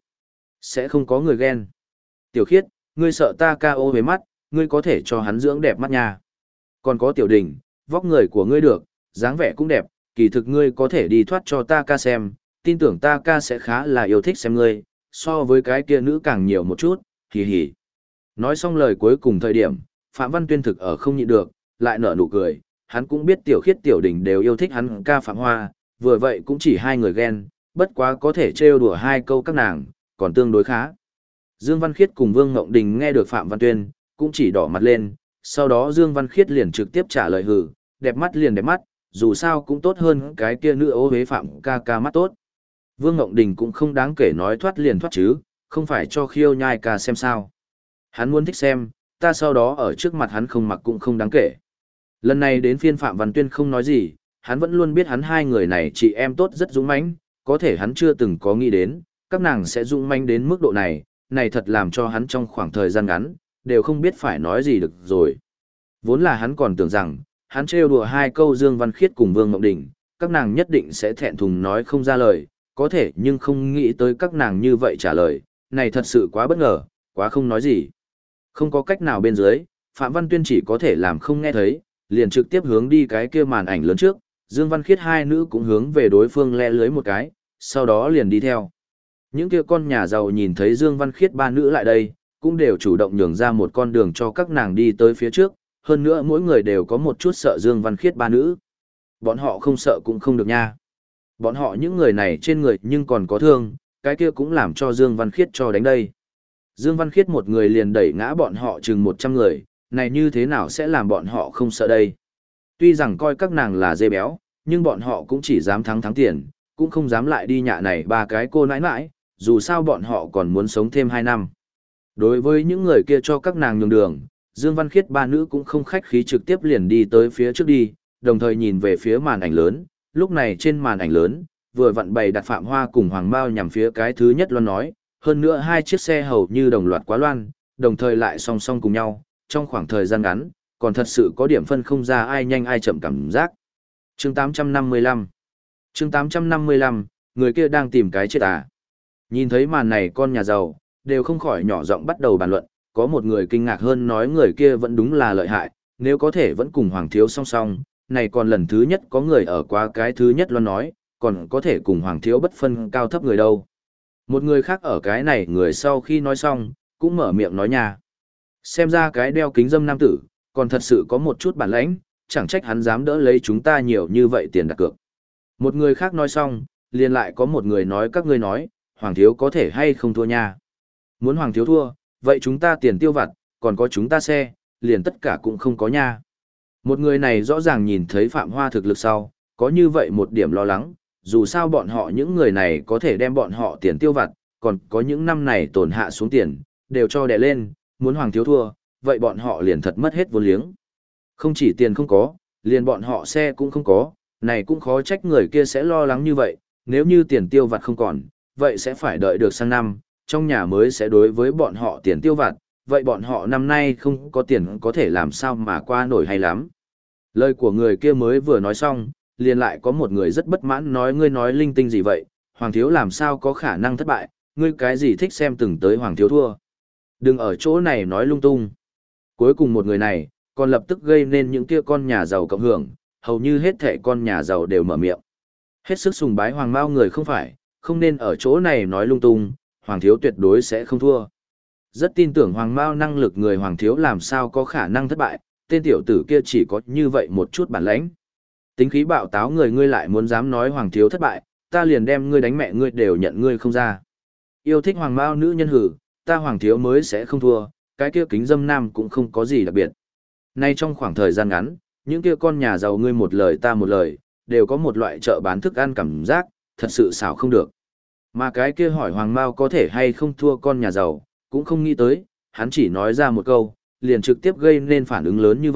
Sẽ không có người ghen. Tiểu Khiết, ngươi sợ ta ca ô với mắt, ngươi có thể cho hắn dưỡng đẹp mắt nha. Còn có Tiểu Đình, vóc người của ngươi được, dáng vẻ cũng đẹp, kỳ thực ngươi có thể đi thoát cho ta ca xem, tin tưởng ta ca sẽ khá là yêu thích xem ngươi, so với cái kia nữ càng nhiều một chút, hì hì. Nói xong lời cuối cùng thời điểm, Phạm Văn Tuyên thực ở không nhịn được, lại nở nụ cười, hắn cũng biết Tiểu Khiết Tiểu Đình đều yêu thích hắn ca Phạm Hoa, vừa vậy cũng chỉ hai người ghen, bất quá có thể trêu đùa hai câu các nàng, còn tương đối khá. Dương Văn Khiết cùng Vương Ngộng Đình nghe được Phạm Văn Tuyên, cũng chỉ đỏ mặt lên, sau đó Dương Văn Khiết liền trực tiếp trả lời hừ, đẹp mắt liền đẹp mắt, dù sao cũng tốt hơn cái kia nữ ô hế Phạm ca ca mắt tốt. Vương Ngộng Đình cũng không đáng kể nói thoát liền thoát chứ, không phải cho khiêu nhai ca xem sao. Hắn muốn thích xem, ta sau đó ở trước mặt hắn không mặc cũng không đáng kể. Lần này đến phiên Phạm Văn Tuyên không nói gì, hắn vẫn luôn biết hắn hai người này chị em tốt rất dũng mãnh, có thể hắn chưa từng có nghĩ đến, các nàng sẽ dũng mãnh đến mức độ này, này thật làm cho hắn trong khoảng thời gian ngắn, đều không biết phải nói gì được rồi. Vốn là hắn còn tưởng rằng, hắn trêu đùa hai câu Dương Văn Khiết cùng Vương Ngộng Đình, các nàng nhất định sẽ thẹn thùng nói không ra lời, có thể nhưng không nghĩ tới các nàng như vậy trả lời, này thật sự quá bất ngờ, quá không nói gì. Không có cách nào bên dưới, Phạm Văn Tuyên chỉ có thể làm không nghe thấy, liền trực tiếp hướng đi cái kia màn ảnh lớn trước, Dương Văn Khiết hai nữ cũng hướng về đối phương le lưới một cái, sau đó liền đi theo. Những kia con nhà giàu nhìn thấy Dương Văn Khiết ba nữ lại đây, cũng đều chủ động nhường ra một con đường cho các nàng đi tới phía trước, hơn nữa mỗi người đều có một chút sợ Dương Văn Khiết ba nữ. Bọn họ không sợ cũng không được nha. Bọn họ những người này trên người nhưng còn có thương, cái kia cũng làm cho Dương Văn Khiết cho đánh đây. Dương Văn Khiết một người liền đẩy ngã bọn họ chừng 100 người, này như thế nào sẽ làm bọn họ không sợ đây? Tuy rằng coi các nàng là dê béo, nhưng bọn họ cũng chỉ dám thắng tiền, cũng không dám lại đi nhạ này ba cái cô nãi nãi, dù sao bọn họ còn muốn sống thêm 2 năm. Đối với những người kia cho các nàng nhường đường, Dương Văn Khiết ba nữ cũng không khách khí trực tiếp liền đi tới phía trước đi, đồng thời nhìn về phía màn ảnh lớn, lúc này trên màn ảnh lớn, vừa vặn bày đặt Phạm Hoa cùng Hoàng Mao nhằm phía cái thứ nhất loan nói, hơn nữa hai chiếc xe hầu như đồng loạt quá loan, đồng thời lại song song cùng nhau, trong khoảng thời gian ngắn, còn thật sự có điểm phân không ra ai nhanh ai chậm cảm giác. Chương 855 Chương 855, người kia đang tìm cái chết à? Nhìn thấy màn này con nhà giàu, đều không khỏi nhỏ giọng bắt đầu bàn luận, có một người kinh ngạc hơn nói người kia vẫn đúng là lợi hại, nếu có thể vẫn cùng Hoàng Thiếu song song, này còn lần thứ nhất có người ở qua cái thứ nhất loan nói, còn có thể cùng Hoàng Thiếu bất phân cao thấp người đâu. Một người khác ở cái này người sau khi nói xong, cũng mở miệng nói nha. Xem ra cái đeo kính dâm nam tử, còn thật sự có một chút bản lãnh, chẳng trách hắn dám đỡ lấy chúng ta nhiều như vậy tiền đặt cược. Một người khác nói xong, liền lại có một người nói các ngươi nói, Hoàng Thiếu có thể hay không thua nha. Muốn Hoàng Thiếu thua, vậy chúng ta tiền tiêu vặt, còn có chúng ta xe, liền tất cả cũng không có nha. Một người này rõ ràng nhìn thấy Phạm Hoa thực lực sau, có như vậy một điểm lo lắng, dù sao bọn họ những người này có thể đem bọn họ tiền tiêu vặt, còn có những năm này tổn hạ xuống tiền, đều cho đè lên, muốn Hoàng Thiếu thua, vậy bọn họ liền thật mất hết vốn liếng. Không chỉ tiền không có, liền bọn họ xe cũng không có, này cũng khó trách người kia sẽ lo lắng như vậy, nếu như tiền tiêu vặt không còn, vậy sẽ phải đợi được sang năm, trong nhà mới sẽ đối với bọn họ tiền tiêu vặt, vậy bọn họ năm nay không có tiền có thể làm sao mà qua nổi hay lắm. Lời của người kia mới vừa nói xong, liền lại có một người rất bất mãn nói ngươi nói linh tinh gì vậy, Hoàng Thiếu làm sao có khả năng thất bại, ngươi cái gì thích xem từng tới Hoàng Thiếu thua. Đừng ở chỗ này nói lung tung. Cuối cùng một người này, còn lập tức gây nên những kia con nhà giàu cộng hưởng, hầu như hết thảy con nhà giàu đều mở miệng. Hết sức sùng bái Hoàng Mao người không phải, không nên ở chỗ này nói lung tung, Hoàng Thiếu tuyệt đối sẽ không thua. Rất tin tưởng Hoàng Mao năng lực người Hoàng Thiếu làm sao có khả năng thất bại, tên tiểu tử kia chỉ có như vậy một chút bản lãnh. Tính khí bạo táo người ngươi lại muốn dám nói Hoàng Thiếu thất bại, ta liền đem ngươi đánh mẹ ngươi đều nhận ngươi không ra. Yêu thích Hoàng Mao nữ nhân hử, ta Hoàng Thiếu mới sẽ không thua, cái kia kính dâm nam cũng không có gì đặc biệt. Nay trong khoảng thời gian ngắn, những kia con nhà giàu ngươi một lời ta một lời, đều có một loại chợ bán thức ăn cảm giác, thật sự xảo không được. Mà cái kia hỏi Hoàng Mao có thể hay không thua con nhà giàu, cũng không nghĩ tới, hắn chỉ nói ra một câu, liền trực tiếp gây nên phản ứng lớn như vậy,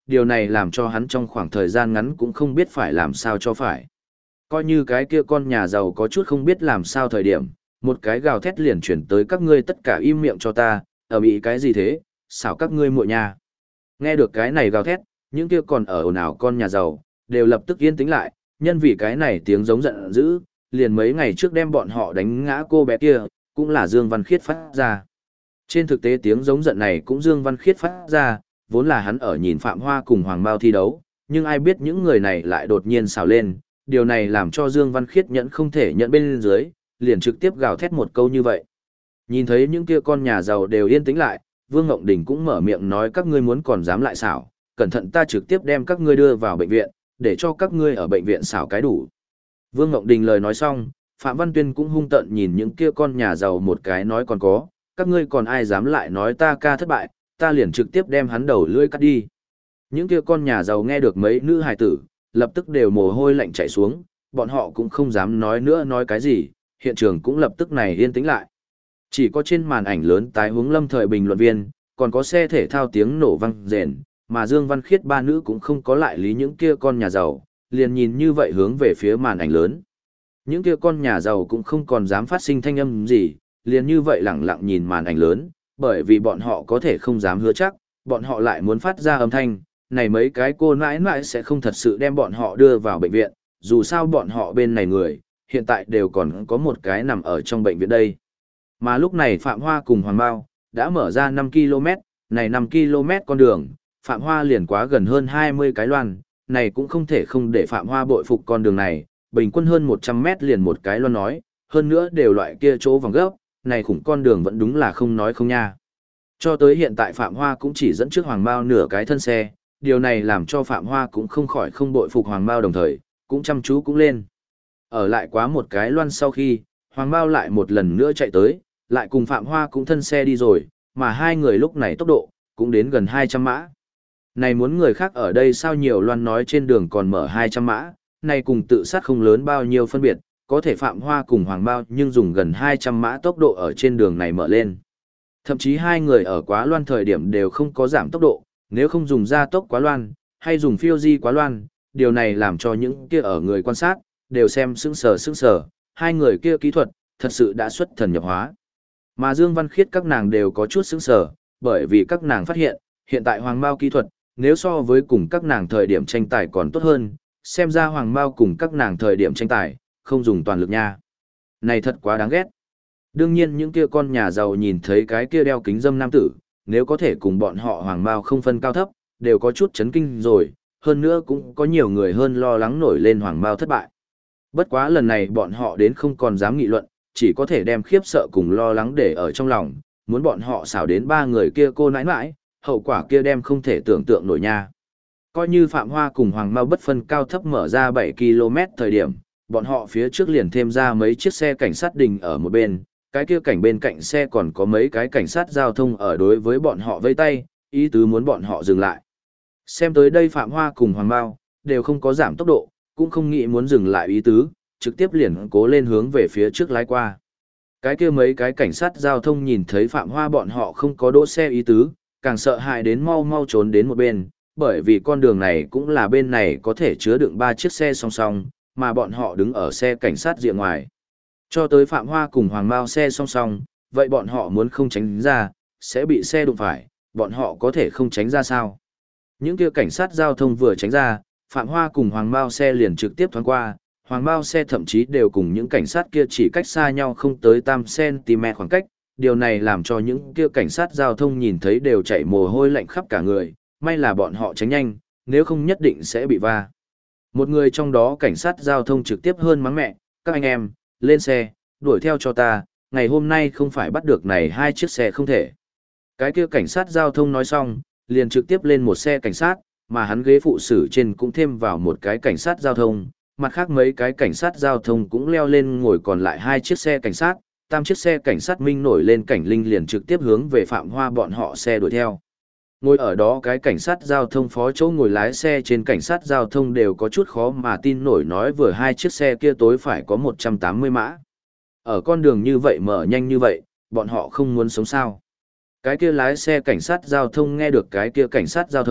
điều này làm cho hắn trong khoảng thời gian ngắn cũng không biết phải làm sao cho phải. Coi như cái kia con nhà giàu có chút không biết làm sao thời điểm, một cái gào thét liền chuyển tới các ngươi tất cả im miệng cho ta, ở bị cái gì thế, xảo các ngươi muội nhà. Nghe được cái này gào thét, những kia còn ở ồn ào con nhà giàu, đều lập tức yên tĩnh lại, nhân vì cái này tiếng giống giận dữ, liền mấy ngày trước đem bọn họ đánh ngã cô bé kia, cũng là Dương Văn Khiết phát ra. Trên thực tế tiếng giống giận này cũng Dương Văn Khiết phát ra, vốn là hắn ở nhìn Phạm Hoa cùng Hoàng Mao thi đấu, nhưng ai biết những người này lại đột nhiên xào lên, điều này làm cho Dương Văn Khiết nhẫn không thể nhận bên dưới, liền trực tiếp gào thét một câu như vậy. Nhìn thấy những kia con nhà giàu đều yên tĩnh lại, Vương Ngộng Đình cũng mở miệng nói các ngươi muốn còn dám lại xảo, cẩn thận ta trực tiếp đem các ngươi đưa vào bệnh viện, để cho các ngươi ở bệnh viện xảo cái đủ. Vương Ngộng Đình lời nói xong, Phạm Văn Tuyên cũng hung tợn nhìn những kia con nhà giàu một cái nói còn có, các ngươi còn ai dám lại nói ta ca thất bại, ta liền trực tiếp đem hắn đầu lưỡi cắt đi. Những kia con nhà giàu nghe được mấy nữ hài tử, lập tức đều mồ hôi lạnh chảy xuống, bọn họ cũng không dám nói nữa nói cái gì, hiện trường cũng lập tức này yên tĩnh lại. Chỉ có trên màn ảnh lớn tái hướng Lâm Thời bình luận viên, còn có xe thể thao tiếng nổ vang rền, mà Dương Văn Khiết ba nữ cũng không có lại lý những kia con nhà giàu, liền nhìn như vậy hướng về phía màn ảnh lớn. Những kia con nhà giàu cũng không còn dám phát sinh thanh âm gì, liền như vậy lẳng lặng nhìn màn ảnh lớn, bởi vì bọn họ có thể không dám hứa chắc, bọn họ lại muốn phát ra âm thanh, này mấy cái cô nãi nãi sẽ không thật sự đem bọn họ đưa vào bệnh viện, dù sao bọn họ bên này người, hiện tại đều còn có một cái nằm ở trong bệnh viện đây. Mà lúc này Phạm Hoa cùng Hoàng Mao đã mở ra 5 km, này 5 km con đường, Phạm Hoa liền quá gần hơn 20 cái loan, này cũng không thể không để Phạm Hoa bội phục con đường này, bình quân hơn 100 mét liền một cái loan nói, hơn nữa đều loại kia chỗ vòng gấp, này khủng con đường vẫn đúng là không nói không nha. Cho tới hiện tại Phạm Hoa cũng chỉ dẫn trước Hoàng Mao nửa cái thân xe, điều này làm cho Phạm Hoa cũng không khỏi không bội phục Hoàng Mao đồng thời, cũng chăm chú cũng lên. Ở lại quá một cái loan sau khi, Hoàng Mao lại một lần nữa chạy tới, lại cùng Phạm Hoa cũng thân xe đi rồi, mà hai người lúc này tốc độ, cũng đến gần 200 mã. Này muốn người khác ở đây sao nhiều loan nói trên đường còn mở 200 mã, này cùng tự sát không lớn bao nhiêu phân biệt, có thể Phạm Hoa cùng Hoàng Mao nhưng dùng gần 200 mã tốc độ ở trên đường này mở lên. Thậm chí hai người ở quá loan thời điểm đều không có giảm tốc độ, nếu không dùng gia tốc quá loan, hay dùng phiêu di quá loan, điều này làm cho những kia ở người quan sát, đều xem sững sờ, hai người kia kỹ thuật, thật sự đã xuất thần nhập hóa. Mà Dương Văn Khiết các nàng đều có chút sững sờ, bởi vì các nàng phát hiện, hiện tại Hoàng Mao kỹ thuật, nếu so với cùng các nàng thời điểm tranh tài còn tốt hơn, xem ra Hoàng Mao cùng các nàng thời điểm tranh tài, không dùng toàn lực nha. Này thật quá đáng ghét. Đương nhiên những kia con nhà giàu nhìn thấy cái kia đeo kính dâm nam tử, nếu có thể cùng bọn họ Hoàng Mao không phân cao thấp, đều có chút chấn kinh rồi, hơn nữa cũng có nhiều người hơn lo lắng nổi lên Hoàng Mao thất bại. Bất quá lần này bọn họ đến không còn dám nghị luận, chỉ có thể đem khiếp sợ cùng lo lắng để ở trong lòng, muốn bọn họ xảo đến ba người kia cô nãi nãi, hậu quả kia đem không thể tưởng tượng nổi nha. Coi như Phạm Hoa cùng Hoàng Mao bất phân cao thấp mở ra 7 km thời điểm, bọn họ phía trước liền thêm ra mấy chiếc xe cảnh sát đình ở một bên, cái kia cảnh bên cạnh xe còn có mấy cái cảnh sát giao thông ở đối với bọn họ vây tay, ý tứ muốn bọn họ dừng lại. Xem tới đây Phạm Hoa cùng Hoàng Mao đều không có giảm tốc độ, cũng không nghĩ muốn dừng lại ý tứ, trực tiếp liền cố lên hướng về phía trước lái qua. Cái kia mấy cái cảnh sát giao thông nhìn thấy Phạm Hoa bọn họ không có đỗ xe ý tứ, càng sợ hãi đến mau mau trốn đến một bên, bởi vì con đường này cũng là bên này có thể chứa đựng 3 chiếc xe song song, mà bọn họ đứng ở xe cảnh sát rìa ngoài. Cho tới Phạm Hoa cùng Hoàng Mao xe song song, vậy bọn họ muốn không tránh ra, sẽ bị xe đụng phải, bọn họ có thể không tránh ra sao? Những kia cảnh sát giao thông vừa tránh ra, Phạm Hoa cùng Hoàng Mao xe liền trực tiếp thoáng qua, Hoàng Mao xe thậm chí đều cùng những cảnh sát kia chỉ cách xa nhau không tới 3 cm khoảng cách, điều này làm cho những kia cảnh sát giao thông nhìn thấy đều chảy mồ hôi lạnh khắp cả người, may là bọn họ tránh nhanh, nếu không nhất định sẽ bị va. Một người trong đó cảnh sát giao thông trực tiếp hơn mắng mẹ, các anh em, lên xe, đuổi theo cho ta, ngày hôm nay không phải bắt được này 2 chiếc xe không thể. Cái kia cảnh sát giao thông nói xong, liền trực tiếp lên một xe cảnh sát, mà hắn ghế phụ sử trên cũng thêm vào một cái cảnh sát giao thông, mặt khác mấy cái cảnh sát giao thông cũng leo lên ngồi còn lại 2 chiếc xe cảnh sát, 3 chiếc xe cảnh sát minh nổi lên cảnh linh liền trực tiếp hướng về Phạm Hoa bọn họ xe đuổi theo. Ngồi ở đó cái cảnh sát giao thông phó chỗ ngồi lái xe trên cảnh sát giao thông đều có chút khó mà tin nổi nói vừa 2 chiếc xe kia tối phải có 180 mã. Ở con đường như vậy mở nhanh như vậy, bọn họ không muốn sống sao. Cái kia lái xe cảnh sát giao thông nghe được cái kia cảnh sát giao thông,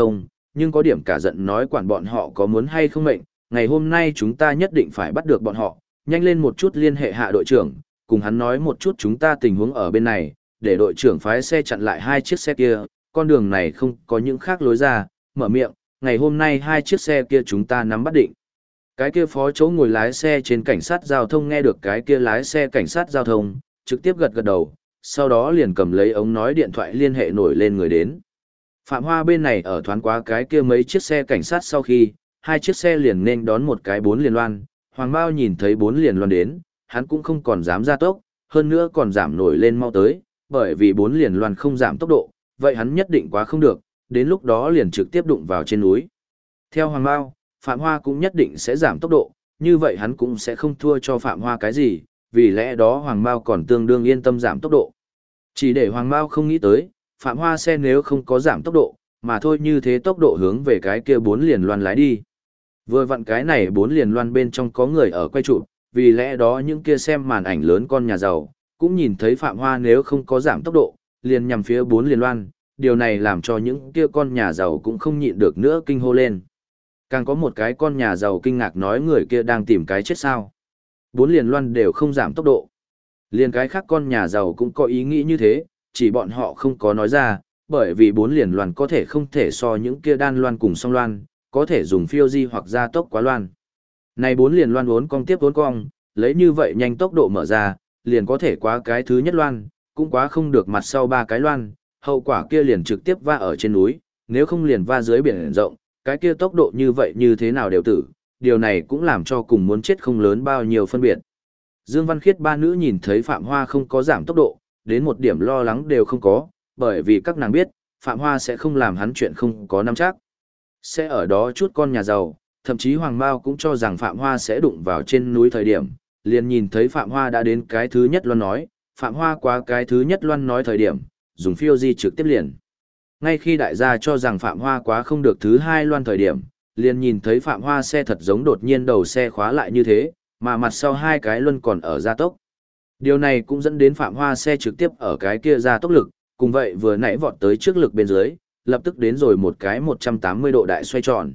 nhưng có điểm cả giận nói quản bọn họ có muốn hay không mệnh, ngày hôm nay chúng ta nhất định phải bắt được bọn họ, nhanh lên một chút liên hệ hạ đội trưởng, cùng hắn nói một chút chúng ta tình huống ở bên này, để đội trưởng phái xe chặn lại hai chiếc xe kia, con đường này không có những khác lối ra, mở miệng, ngày hôm nay hai chiếc xe kia chúng ta nắm bắt định. Cái kia phó chỗ ngồi lái xe trên cảnh sát giao thông nghe được cái kia lái xe cảnh sát giao thông, trực tiếp gật gật đầu, sau đó liền cầm lấy ống nói điện thoại liên hệ nổi lên người đến. Phạm Hoa bên này ở thoáng qua cái kia mấy chiếc xe cảnh sát sau khi, hai chiếc xe liền nên đón một cái 4 liền loan, Hoàng Bao nhìn thấy 4 liền loan đến, hắn cũng không còn dám ra tốc, hơn nữa còn giảm nổi lên mau tới, bởi vì 4 liền loan không giảm tốc độ, vậy hắn nhất định quá không được, đến lúc đó liền trực tiếp đụng vào trên núi. Theo Hoàng Bao, Phạm Hoa cũng nhất định sẽ giảm tốc độ, như vậy hắn cũng sẽ không thua cho Phạm Hoa cái gì, vì lẽ đó Hoàng Bao còn tương đương yên tâm giảm tốc độ. Chỉ để Hoàng Bao không nghĩ tới, Phạm Hoa xe nếu không có giảm tốc độ, mà thôi như thế tốc độ hướng về cái kia 4 liền loan lái đi. Vừa vặn cái này 4 liền loan bên trong có người ở quay chụp, vì lẽ đó những kia xem màn ảnh lớn con nhà giàu, cũng nhìn thấy Phạm Hoa nếu không có giảm tốc độ, liền nhằm phía 4 liền loan, điều này làm cho những kia con nhà giàu cũng không nhịn được nữa kinh hô lên. Càng có một cái con nhà giàu kinh ngạc nói người kia đang tìm cái chết sao. 4 liền loan đều không giảm tốc độ. Liền cái khác con nhà giàu cũng có ý nghĩ như thế, chỉ bọn họ không có nói ra, bởi vì 4 liền loan có thể không thể so những kia đan loan cùng song loan, có thể dùng phiêu di hoặc gia tốc quá loan. Này 4 liền loan uốn cong tiếp uốn cong, lấy như vậy nhanh tốc độ mở ra, liền có thể quá cái thứ nhất loan, cũng quá không được mặt sau ba cái loan, hậu quả kia liền trực tiếp va ở trên núi, nếu không liền va dưới biển rộng, cái kia tốc độ như vậy như thế nào đều tử, điều này cũng làm cho cùng muốn chết không lớn bao nhiêu phân biệt. Dương Văn Khiết ba nữ nhìn thấy Phạm Hoa không có giảm tốc độ, đến một điểm lo lắng đều không có, bởi vì các nàng biết, Phạm Hoa sẽ không làm hắn chuyện không có nắm chắc. Sẽ ở đó chút con nhà giàu, thậm chí Hoàng Mao cũng cho rằng Phạm Hoa sẽ đụng vào trên núi thời điểm, liền nhìn thấy Phạm Hoa đã đến cái thứ nhất loan nói, Phạm Hoa qua cái thứ nhất loan nói thời điểm, dùng phiêu di trực tiếp liền. Ngay khi đại gia cho rằng Phạm Hoa quá không được thứ hai loan thời điểm, liền nhìn thấy Phạm Hoa xe thật giống đột nhiên đầu xe khóa lại như thế, mà mặt sau hai cái luân còn ở gia tốc. Điều này cũng dẫn đến Phạm Hoa xe trực tiếp ở cái kia gia tốc lực, cùng vậy vừa nãy vọt tới trước lực bên dưới, lập tức đến rồi một cái 180 độ đại xoay tròn.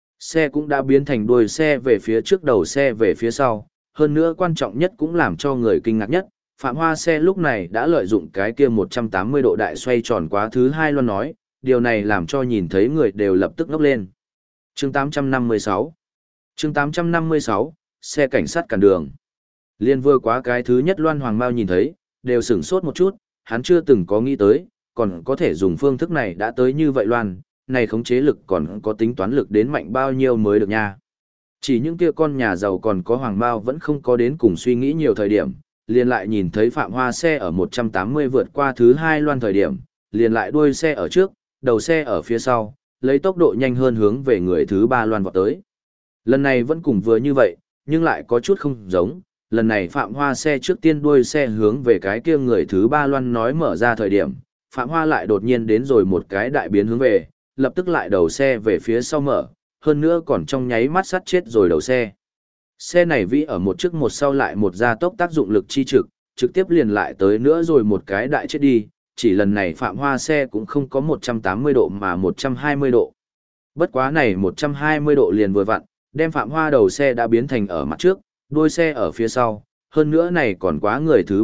Xe cũng đã biến thành đuôi xe về phía trước đầu xe về phía sau, hơn nữa quan trọng nhất cũng làm cho người kinh ngạc nhất, Phạm Hoa xe lúc này đã lợi dụng cái kia 180 độ đại xoay tròn quá thứ hai loan nói, điều này làm cho nhìn thấy người đều lập tức ngốc lên. Chương 856 Chương 856, xe cảnh sát cản đường. Liên vừa quá cái thứ nhất loan Hoàng Mao nhìn thấy, đều sửng sốt một chút, hắn chưa từng có nghĩ tới, còn có thể dùng phương thức này đã tới như vậy loan, này khống chế lực còn có tính toán lực đến mạnh bao nhiêu mới được nha. Chỉ những kia con nhà giàu còn có Hoàng Mao vẫn không có đến cùng suy nghĩ nhiều thời điểm, liền lại nhìn thấy Phạm Hoa xe ở 180 vượt qua thứ hai loan thời điểm, liền lại đuôi xe ở trước, đầu xe ở phía sau, lấy tốc độ nhanh hơn hướng về người thứ ba loan vọt tới. Lần này vẫn cùng vừa như vậy, nhưng lại có chút không giống, lần này Phạm Hoa xe trước tiên đuôi xe hướng về cái kia người thứ ba loan nói mở ra thời điểm, Phạm Hoa lại đột nhiên đến rồi một cái đại biến hướng về, lập tức lại đầu xe về phía sau mở, hơn nữa còn trong nháy mắt sắt chết rồi đầu xe. Xe này vĩ ở một trước một sau lại một gia tốc tác dụng lực chi trực tiếp liền lại tới nữa rồi một cái đại chết đi, chỉ lần này Phạm Hoa xe cũng không có 180 độ mà 120 độ. Bất quá này 120 độ liền vừa vặn, đem Phạm Hoa đầu xe đã biến thành ở mặt trước, đuôi xe ở phía sau, hơn nữa này còn quá người thứ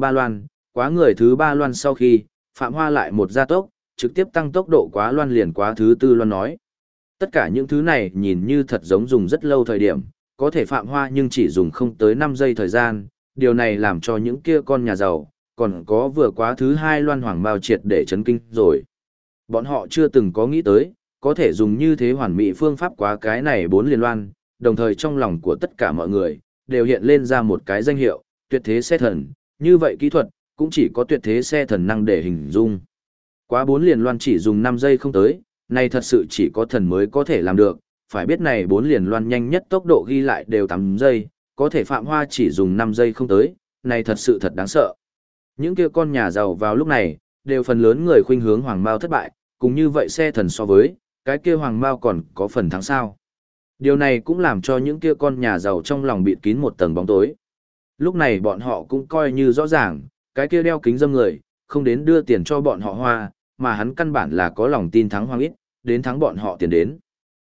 ba loan sau khi, Phạm Hoa lại một gia tốc, trực tiếp tăng tốc độ quá loan liền quá thứ tư loan nói. Tất cả những thứ này nhìn như thật giống dùng rất lâu thời điểm, có thể Phạm Hoa nhưng chỉ dùng không tới 5 giây thời gian, điều này làm cho những kia con nhà giàu, còn có vừa quá thứ hai loan Hoàng Mao triệt để chấn kinh rồi. Bọn họ chưa từng có nghĩ tới, có thể dùng như thế hoàn mỹ phương pháp quá cái này 4 liền loan, đồng thời trong lòng của tất cả mọi người, đều hiện lên ra một cái danh hiệu, tuyệt thế xe thần, như vậy kỹ thuật, cũng chỉ có tuyệt thế xe thần năng để hình dung. Quá 4 liền loan chỉ dùng 5 giây không tới, này thật sự chỉ có thần mới có thể làm được, phải biết này 4 liền loan nhanh nhất tốc độ ghi lại đều 8 giây, có thể Phạm Hoa chỉ dùng 5 giây không tới, này thật sự thật đáng sợ. Những kia con nhà giàu vào lúc này, đều phần lớn người khuynh hướng Hoàng Mao thất bại, cũng như vậy xe thần so với, cái kia Hoàng Mao còn có phần thắng sao. Điều này cũng làm cho những kia con nhà giàu trong lòng bịt kín một tầng bóng tối. Lúc này bọn họ cũng coi như rõ ràng, cái kia đeo kính dâm người, không đến đưa tiền cho bọn họ hoa, mà hắn căn bản là có lòng tin thắng Hoàng ít, đến thắng bọn họ tiền đến.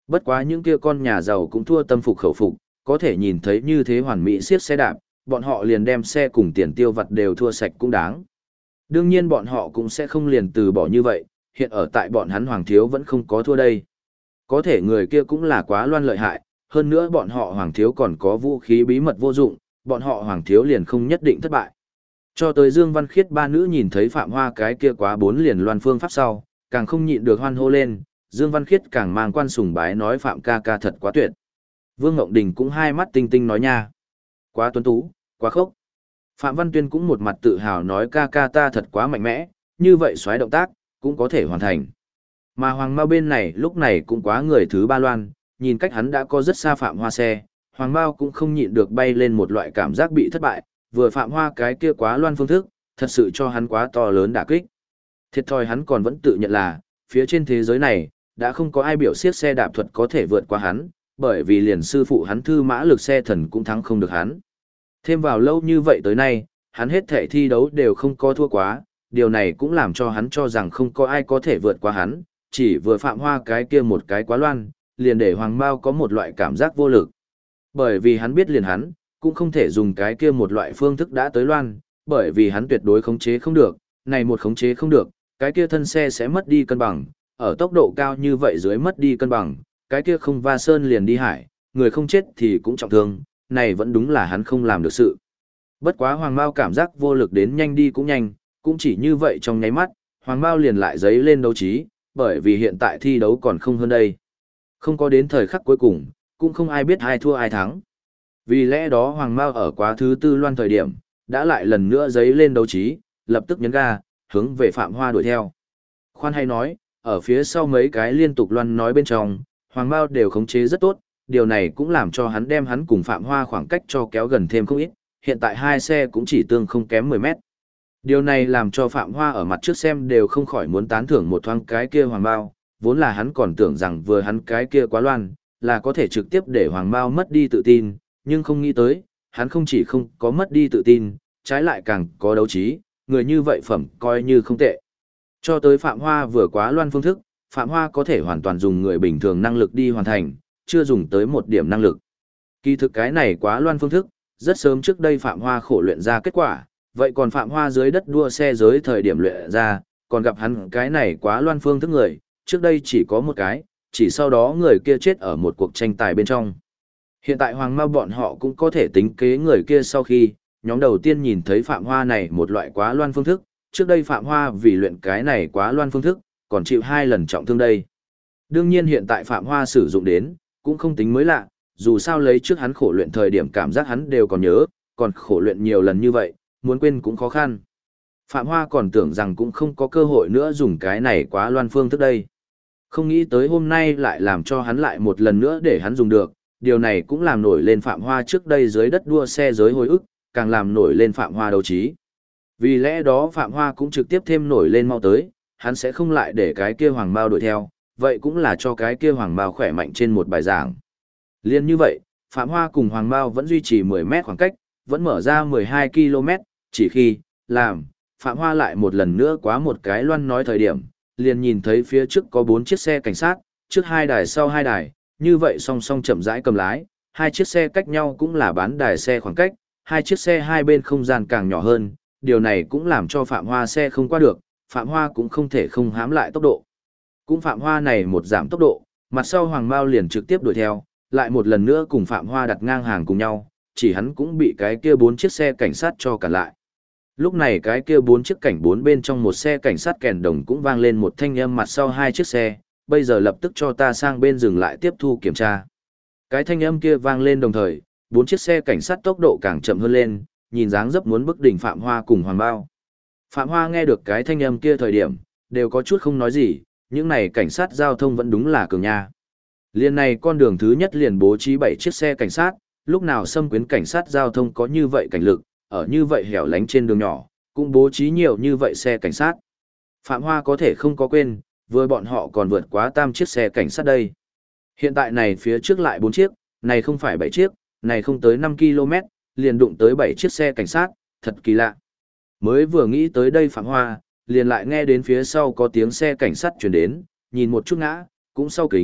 Bất quá những kia con nhà giàu cũng thua tâm phục khẩu phục, có thể nhìn thấy như thế hoàn mỹ siết xe đạp, bọn họ liền đem xe cùng tiền tiêu vặt đều thua sạch cũng đáng. Đương nhiên bọn họ cũng sẽ không liền từ bỏ như vậy, hiện ở tại bọn hắn Hoàng Thiếu vẫn không có thua đây. Có thể người kia cũng là quá loan lợi hại, hơn nữa bọn họ Hoàng Thiếu còn có vũ khí bí mật vô dụng, bọn họ Hoàng Thiếu liền không nhất định thất bại. Cho tới Dương Văn Khiết ba nữ nhìn thấy Phạm Hoa cái kia quá 4 liền loan phương pháp sau, càng không nhịn được hoan hô lên, Dương Văn Khiết càng mang quan sùng bái nói Phạm ca ca thật quá tuyệt. Vương Ngộng Đình cũng hai mắt tinh tinh nói nha. Quá tuấn tú, quá khốc. Phạm Văn Tuyên cũng một mặt tự hào nói ca ca ta thật quá mạnh mẽ, như vậy xoáy động tác, cũng có thể hoàn thành. Mà Hoàng Mao bên này lúc này cũng quá người thứ ba loan, nhìn cách hắn đã có rất xa Phạm Hoa xe, Hoàng Mao cũng không nhịn được bay lên một loại cảm giác bị thất bại, vừa Phạm Hoa cái kia quá loan phương thức, thật sự cho hắn quá to lớn đả kích. Thiệt thòi hắn còn vẫn tự nhận là, phía trên thế giới này, đã không có ai biểu xiết xe đạp thuật có thể vượt qua hắn, bởi vì liền sư phụ hắn Thư Mã Lực xe thần cũng thắng không được hắn. Thêm vào lâu như vậy tới nay, hắn hết thể thi đấu đều không có thua quá, điều này cũng làm cho hắn cho rằng không có ai có thể vượt qua hắn, chỉ vừa Phạm Hoa cái kia một cái quá loan, liền để Hoàng Mao có một loại cảm giác vô lực. Bởi vì hắn biết liền hắn, cũng không thể dùng cái kia một loại phương thức đã tới loan, bởi vì hắn tuyệt đối khống chế không được, này một khống chế không được, cái kia thân xe sẽ mất đi cân bằng, ở tốc độ cao như vậy dưới mất đi cân bằng, cái kia không va sơn liền đi hải, người không chết thì cũng trọng thương, này vẫn đúng là hắn không làm được sự. Bất quá Hoàng Mao cảm giác vô lực đến nhanh đi cũng nhanh, cũng chỉ như vậy trong nháy mắt, Hoàng Mao liền lại giấy lên đấu trí, bởi vì hiện tại thi đấu còn không hơn đây. Không có đến thời khắc cuối cùng, cũng không ai biết ai thua ai thắng. Vì lẽ đó Hoàng Mao ở quá thứ tư loan thời điểm, đã lại lần nữa giấy lên đấu trí, lập tức nhấn ga, hướng về Phạm Hoa đuổi theo. Khoan hay nói, ở phía sau mấy cái liên tục loan nói bên trong, Hoàng Mao đều khống chế rất tốt, điều này cũng làm cho hắn đem hắn cùng Phạm Hoa khoảng cách cho kéo gần thêm không ít, hiện tại hai xe cũng chỉ tương không kém 10 mét. Điều này làm cho Phạm Hoa ở mặt trước xem đều không khỏi muốn tán thưởng một thoáng cái kia Hoàng Mao, vốn là hắn còn tưởng rằng vừa hắn cái kia quá loan, là có thể trực tiếp để Hoàng Mao mất đi tự tin, nhưng không nghĩ tới, hắn không chỉ không có mất đi tự tin, trái lại càng có đấu trí, người như vậy phẩm coi như không tệ. Cho tới Phạm Hoa vừa quá loan phương thức, Phạm Hoa có thể hoàn toàn dùng người bình thường năng lực đi hoàn thành, chưa dùng tới một điểm năng lực. Kỳ thực cái này quá loan phương thức, rất sớm trước đây Phạm Hoa khổ luyện ra kết quả, vậy còn Phạm Hoa dưới đất đua xe giới thời điểm luyện ra, còn gặp hắn cái này quá loan phương thức người, trước đây chỉ có một cái, chỉ sau đó người kia chết ở một cuộc tranh tài bên trong. Hiện tại Hoàng Mao bọn họ cũng có thể tính kế người kia sau khi, nhóm đầu tiên nhìn thấy Phạm Hoa này một loại quá loan phương thức, trước đây Phạm Hoa vì luyện cái này quá loan phương thức, còn chịu 2 lần trọng thương đây. Đương nhiên hiện tại Phạm Hoa sử dụng đến, cũng không tính mới lạ, dù sao lấy trước hắn khổ luyện thời điểm cảm giác hắn đều còn nhớ, còn khổ luyện nhiều lần như vậy, muốn quên cũng khó khăn. Phạm Hoa còn tưởng rằng cũng không có cơ hội nữa dùng cái này quá loan phương thức đây. Không nghĩ tới hôm nay lại làm cho hắn lại một lần nữa để hắn dùng được, điều này cũng làm nổi lên Phạm Hoa trước đây dưới đất đua xe giới hồi ức, càng làm nổi lên Phạm Hoa đấu trí. Vì lẽ đó Phạm Hoa cũng trực tiếp thêm nổi lên mau tới, hắn sẽ không lại để cái kia Hoàng Mao đuổi theo, vậy cũng là cho cái kia Hoàng Mao khỏe mạnh trên một bài giảng. Liên như vậy, Phạm Hoa cùng Hoàng Mao vẫn duy trì 10 mét khoảng cách, vẫn mở ra 12 km, chỉ khi, làm, Phạm Hoa lại một lần nữa quá một cái loan nói thời điểm, liền nhìn thấy phía trước có 4 chiếc xe cảnh sát, trước 2 đài sau 2 đài, như vậy song song chậm rãi cầm lái, hai chiếc xe cách nhau cũng là bán đài xe khoảng cách, hai chiếc xe hai bên không gian càng nhỏ hơn, điều này cũng làm cho Phạm Hoa xe không qua được, Phạm Hoa cũng không thể không hãm lại tốc độ. Cũng Phạm Hoa này một giảm tốc độ, mặt sau Hoàng Mao liền trực tiếp đuổi theo, lại một lần nữa cùng Phạm Hoa đặt ngang hàng cùng nhau, chỉ hắn cũng bị cái kia 4 chiếc xe cảnh sát cho cản lại. Lúc này cái kia 4 chiếc cảnh 4 bên trong một xe cảnh sát kèn đồng cũng vang lên một thanh âm mặt sau hai chiếc xe, bây giờ lập tức cho ta sang bên dừng lại tiếp thu kiểm tra. Cái thanh âm kia vang lên đồng thời, 4 chiếc xe cảnh sát tốc độ càng chậm hơn lên, nhìn dáng dấp muốn bức đỉnh Phạm Hoa cùng Hoàng Mao. Phạm Hoa nghe được cái thanh âm kia thời điểm, đều có chút không nói gì, những này cảnh sát giao thông vẫn đúng là cường nha. Liên này con đường thứ nhất liền bố trí 7 chiếc xe cảnh sát, lúc nào xâm quyến cảnh sát giao thông có như vậy cảnh lực, ở như vậy hẻo lánh trên đường nhỏ, cũng bố trí nhiều như vậy xe cảnh sát. Phạm Hoa có thể không có quên, vừa bọn họ còn vượt quá 3 chiếc xe cảnh sát đây. Hiện tại này phía trước lại 4 chiếc, này không phải 7 chiếc, này không tới 5 km, liền đụng tới 7 chiếc xe cảnh sát, thật kỳ lạ. Mới vừa nghĩ tới đây Phạm Hoa, liền lại nghe đến phía sau có tiếng xe cảnh sát chuyển đến, nhìn một chút ngã, cũng sau kính,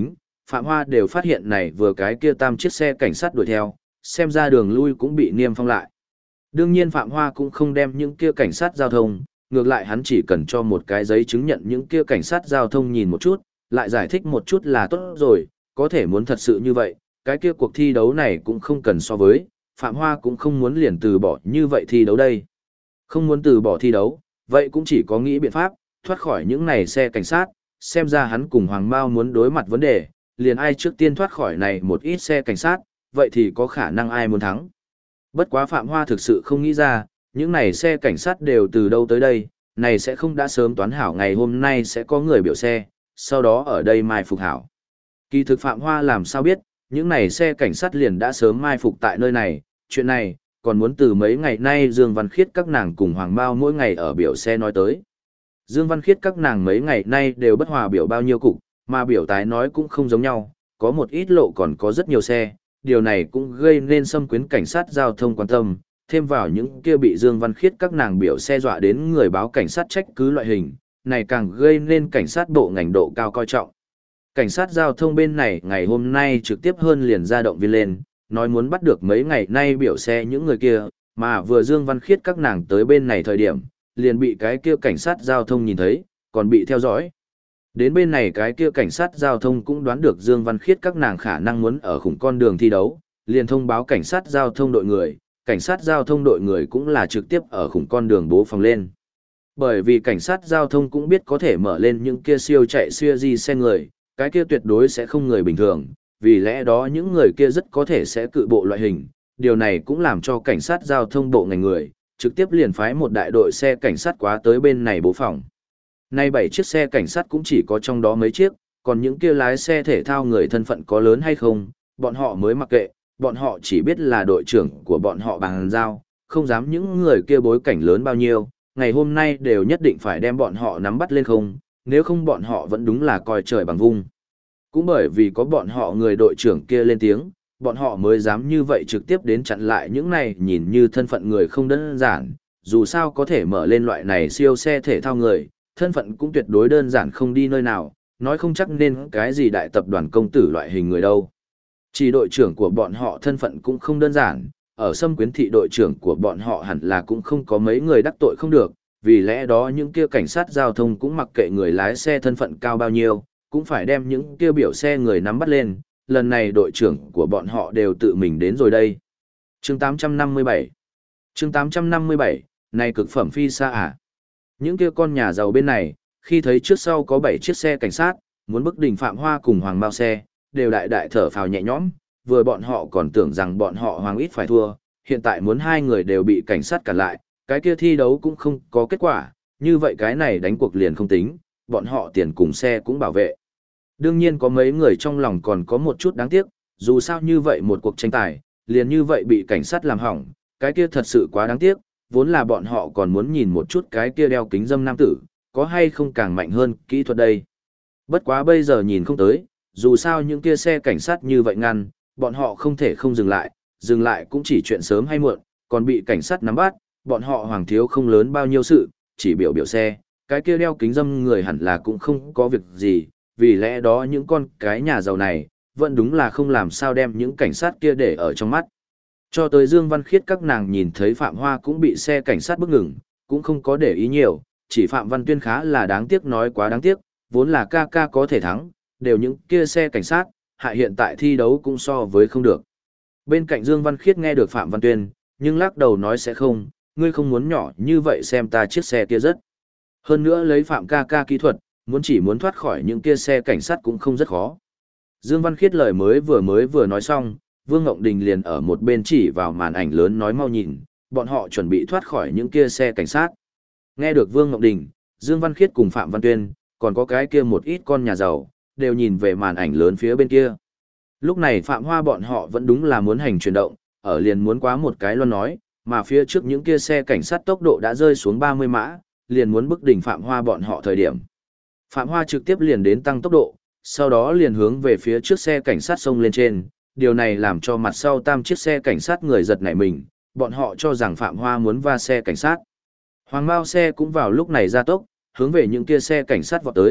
Phạm Hoa đều phát hiện này vừa cái kia tam chiếc xe cảnh sát đuổi theo, xem ra đường lui cũng bị niêm phong lại. Đương nhiên Phạm Hoa cũng không đem những kia cảnh sát giao thông, ngược lại hắn chỉ cần cho một cái giấy chứng nhận những kia cảnh sát giao thông nhìn một chút, lại giải thích một chút là tốt rồi, có thể muốn thật sự như vậy, cái kia cuộc thi đấu này cũng không cần so với, Phạm Hoa cũng không muốn liền từ bỏ như vậy thi đấu đây. Không muốn từ bỏ thi đấu, vậy cũng chỉ có nghĩ biện pháp, thoát khỏi những này xe cảnh sát, xem ra hắn cùng Hoàng Mao muốn đối mặt vấn đề, liền ai trước tiên thoát khỏi này một ít xe cảnh sát, vậy thì có khả năng ai muốn thắng. Bất quá Phạm Hoa thực sự không nghĩ ra, những này xe cảnh sát đều từ đâu tới đây, này sẽ không đã sớm toán hảo ngày hôm nay sẽ có người biểu xe, sau đó ở đây mai phục hảo. Kỳ thực Phạm Hoa làm sao biết, những này xe cảnh sát liền đã sớm mai phục tại nơi này, chuyện này, còn muốn từ mấy ngày nay Dương Văn Khiết các nàng cùng Hoàng Mao mỗi ngày ở biểu xe nói tới. Dương Văn Khiết các nàng mấy ngày nay đều bất hòa biểu bao nhiêu cục, mà biểu tái nói cũng không giống nhau, có một ít lộ còn có rất nhiều xe, điều này cũng gây nên xâm quyến cảnh sát giao thông quan tâm, thêm vào những kia bị Dương Văn Khiết các nàng biểu xe dọa đến người báo cảnh sát trách cứ loại hình, này càng gây nên cảnh sát bộ ngành độ cao coi trọng. Cảnh sát giao thông bên này ngày hôm nay trực tiếp hơn liền ra động viên lên, nói muốn bắt được mấy ngày nay biểu xe những người kia, mà vừa Dương Văn Khiết các nàng tới bên này thời điểm, liền bị cái kia cảnh sát giao thông nhìn thấy, còn bị theo dõi. Đến bên này cái kia cảnh sát giao thông cũng đoán được Dương Văn Khiết các nàng khả năng muốn ở khủng con đường thi đấu, liền thông báo cảnh sát giao thông đội người, cảnh sát giao thông đội người cũng là trực tiếp ở khủng con đường bố phòng lên. Bởi vì cảnh sát giao thông cũng biết có thể mở lên những kia siêu chạy siêu di xe người, cái kia tuyệt đối sẽ không người bình thường, vì lẽ đó những người kia rất có thể sẽ cự bộ loại hình, điều này cũng làm cho cảnh sát giao thông bộ ngành người, trực tiếp liền phái một đại đội xe cảnh sát quá tới bên này bố phòng. Nay 7 chiếc xe cảnh sát cũng chỉ có trong đó mấy chiếc, còn những kia lái xe thể thao người thân phận có lớn hay không, bọn họ mới mặc kệ, bọn họ chỉ biết là đội trưởng của bọn họ bàn giao, không dám những người kia bối cảnh lớn bao nhiêu, ngày hôm nay đều nhất định phải đem bọn họ nắm bắt lên không, nếu không bọn họ vẫn đúng là coi trời bằng vung. Cũng bởi vì có bọn họ người đội trưởng kia lên tiếng, bọn họ mới dám như vậy trực tiếp đến chặn lại những này nhìn như thân phận người không đơn giản, dù sao có thể mở lên loại này siêu xe thể thao người, thân phận cũng tuyệt đối đơn giản không đi nơi nào, nói không chắc nên cái gì đại tập đoàn công tử loại hình người đâu. Chỉ đội trưởng của bọn họ thân phận cũng không đơn giản, ở xâm quyến thị đội trưởng của bọn họ hẳn là cũng không có mấy người đắc tội không được, vì lẽ đó những kia cảnh sát giao thông cũng mặc kệ người lái xe thân phận cao bao nhiêu, cũng phải đem những kia biểu xe người nắm bắt lên, lần này đội trưởng của bọn họ đều tự mình đến rồi đây. Chương 857 Chương 857, này cực phẩm phi xa à? Những kia con nhà giàu bên này, khi thấy trước sau có 7 chiếc xe cảnh sát, muốn bức đình Phạm Hoa cùng Hoàng Mao xe, đều đại đại thở phào nhẹ nhõm, vừa bọn họ còn tưởng rằng bọn họ Hoàng ít phải thua, hiện tại muốn hai người đều bị cảnh sát cản lại, cái kia thi đấu cũng không có kết quả, như vậy cái này đánh cuộc liền không tính, bọn họ tiền cùng xe cũng bảo vệ. Đương nhiên có mấy người trong lòng còn có một chút đáng tiếc, dù sao như vậy một cuộc tranh tài, liền như vậy bị cảnh sát làm hỏng, cái kia thật sự quá đáng tiếc, vốn là bọn họ còn muốn nhìn một chút cái kia đeo kính dâm nam tử, có hay không càng mạnh hơn kỹ thuật đây. Bất quá bây giờ nhìn không tới, dù sao những kia xe cảnh sát như vậy ngăn, bọn họ không thể không dừng lại cũng chỉ chuyện sớm hay muộn, còn bị cảnh sát nắm bắt, bọn họ Hoàng thiếu không lớn bao nhiêu sự, chỉ biểu xe, cái kia đeo kính dâm người hẳn là cũng không có việc gì, vì lẽ đó những con cái nhà giàu này, vẫn đúng là không làm sao đem những cảnh sát kia để ở trong mắt. Cho tới Dương Văn Khiết các nàng nhìn thấy Phạm Hoa cũng bị xe cảnh sát bức ngừng, cũng không có để ý nhiều, chỉ Phạm Văn Tuyên khá là đáng tiếc nói quá đáng tiếc, vốn là ca ca có thể thắng, đều những kia xe cảnh sát, hại hiện tại thi đấu cũng so với không được. Bên cạnh Dương Văn Khiết nghe được Phạm Văn Tuyên, nhưng lắc đầu nói sẽ không, ngươi không muốn nhỏ như vậy xem ta chiếc xe kia rất. Hơn nữa lấy Phạm ca ca kỹ thuật, muốn thoát khỏi những kia xe cảnh sát cũng không rất khó. Dương Văn Khiết lời mới vừa nói xong, Vương Ngộng Đình liền ở một bên chỉ vào màn ảnh lớn nói mau nhìn, bọn họ chuẩn bị thoát khỏi những kia xe cảnh sát. Nghe được Vương Ngộng Đình, Dương Văn Khiết cùng Phạm Văn Tuyên, còn có cái kia một ít con nhà giàu, đều nhìn về màn ảnh lớn phía bên kia. Lúc này Phạm Hoa bọn họ vẫn đúng là muốn hành chuyển động, ở liền muốn quá một cái loan nói, mà phía trước những kia xe cảnh sát tốc độ đã rơi xuống 30 mã, liền muốn bức đỉnh Phạm Hoa bọn họ thời điểm. Phạm Hoa trực tiếp liền đến tăng tốc độ, sau đó liền hướng về phía trước xe cảnh sát xông lên trên, điều này làm cho mặt sau tam chiếc xe cảnh sát người giật nảy mình, bọn họ cho rằng Phạm Hoa muốn va xe cảnh sát. Hoàng Mao xe cũng vào lúc này ra tốc, hướng về những kia xe cảnh sát vọt tới,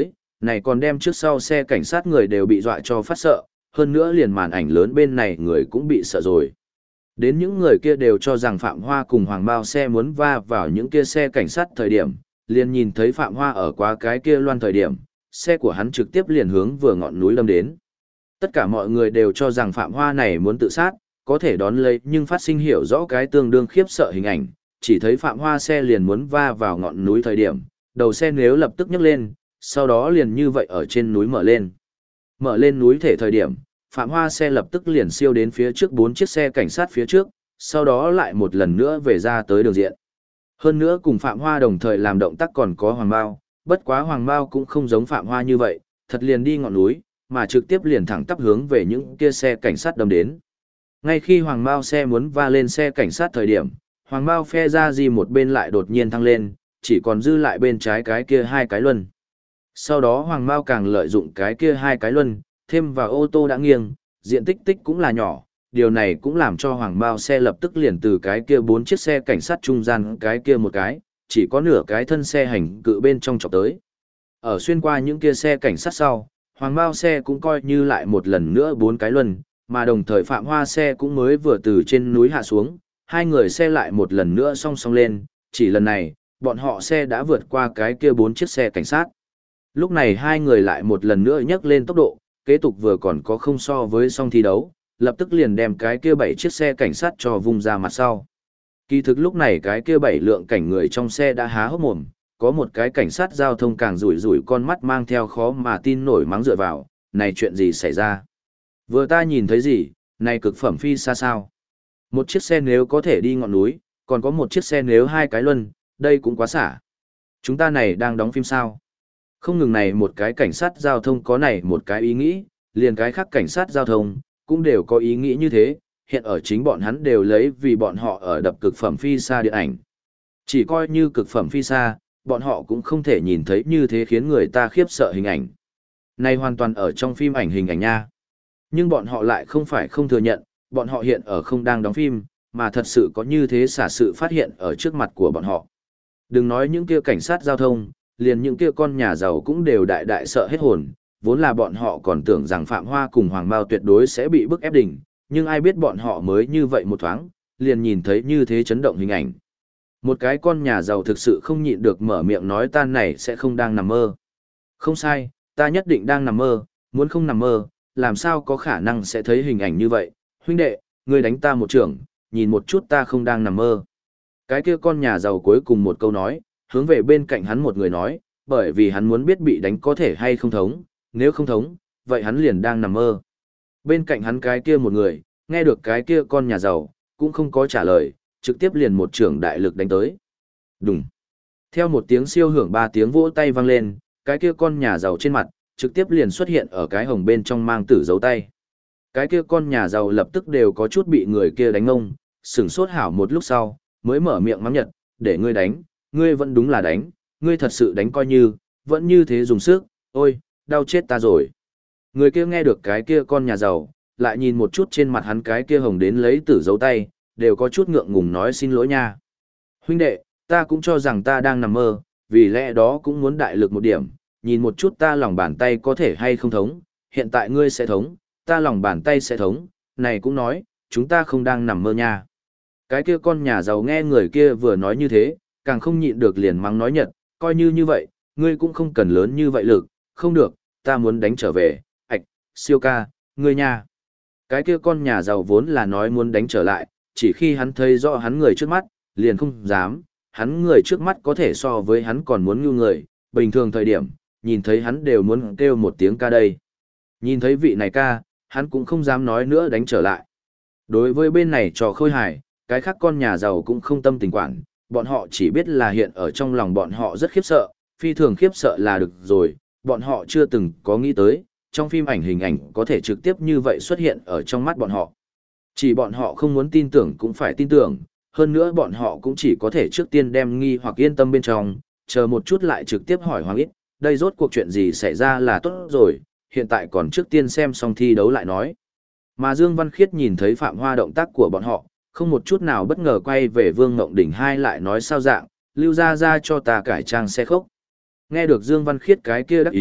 này còn đem trước sau xe cảnh sát người đều bị dọa cho phát sợ, hơn nữa liền màn ảnh lớn bên này người cũng bị sợ rồi. Đến những người kia đều cho rằng Phạm Hoa cùng Hoàng Bao xe muốn va vào những kia xe cảnh sát thời điểm, liền nhìn thấy Phạm Hoa ở qua cái kia loan thời điểm, xe của hắn trực tiếp liền hướng vừa ngọn núi lâm đến. Tất cả mọi người đều cho rằng Phạm Hoa này muốn tự sát, có thể đón lấy nhưng phát sinh hiểu rõ cái tương đương khiếp sợ hình ảnh, chỉ thấy Phạm Hoa xe liền muốn va vào ngọn núi thời điểm, đầu xe nếu lập tức nhấc lên, sau đó liền như vậy ở trên núi mở lên. Mở lên núi thể thời điểm, Phạm Hoa xe lập tức liền siêu đến phía trước 4 chiếc xe cảnh sát phía trước, sau đó lại một lần nữa về ra tới đường diện. Hơn nữa cùng Phạm Hoa đồng thời làm động tác còn có Hoàng Bao, bất quá Hoàng Bao cũng không giống Phạm Hoa như vậy, thật liền đi ngọn núi, mà trực tiếp liền thẳng tắp hướng về những kia xe cảnh sát đâm đến. Ngay khi Hoàng Bao xe muốn va lên xe cảnh sát thời điểm, Hoàng Bao phe ra gì một bên lại đột nhiên thăng lên, chỉ còn dư lại bên trái cái kia hai cái luân. Sau đó Hoàng Bao càng lợi dụng cái kia hai cái luân, thêm vào ô tô đã nghiêng, diện tích cũng là nhỏ, điều này cũng làm cho Hoàng Bao xe lập tức liền từ cái kia 4 chiếc xe cảnh sát trung gian cái kia một cái, chỉ có nửa cái thân xe hành cự bên trong chọc tới. Ở xuyên qua những kia xe cảnh sát sau, Hoàng Bao xe cũng coi như lại một lần nữa 4 cái luân, mà đồng thời Phạm Hoa xe cũng mới vừa từ trên núi hạ xuống, hai người xe lại một lần nữa song song lên, chỉ lần này, bọn họ xe đã vượt qua cái kia 4 chiếc xe cảnh sát. Lúc này hai người lại một lần nữa nhấc lên tốc độ, kế tục vừa còn có không so với song thi đấu, lập tức liền đem cái kia 7 chiếc xe cảnh sát cho vung ra mặt sau. Kỳ thực lúc này cái kia 7 lượng cảnh người trong xe đã há hốc mồm, có một cái cảnh sát giao thông càng rủi rủi con mắt mang theo khó mà tin nổi mắng dựa vào, này chuyện gì xảy ra? Vừa ta nhìn thấy gì, này cực phẩm phi xa sao? Một chiếc xe nếu có thể đi ngọn núi, còn có một chiếc xe nếu hai cái luân, đây cũng quá xả. Chúng ta này đang đóng phim sao? Không ngừng này một cái cảnh sát giao thông có này một cái ý nghĩ, liền cái khác cảnh sát giao thông, cũng đều có ý nghĩ như thế, hiện ở chính bọn hắn đều lấy vì bọn họ ở đập cực phẩm phi xa điện ảnh. Chỉ coi như cực phẩm phi xa, bọn họ cũng không thể nhìn thấy như thế khiến người ta khiếp sợ hình ảnh. Này hoàn toàn ở trong phim ảnh hình ảnh nha. Nhưng bọn họ lại không phải không thừa nhận, bọn họ hiện ở không đang đóng phim, mà thật sự có như thế xả sự phát hiện ở trước mặt của bọn họ. Đừng nói những kia cảnh sát giao thông, liền những kia con nhà giàu cũng đều đại đại sợ hết hồn, vốn là bọn họ còn tưởng rằng Phạm Hoa cùng Hoàng Bao tuyệt đối sẽ bị bức ép đỉnh, nhưng ai biết bọn họ mới như vậy một thoáng, liền nhìn thấy như thế chấn động hình ảnh. Một cái con nhà giàu thực sự không nhịn được mở miệng nói ta này sẽ không đang nằm mơ. Không sai, ta nhất định đang nằm mơ, muốn không nằm mơ, làm sao có khả năng sẽ thấy hình ảnh như vậy. Huynh đệ, ngươi đánh ta một trưởng, nhìn một chút ta không đang nằm mơ. Cái kia con nhà giàu cuối cùng một câu nói, hướng về bên cạnh hắn một người nói, bởi vì hắn muốn biết bị đánh có thể hay không thống, nếu không thống, vậy hắn liền đang nằm mơ. Bên cạnh hắn cái kia một người, nghe được cái kia con nhà giàu, cũng không có trả lời, trực tiếp liền một trưởng đại lực đánh tới. Đùng. Theo một tiếng siêu hưởng 3 tiếng vỗ tay vang lên, cái kia con nhà giàu trên mặt, trực tiếp liền xuất hiện ở cái hồng bên trong mang tử dấu tay. Cái kia con nhà giàu lập tức đều có chút bị người kia đánh ngông, sửng sốt hảo một lúc sau, mới mở miệng mắng nhật, để ngươi đánh, ngươi vẫn đúng là đánh, ngươi thật sự đánh coi như, vẫn như thế dùng sức, ôi, đau chết ta rồi. Người kia nghe được cái kia con nhà giàu, lại nhìn một chút trên mặt hắn cái kia hồng đến lấy tử dấu tay, đều có chút ngượng ngùng nói xin lỗi nha. Huynh đệ, ta cũng cho rằng ta đang nằm mơ, vì lẽ đó cũng muốn đại lực một điểm, nhìn một chút ta lòng bàn tay có thể hay không thống, hiện tại ngươi sẽ thống, ta lòng bàn tay sẽ thống, này cũng nói, chúng ta không đang nằm mơ nha. Cái kia con nhà giàu nghe người kia vừa nói như thế, càng không nhịn được liền mắng nói nhật, coi như vậy, ngươi cũng không cần lớn như vậy lực, không được, ta muốn đánh trở về, ạch, siêu ca, ngươi nha. Cái kia con nhà giàu vốn là nói muốn đánh trở lại, chỉ khi hắn thấy rõ hắn người trước mắt, liền không dám, hắn người trước mắt có thể so với hắn còn muốn như người, bình thường thời điểm, nhìn thấy hắn đều muốn kêu một tiếng ca đây. Nhìn thấy vị này ca, hắn cũng không dám nói nữa đánh trở lại. Đối với bên này trò khôi hài, cái khác con nhà giàu cũng không tâm tình quản, bọn họ chỉ biết là hiện ở trong lòng bọn họ rất khiếp sợ, phi thường khiếp sợ là được rồi, bọn họ chưa từng có nghĩ tới, trong phim ảnh hình ảnh có thể trực tiếp như vậy xuất hiện ở trong mắt bọn họ. Chỉ bọn họ không muốn tin tưởng cũng phải tin tưởng, hơn nữa bọn họ cũng chỉ có thể trước tiên đem nghi hoặc yên tâm bên trong, chờ một chút lại trực tiếp hỏi Hoàng Ít, đây rốt cuộc chuyện gì xảy ra là tốt rồi, hiện tại còn trước tiên xem xong thi đấu lại nói. Mà Dương Văn Khiết nhìn thấy Phạm Hoa động tác của bọn họ, không một chút nào bất ngờ quay về Vương Ngộng Đỉnh hai lại nói sao dạng, lưu ra cho ta cải trang xe khốc. Nghe được Dương Văn Khiết cái kia đắc ý,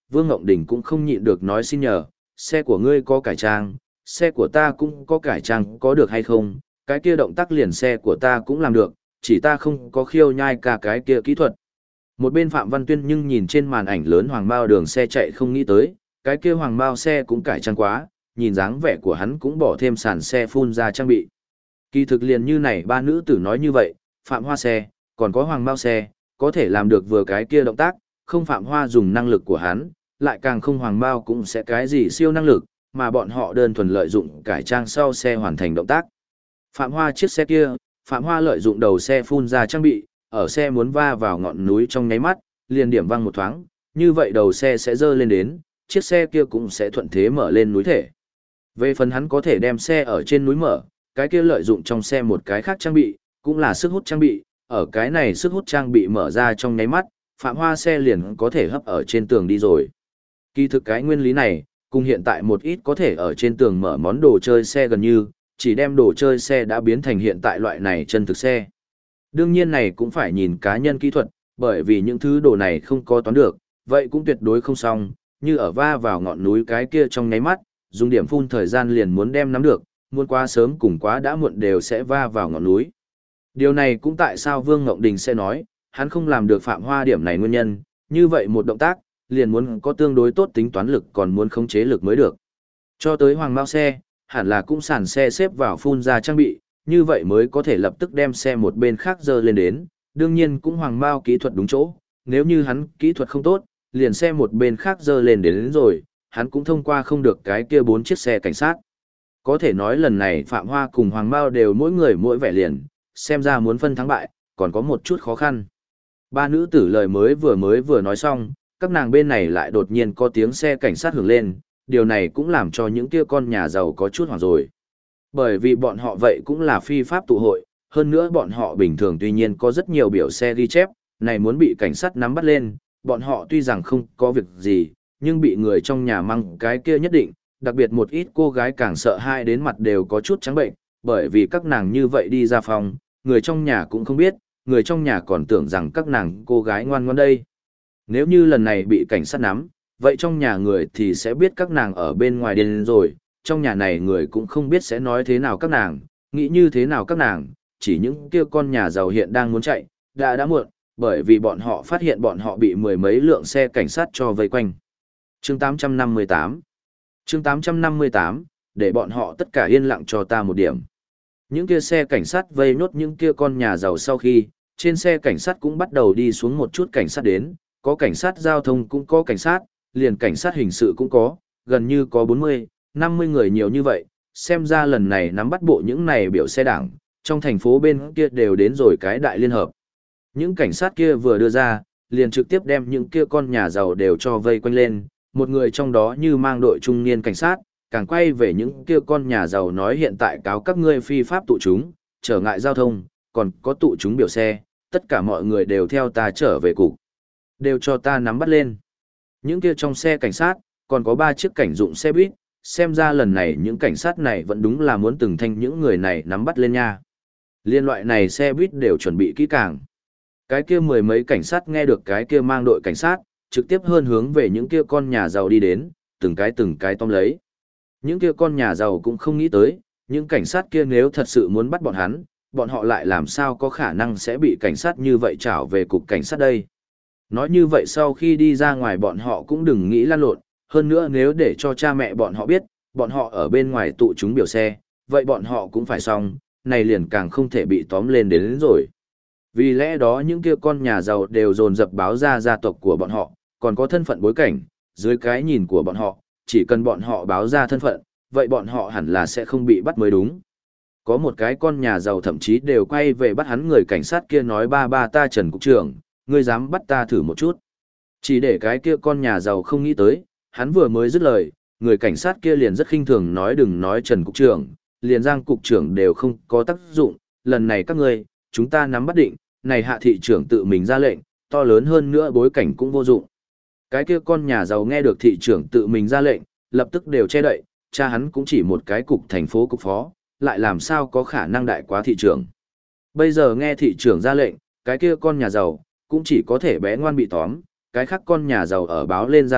Vương Ngộng Đình cũng không nhịn được nói xin nhờ, xe của ngươi có cải trang, xe của ta cũng có cải trang có được hay không, cái kia động tác liền xe của ta cũng làm được, chỉ ta không có khiêu nhai cả cái kia kỹ thuật. Một bên Phạm Văn Tuyên nhưng nhìn trên màn ảnh lớn hoàng bao đường xe chạy không nghĩ tới, cái kia hoàng bao xe cũng cải trang quá, nhìn dáng vẻ của hắn cũng bỏ thêm sàn xe phun ra trang bị. Kỳ thực liền như này ba nữ tử nói như vậy, Phạm Hoa xe, còn có hoàng bao xe, có thể làm được vừa cái kia động tác, không Phạm Hoa dùng năng lực của hắn, lại càng không hoàng bao cũng sẽ cái gì siêu năng lực, mà bọn họ đơn thuần lợi dụng cải trang sau xe hoàn thành động tác. Phạm Hoa chiếc xe kia, Phạm Hoa lợi dụng đầu xe phun ra trang bị, ở xe muốn va vào ngọn núi trong nháy mắt, liền điểm văng một thoáng, như vậy đầu xe sẽ dơ lên đến, chiếc xe kia cũng sẽ thuận thế mở lên núi thể. Về phần hắn có thể đem xe ở trên núi mở, cái kia lợi dụng trong xe một cái khác trang bị, cũng là sức hút trang bị, ở cái này sức hút trang bị mở ra trong nháy mắt, Phạm Hoa xe liền có thể hấp ở trên tường đi rồi. Kỳ thực cái nguyên lý này, cùng hiện tại một ít có thể ở trên tường mở món đồ chơi xe gần như, chỉ đem đồ chơi xe đã biến thành hiện tại loại này chân thực xe. Đương nhiên này cũng phải nhìn cá nhân kỹ thuật, bởi vì những thứ đồ này không có toán được, vậy cũng tuyệt đối không xong, như ở va vào ngọn núi cái kia trong nháy mắt, dùng điểm phun thời gian liền muốn đem nắm được, muốn quá sớm cùng quá đã muộn đều sẽ va vào ngọn núi. Điều này cũng tại sao Vương Ngộng Đình sẽ nói, hắn không làm được Phạm Hoa điểm này nguyên nhân, như vậy một động tác, liền muốn có tương đối tốt tính toán lực còn muốn khống chế lực mới được. Cho tới hoàng mao xe, hẳn là cũng sàn xe xếp vào phun ra trang bị, như vậy mới có thể lập tức đem xe một bên khác dơ lên đến, đương nhiên cũng hoàng mao kỹ thuật đúng chỗ, nếu như hắn kỹ thuật không tốt, liền xe một bên khác dơ lên đến rồi, hắn cũng thông qua không được cái kia 4 chiếc xe cảnh sát. Có thể nói lần này Phạm Hoa cùng Hoàng Mao đều mỗi người mỗi vẻ liền, xem ra muốn phân thắng bại, còn có một chút khó khăn. Ba nữ tử lời mới vừa nói xong, các nàng bên này lại đột nhiên có tiếng xe cảnh sát hưởng lên, điều này cũng làm cho những kia con nhà giàu có chút hoảng rồi. Bởi vì bọn họ vậy cũng là phi pháp tụ hội, hơn nữa bọn họ bình thường tuy nhiên có rất nhiều biểu xe ghi chép, này muốn bị cảnh sát nắm bắt lên, bọn họ tuy rằng không có việc gì, nhưng bị người trong nhà mang cái kia nhất định, đặc biệt một ít cô gái càng sợ hãi đến mặt đều có chút trắng bệnh, bởi vì các nàng như vậy đi ra phòng, người trong nhà cũng không biết, người trong nhà còn tưởng rằng các nàng cô gái ngoan ngoãn đây. Nếu như lần này bị cảnh sát nắm, vậy trong nhà người thì sẽ biết các nàng ở bên ngoài điên rồi, trong nhà này người cũng không biết sẽ nói thế nào các nàng, nghĩ như thế nào các nàng, chỉ những kia con nhà giàu hiện đang muốn chạy, đã muộn, bởi vì bọn họ phát hiện bọn họ bị mười mấy lượng xe cảnh sát cho vây quanh. Chương 858 Chương 858, để bọn họ tất cả yên lặng cho ta một điểm. Những kia xe cảnh sát vây nốt những kia con nhà giàu sau khi, trên xe cảnh sát cũng bắt đầu đi xuống một chút cảnh sát đến, có cảnh sát giao thông cũng có cảnh sát, liền cảnh sát hình sự cũng có, gần như có 40, 50 người nhiều như vậy, xem ra lần này nắm bắt bộ những này biểu xe đảng, trong thành phố bên kia đều đến rồi cái đại liên hợp. Những cảnh sát kia vừa đưa ra, liền trực tiếp đem những kia con nhà giàu đều cho vây quanh lên, một người trong đó như mang đội trung niên cảnh sát, càng quay về những kia con nhà giàu nói hiện tại cáo các ngươi phi pháp tụ chúng, trở ngại giao thông, còn có tụ chúng biểu xe, tất cả mọi người đều theo ta trở về cục. Đều cho ta nắm bắt lên. Những kia trong xe cảnh sát, còn có 3 chiếc cảnh dụng xe buýt, xem ra lần này những cảnh sát này vẫn đúng là muốn từng thanh những người này nắm bắt lên nha. Liên loại này xe buýt đều chuẩn bị kỹ càng. Cái kia mười mấy cảnh sát nghe được cái kia mang đội cảnh sát, trực tiếp hơn hướng về những kia con nhà giàu đi đến, từng cái tóm lấy. Những kia con nhà giàu cũng không nghĩ tới, những cảnh sát kia nếu thật sự muốn bắt bọn hắn, bọn họ lại làm sao có khả năng sẽ bị cảnh sát như vậy trảo về cục cảnh sát đây. Nói như vậy sau khi đi ra ngoài bọn họ cũng đừng nghĩ lăn lộn, hơn nữa nếu để cho cha mẹ bọn họ biết, bọn họ ở bên ngoài tụ chúng biểu xe, vậy bọn họ cũng phải xong, này liền càng không thể bị tóm lên đến rồi. Vì lẽ đó những kia con nhà giàu đều dồn dập báo ra gia tộc của bọn họ, còn có thân phận bối cảnh, dưới cái nhìn của bọn họ, chỉ cần bọn họ báo ra thân phận, vậy bọn họ hẳn là sẽ không bị bắt mới đúng. Có một cái con nhà giàu thậm chí đều quay về bắt hắn người cảnh sát kia nói ba ta Trần Cục trưởng, ngươi dám bắt ta thử một chút. Chỉ để cái kia con nhà giàu không nghĩ tới, hắn vừa mới dứt lời, người cảnh sát kia liền rất khinh thường nói đừng nói Trần Cục trưởng, liền Giang Cục trưởng đều không có tác dụng, lần này các ngươi, chúng ta nắm bắt định, này hạ thị trưởng tự mình ra lệnh, to lớn hơn nữa bối cảnh cũng vô dụng. Cái kia con nhà giàu nghe được thị trưởng tự mình ra lệnh, lập tức đều che đậy, cha hắn cũng chỉ một cái cục thành phố cục phó, lại làm sao có khả năng đại quá thị trưởng. Bây giờ nghe thị trưởng ra lệnh, cái kia con nhà giàu, cũng chỉ có thể bé ngoan bị tóm, cái khác con nhà giàu ở báo lên gia tộc,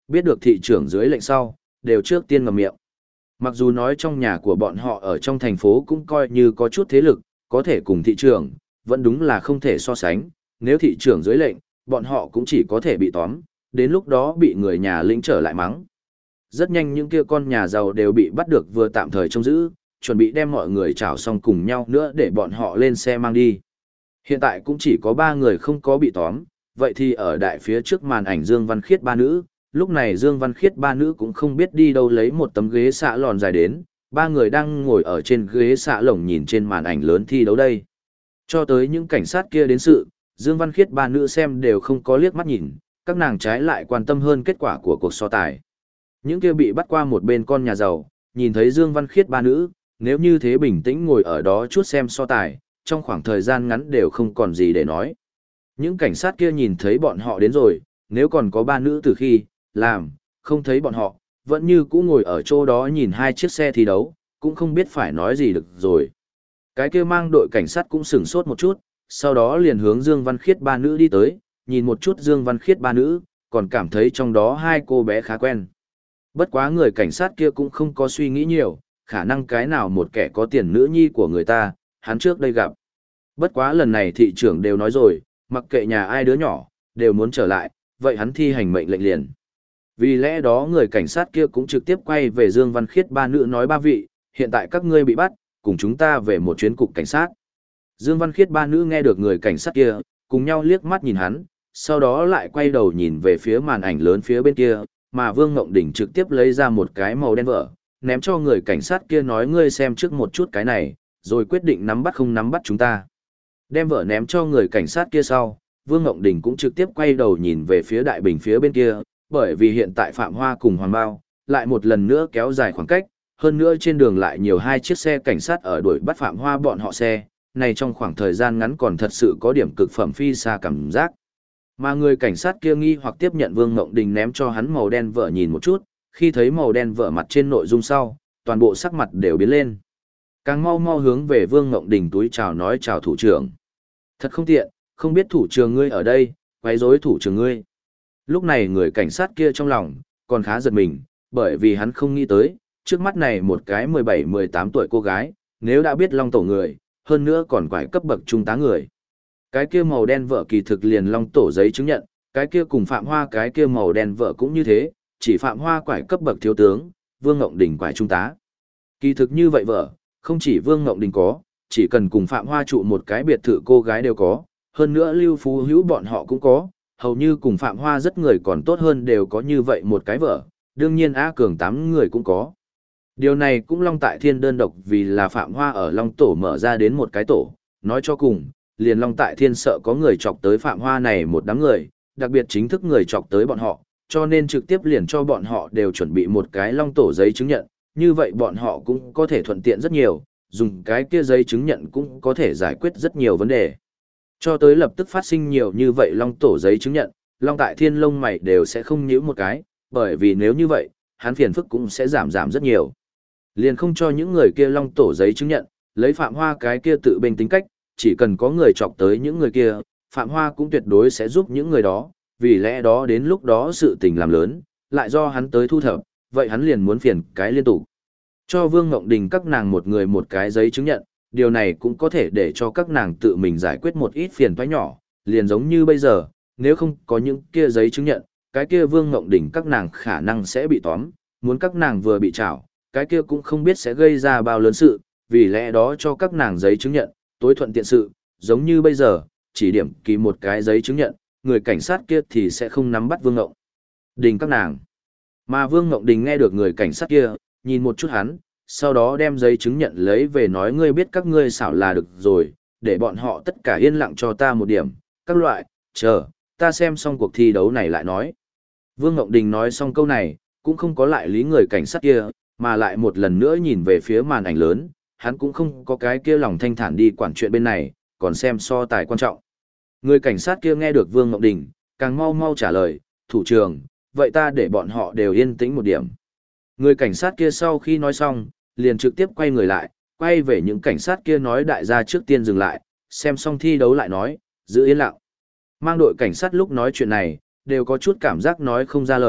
biết được thị trưởng dưới lệnh sau, đều trước tiên ngậm miệng. Mặc dù nói trong nhà của bọn họ ở trong thành phố cũng coi như có chút thế lực, có thể cùng thị trưởng, vẫn đúng là không thể so sánh, nếu thị trưởng dưới lệnh, bọn họ cũng chỉ có thể bị tóm, đến lúc đó bị người nhà lĩnh trở lại mắng. Rất nhanh những kia con nhà giàu đều bị bắt được vừa tạm thời trông giữ, chuẩn bị đem mọi người trảo xong cùng nhau nữa để bọn họ lên xe mang đi. Hiện tại cũng chỉ có 3 người không có bị tóm, vậy thì ở đại phía trước màn ảnh Dương Văn Khiết ba nữ, lúc này Dương Văn Khiết ba nữ cũng không biết đi đâu lấy một tấm ghế xạ lòn dài đến, 3 người đang ngồi ở trên ghế xạ lồng nhìn trên màn ảnh lớn thi đấu đây. Cho tới những cảnh sát kia đến sự, Dương Văn Khiết ba nữ xem đều không có liếc mắt nhìn, các nàng trái lại quan tâm hơn kết quả của cuộc so tài. Những kia bị bắt qua một bên con nhà giàu, nhìn thấy Dương Văn Khiết ba nữ, nếu như thế bình tĩnh ngồi ở đó chút xem so tài, trong khoảng thời gian ngắn đều không còn gì để nói. Những cảnh sát kia nhìn thấy bọn họ đến rồi, nếu còn có 3 nữ từ khi, làm, không thấy bọn họ, vẫn như cũ ngồi ở chỗ đó nhìn 2 chiếc xe thi đấu, cũng không biết phải nói gì được rồi. Cái kia mang đội cảnh sát cũng sửng sốt một chút, sau đó liền hướng Dương Văn Khiết ba nữ đi tới, nhìn một chút Dương Văn Khiết ba nữ, còn cảm thấy trong đó 2 cô bé khá quen. Bất quá người cảnh sát kia cũng không có suy nghĩ nhiều, khả năng cái nào một kẻ có tiền nữ nhi của người ta, hắn trước đây gặp. Bất quá lần này thị trưởng đều nói rồi, mặc kệ nhà ai đứa nhỏ, đều muốn trở lại, vậy hắn thi hành mệnh lệnh liền. Vì lẽ đó người cảnh sát kia cũng trực tiếp quay về Dương Văn Khiết ba nữ nói 3 vị, hiện tại các ngươi bị bắt, cùng chúng ta về một chuyến cục cảnh sát. Dương Văn Khiết ba nữ nghe được người cảnh sát kia, cùng nhau liếc mắt nhìn hắn, sau đó lại quay đầu nhìn về phía màn ảnh lớn phía bên kia, mà Vương Ngộng Đỉnh trực tiếp lấy ra một cái màu đen vở, ném cho người cảnh sát kia nói ngươi xem trước một chút cái này, rồi quyết định nắm bắt không nắm bắt chúng ta. Đem vở ném cho người cảnh sát kia sau, Vương Ngộng Đình cũng trực tiếp quay đầu nhìn về phía đại bình phía bên kia, bởi vì hiện tại Phạm Hoa cùng Hoàng Bao, lại một lần nữa kéo dài khoảng cách, hơn nữa trên đường lại nhiều 2 chiếc xe cảnh sát ở đuổi bắt Phạm Hoa bọn họ xe, này trong khoảng thời gian ngắn còn thật sự có điểm cực phẩm phi xa cảm giác. Mà người cảnh sát kia nghi hoặc tiếp nhận Vương Ngộng Đình ném cho hắn màu đen vở nhìn một chút, khi thấy màu đen vở mặt trên nội dung sau, toàn bộ sắc mặt đều biến lên. Càng mau mau hướng về Vương Ngộng Đình túi chào nói chào thủ trưởng. Thật không tiện, không biết thủ trưởng ngươi ở đây, quấy rối thủ trưởng ngươi. Lúc này người cảnh sát kia trong lòng, còn khá giật mình, bởi vì hắn không nghĩ tới, trước mắt này một cái 17-18 tuổi cô gái, nếu đã biết Long Tổ người, hơn nữa còn quải cấp bậc trung tá người. Cái kia màu đen vợ kỳ thực liền Long Tổ giấy chứng nhận, cái kia cùng Phạm Hoa cái kia màu đen vợ cũng như thế, chỉ Phạm Hoa quải cấp bậc thiếu tướng, Vương Ngộng Đình quải trung tá. Kỳ thực như vậy vợ, không chỉ Vương Ngộng Đình có, chỉ cần cùng Phạm Hoa trụ một cái biệt thự cô gái đều có, hơn nữa Lưu Phú Hữu bọn họ cũng có, hầu như cùng Phạm Hoa rất người còn tốt hơn đều có như vậy một cái vợ, đương nhiên A Cường 8 người cũng có. Điều này cũng Long Tại Thiên đơn độc vì là Phạm Hoa ở Long Tổ mở ra đến một cái tổ, nói cho cùng, liền Long Tại Thiên sợ có người chọc tới Phạm Hoa này một đám người, đặc biệt chính thức người chọc tới bọn họ, cho nên trực tiếp liền cho bọn họ đều chuẩn bị một cái Long Tổ giấy chứng nhận, như vậy bọn họ cũng có thể thuận tiện rất nhiều, dùng cái kia giấy chứng nhận cũng có thể giải quyết rất nhiều vấn đề. Cho tới lập tức phát sinh nhiều như vậy Long Tổ giấy chứng nhận, Long Tại Thiên lông mày đều sẽ không nhíu một cái, bởi vì nếu như vậy, hắn phiền phức cũng sẽ giảm rất nhiều. Liền không cho những người kia Long Tổ giấy chứng nhận, lấy Phạm Hoa cái kia tự bên tính cách, chỉ cần có người chọc tới những người kia, Phạm Hoa cũng tuyệt đối sẽ giúp những người đó, vì lẽ đó đến lúc đó sự tình làm lớn, lại do hắn tới thu thập, vậy hắn liền muốn phiền cái liên tục. Cho Vương Ngộng Đình các nàng một người một cái giấy chứng nhận, điều này cũng có thể để cho các nàng tự mình giải quyết một ít phiền toái nhỏ, liền giống như bây giờ, nếu không có những kia giấy chứng nhận, cái kia Vương Ngộng Đình các nàng khả năng sẽ bị tóm, muốn các nàng vừa bị trảo, cái kia cũng không biết sẽ gây ra bao lớn sự, vì lẽ đó cho các nàng giấy chứng nhận, tối thuận tiện sự, giống như bây giờ, chỉ điểm ký một cái giấy chứng nhận, người cảnh sát kia thì sẽ không nắm bắt Vương Ngộng Đình các nàng. Mà Vương Ngộng Đình nghe được người cảnh sát kia, nhìn một chút hắn, sau đó đem giấy chứng nhận lấy về nói ngươi biết các ngươi xảo là được rồi, để bọn họ tất cả yên lặng cho ta một điểm, các loại, chờ, ta xem xong cuộc thi đấu này lại nói. Vương Ngộng Đình nói xong câu này, cũng không có lại lý người cảnh sát kia, mà lại một lần nữa nhìn về phía màn ảnh lớn, hắn cũng không có cái kia lòng thanh thản đi quản chuyện bên này, còn xem so tài quan trọng. Người cảnh sát kia nghe được Vương Ngộng Đình, càng mau mau trả lời, thủ trưởng, vậy ta để bọn họ đều yên tĩnh một điểm. Người cảnh sát kia sau khi nói xong, liền trực tiếp quay người lại, quay về những cảnh sát kia nói đại gia trước tiên dừng lại, xem xong thi đấu lại nói, giữ yên lặng. Mang đội cảnh sát lúc nói chuyện này, đều có chút cảm giác nói không ra lời,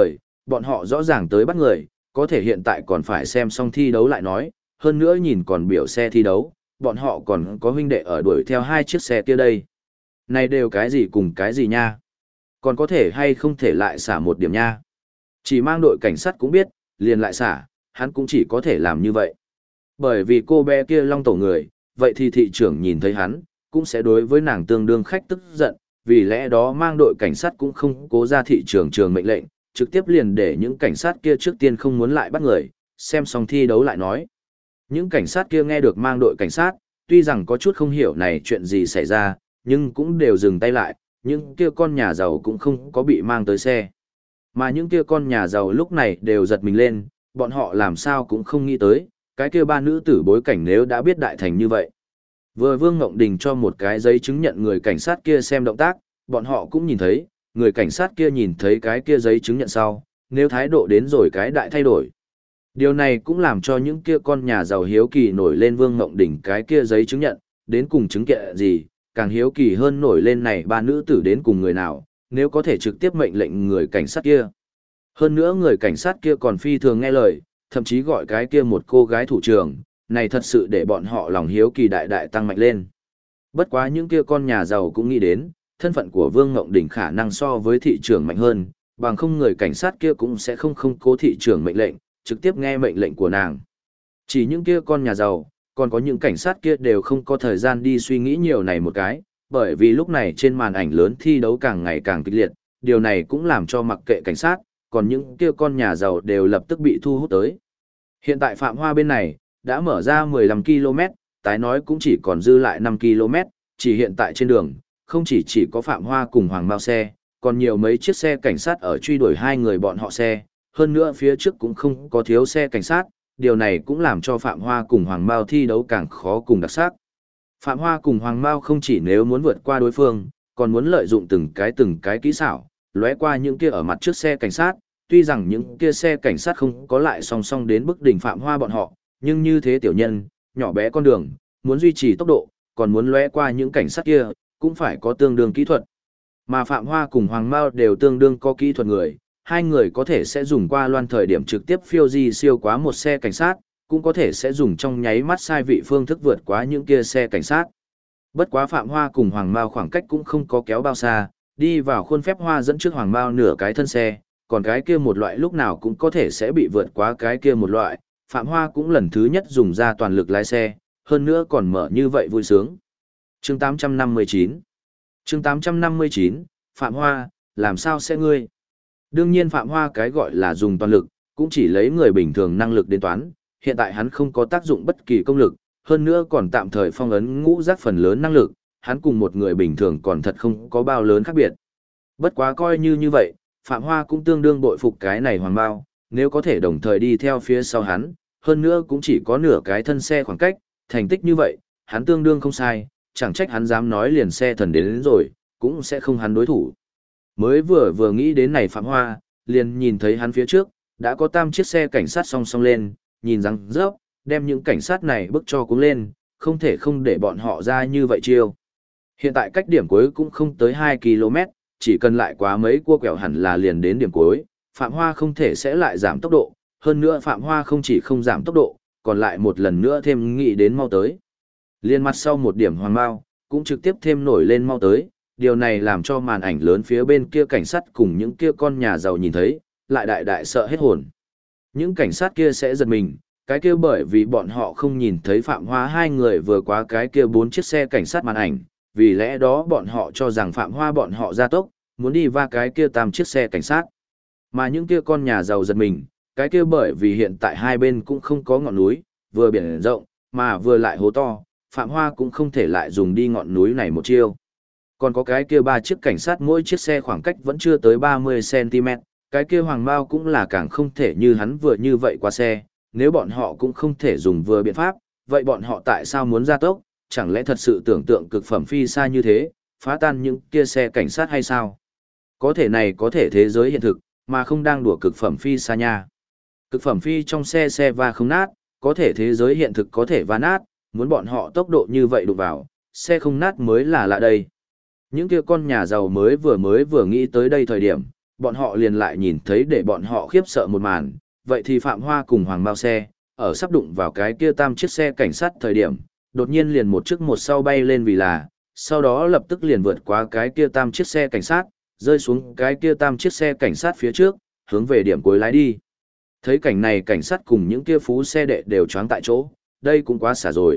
bọn họ rõ ràng tới bắt người, có thể hiện tại còn phải xem xong thi đấu lại nói, hơn nữa nhìn còn biểu xe thi đấu, bọn họ còn có huynh đệ ở đuổi theo hai chiếc xe kia đây. Này đều cái gì cùng cái gì nha? Còn có thể hay không thể lại xả một điểm nha? Chỉ mang đội cảnh sát cũng biết, liền lại xả, hắn cũng chỉ có thể làm như vậy. Bởi vì cô bé kia long tổ người, vậy thì thị trưởng nhìn thấy hắn, cũng sẽ đối với nàng tương đương khách tức giận, vì lẽ đó mang đội cảnh sát cũng không cố ra thị trưởng trường mệnh lệnh, trực tiếp liền để những cảnh sát kia trước tiên không muốn lại bắt người, xem xong thi đấu lại nói. Những cảnh sát kia nghe được mang đội cảnh sát, tuy rằng có chút không hiểu này chuyện gì xảy ra, nhưng cũng đều dừng tay lại, những kia con nhà giàu cũng không có bị mang tới xe. Mà những kia con nhà giàu lúc này đều giật mình lên, bọn họ làm sao cũng không nghĩ tới, cái kia ba nữ tử bối cảnh nếu đã biết đại thành như vậy. Vừa Vương Ngộng Đình cho một cái giấy chứng nhận người cảnh sát kia xem động tác, bọn họ cũng nhìn thấy, người cảnh sát kia nhìn thấy cái kia giấy chứng nhận sau, nếu thái độ đến rồi cái đại thay đổi. Điều này cũng làm cho những kia con nhà giàu hiếu kỳ nổi lên Vương Ngộng Đình cái kia giấy chứng nhận, đến cùng chứng kiện gì, càng hiếu kỳ hơn nổi lên này ba nữ tử đến cùng người nào, nếu có thể trực tiếp mệnh lệnh người cảnh sát kia. Hơn nữa người cảnh sát kia còn phi thường nghe lời, thậm chí gọi cái kia một cô gái thủ trưởng, này thật sự để bọn họ lòng hiếu kỳ đại đại tăng mạnh lên. Bất quá những kia con nhà giàu cũng nghĩ đến, thân phận của Vương Ngộng Đình khả năng so với thị trưởng mạnh hơn, bằng không người cảnh sát kia cũng sẽ không cố thị trưởng mệnh lệnh, trực tiếp nghe mệnh lệnh của nàng. Chỉ những kia con nhà giàu, còn có những cảnh sát kia đều không có thời gian đi suy nghĩ nhiều này một cái, bởi vì lúc này trên màn ảnh lớn thi đấu càng ngày càng kịch liệt, điều này cũng làm cho mặc kệ cảnh sát, còn những kia con nhà giàu đều lập tức bị thu hút tới. Hiện tại Phạm Hoa bên này, đã mở ra 15 km, tái nói cũng chỉ còn dư lại 5 km, chỉ hiện tại trên đường, không chỉ có Phạm Hoa cùng Hoàng Mao xe, còn nhiều mấy chiếc xe cảnh sát ở truy đuổi hai người bọn họ xe, hơn nữa phía trước cũng không có thiếu xe cảnh sát, điều này cũng làm cho Phạm Hoa cùng Hoàng Mao thi đấu càng khó cùng đặc sắc. Phạm Hoa cùng Hoàng Mao không chỉ nếu muốn vượt qua đối phương, còn muốn lợi dụng từng cái kỹ xảo, lóe qua những kia ở mặt trước xe cảnh sát, tuy rằng những kia xe cảnh sát không có lại song song đến bức đỉnh Phạm Hoa bọn họ, nhưng như thế tiểu nhân, nhỏ bé con đường, muốn duy trì tốc độ, còn muốn lóe qua những cảnh sát kia, cũng phải có tương đương kỹ thuật. Mà Phạm Hoa cùng Hoàng Mao đều tương đương có kỹ thuật người, hai người có thể sẽ dùng qua loan thời điểm trực tiếp phiêu di siêu quá một xe cảnh sát, cũng có thể sẽ dùng trong nháy mắt sai vị phương thức vượt qua những kia xe cảnh sát. Bất quá Phạm Hoa cùng Hoàng Mao khoảng cách cũng không có kéo bao xa, đi vào khuôn phép Hoa dẫn trước Hoàng Mao nửa cái thân xe, còn cái kia một loại lúc nào cũng có thể sẽ bị vượt qua cái kia một loại, Phạm Hoa cũng lần thứ nhất dùng ra toàn lực lái xe, hơn nữa còn mở như vậy vui sướng. Chương 859 Chương 859, Phạm Hoa, làm sao sẽ ngươi? Đương nhiên Phạm Hoa cái gọi là dùng toàn lực, cũng chỉ lấy người bình thường năng lực đến toán, hiện tại hắn không có tác dụng bất kỳ công lực, hơn nữa còn tạm thời phong ấn ngũ giác phần lớn năng lực, hắn cùng một người bình thường còn thật không có bao lớn khác biệt. Bất quá coi như vậy, Phạm Hoa cũng tương đương bội phục cái này Hoàng Mao, nếu có thể đồng thời đi theo phía sau hắn, hơn nữa cũng chỉ có nửa cái thân xe khoảng cách, thành tích như vậy, hắn tương đương không sai, chẳng trách hắn dám nói liền xe thần đến rồi, cũng sẽ không hắn đối thủ. Mới vừa nghĩ đến này Phạm Hoa, liền nhìn thấy hắn phía trước, đã có 3 chiếc xe cảnh sát song song lên, nhìn rằng rớp, đem những cảnh sát này bức cho cuống lên, không thể không để bọn họ ra như vậy chiêu. Hiện tại cách điểm cuối cũng không tới 2 km, chỉ cần lại quá mấy cua quẹo hẳn là liền đến điểm cuối, Phạm Hoa không thể sẽ lại giảm tốc độ, hơn nữa Phạm Hoa không chỉ không giảm tốc độ, còn lại một lần nữa thêm nghĩ đến mau tới. Liên mặt sau một điểm Hoàng Mao, cũng trực tiếp thêm nổi lên mau tới, điều này làm cho màn ảnh lớn phía bên kia cảnh sát cùng những kia con nhà giàu nhìn thấy, lại đại đại sợ hết hồn. Những cảnh sát kia sẽ giật mình, cái kia bởi vì bọn họ không nhìn thấy Phạm Hoa hai người vừa qua cái kia 4 chiếc xe cảnh sát màn ảnh, vì lẽ đó bọn họ cho rằng Phạm Hoa bọn họ ra tốc, muốn đi va cái kia 3 chiếc xe cảnh sát. Mà những kia con nhà giàu giật mình, cái kia bởi vì hiện tại hai bên cũng không có ngọn núi, vừa biển rộng, mà vừa lại hố to, Phạm Hoa cũng không thể lại dùng đi ngọn núi này một chiêu. Còn có cái kia 3 chiếc cảnh sát mỗi chiếc xe khoảng cách vẫn chưa tới 30 cm, cái kia Hoàng Mao cũng là càng không thể như hắn vừa như vậy qua xe, nếu bọn họ cũng không thể dùng vừa biện pháp, vậy bọn họ tại sao muốn ra tốc, chẳng lẽ thật sự tưởng tượng cực phẩm phi xa như thế, phá tan những kia xe cảnh sát hay sao? Có thể này có thể thế giới hiện thực, mà không đang đùa cực phẩm phi xa nha. Cực phẩm phi trong xe va không nát, có thể thế giới hiện thực có thể va nát, muốn bọn họ tốc độ như vậy đụng vào, xe không nát mới là lạ đây. Những kia con nhà giàu mới vừa nghĩ tới đây thời điểm, bọn họ liền lại nhìn thấy để bọn họ khiếp sợ một màn, vậy thì Phạm Hoa cùng Hoàng Mao xe, ở sắp đụng vào cái kia tam chiếc xe cảnh sát thời điểm, đột nhiên liền một trước một sau bay lên vì là, sau đó lập tức liền vượt qua cái kia tam chiếc xe cảnh sát, rơi xuống cái kia tam chiếc xe cảnh sát phía trước, hướng về điểm cuối lái đi. Thấy cảnh này cảnh sát cùng những kia phú xe đệ đều choáng tại chỗ, đây cũng quá xả rồi.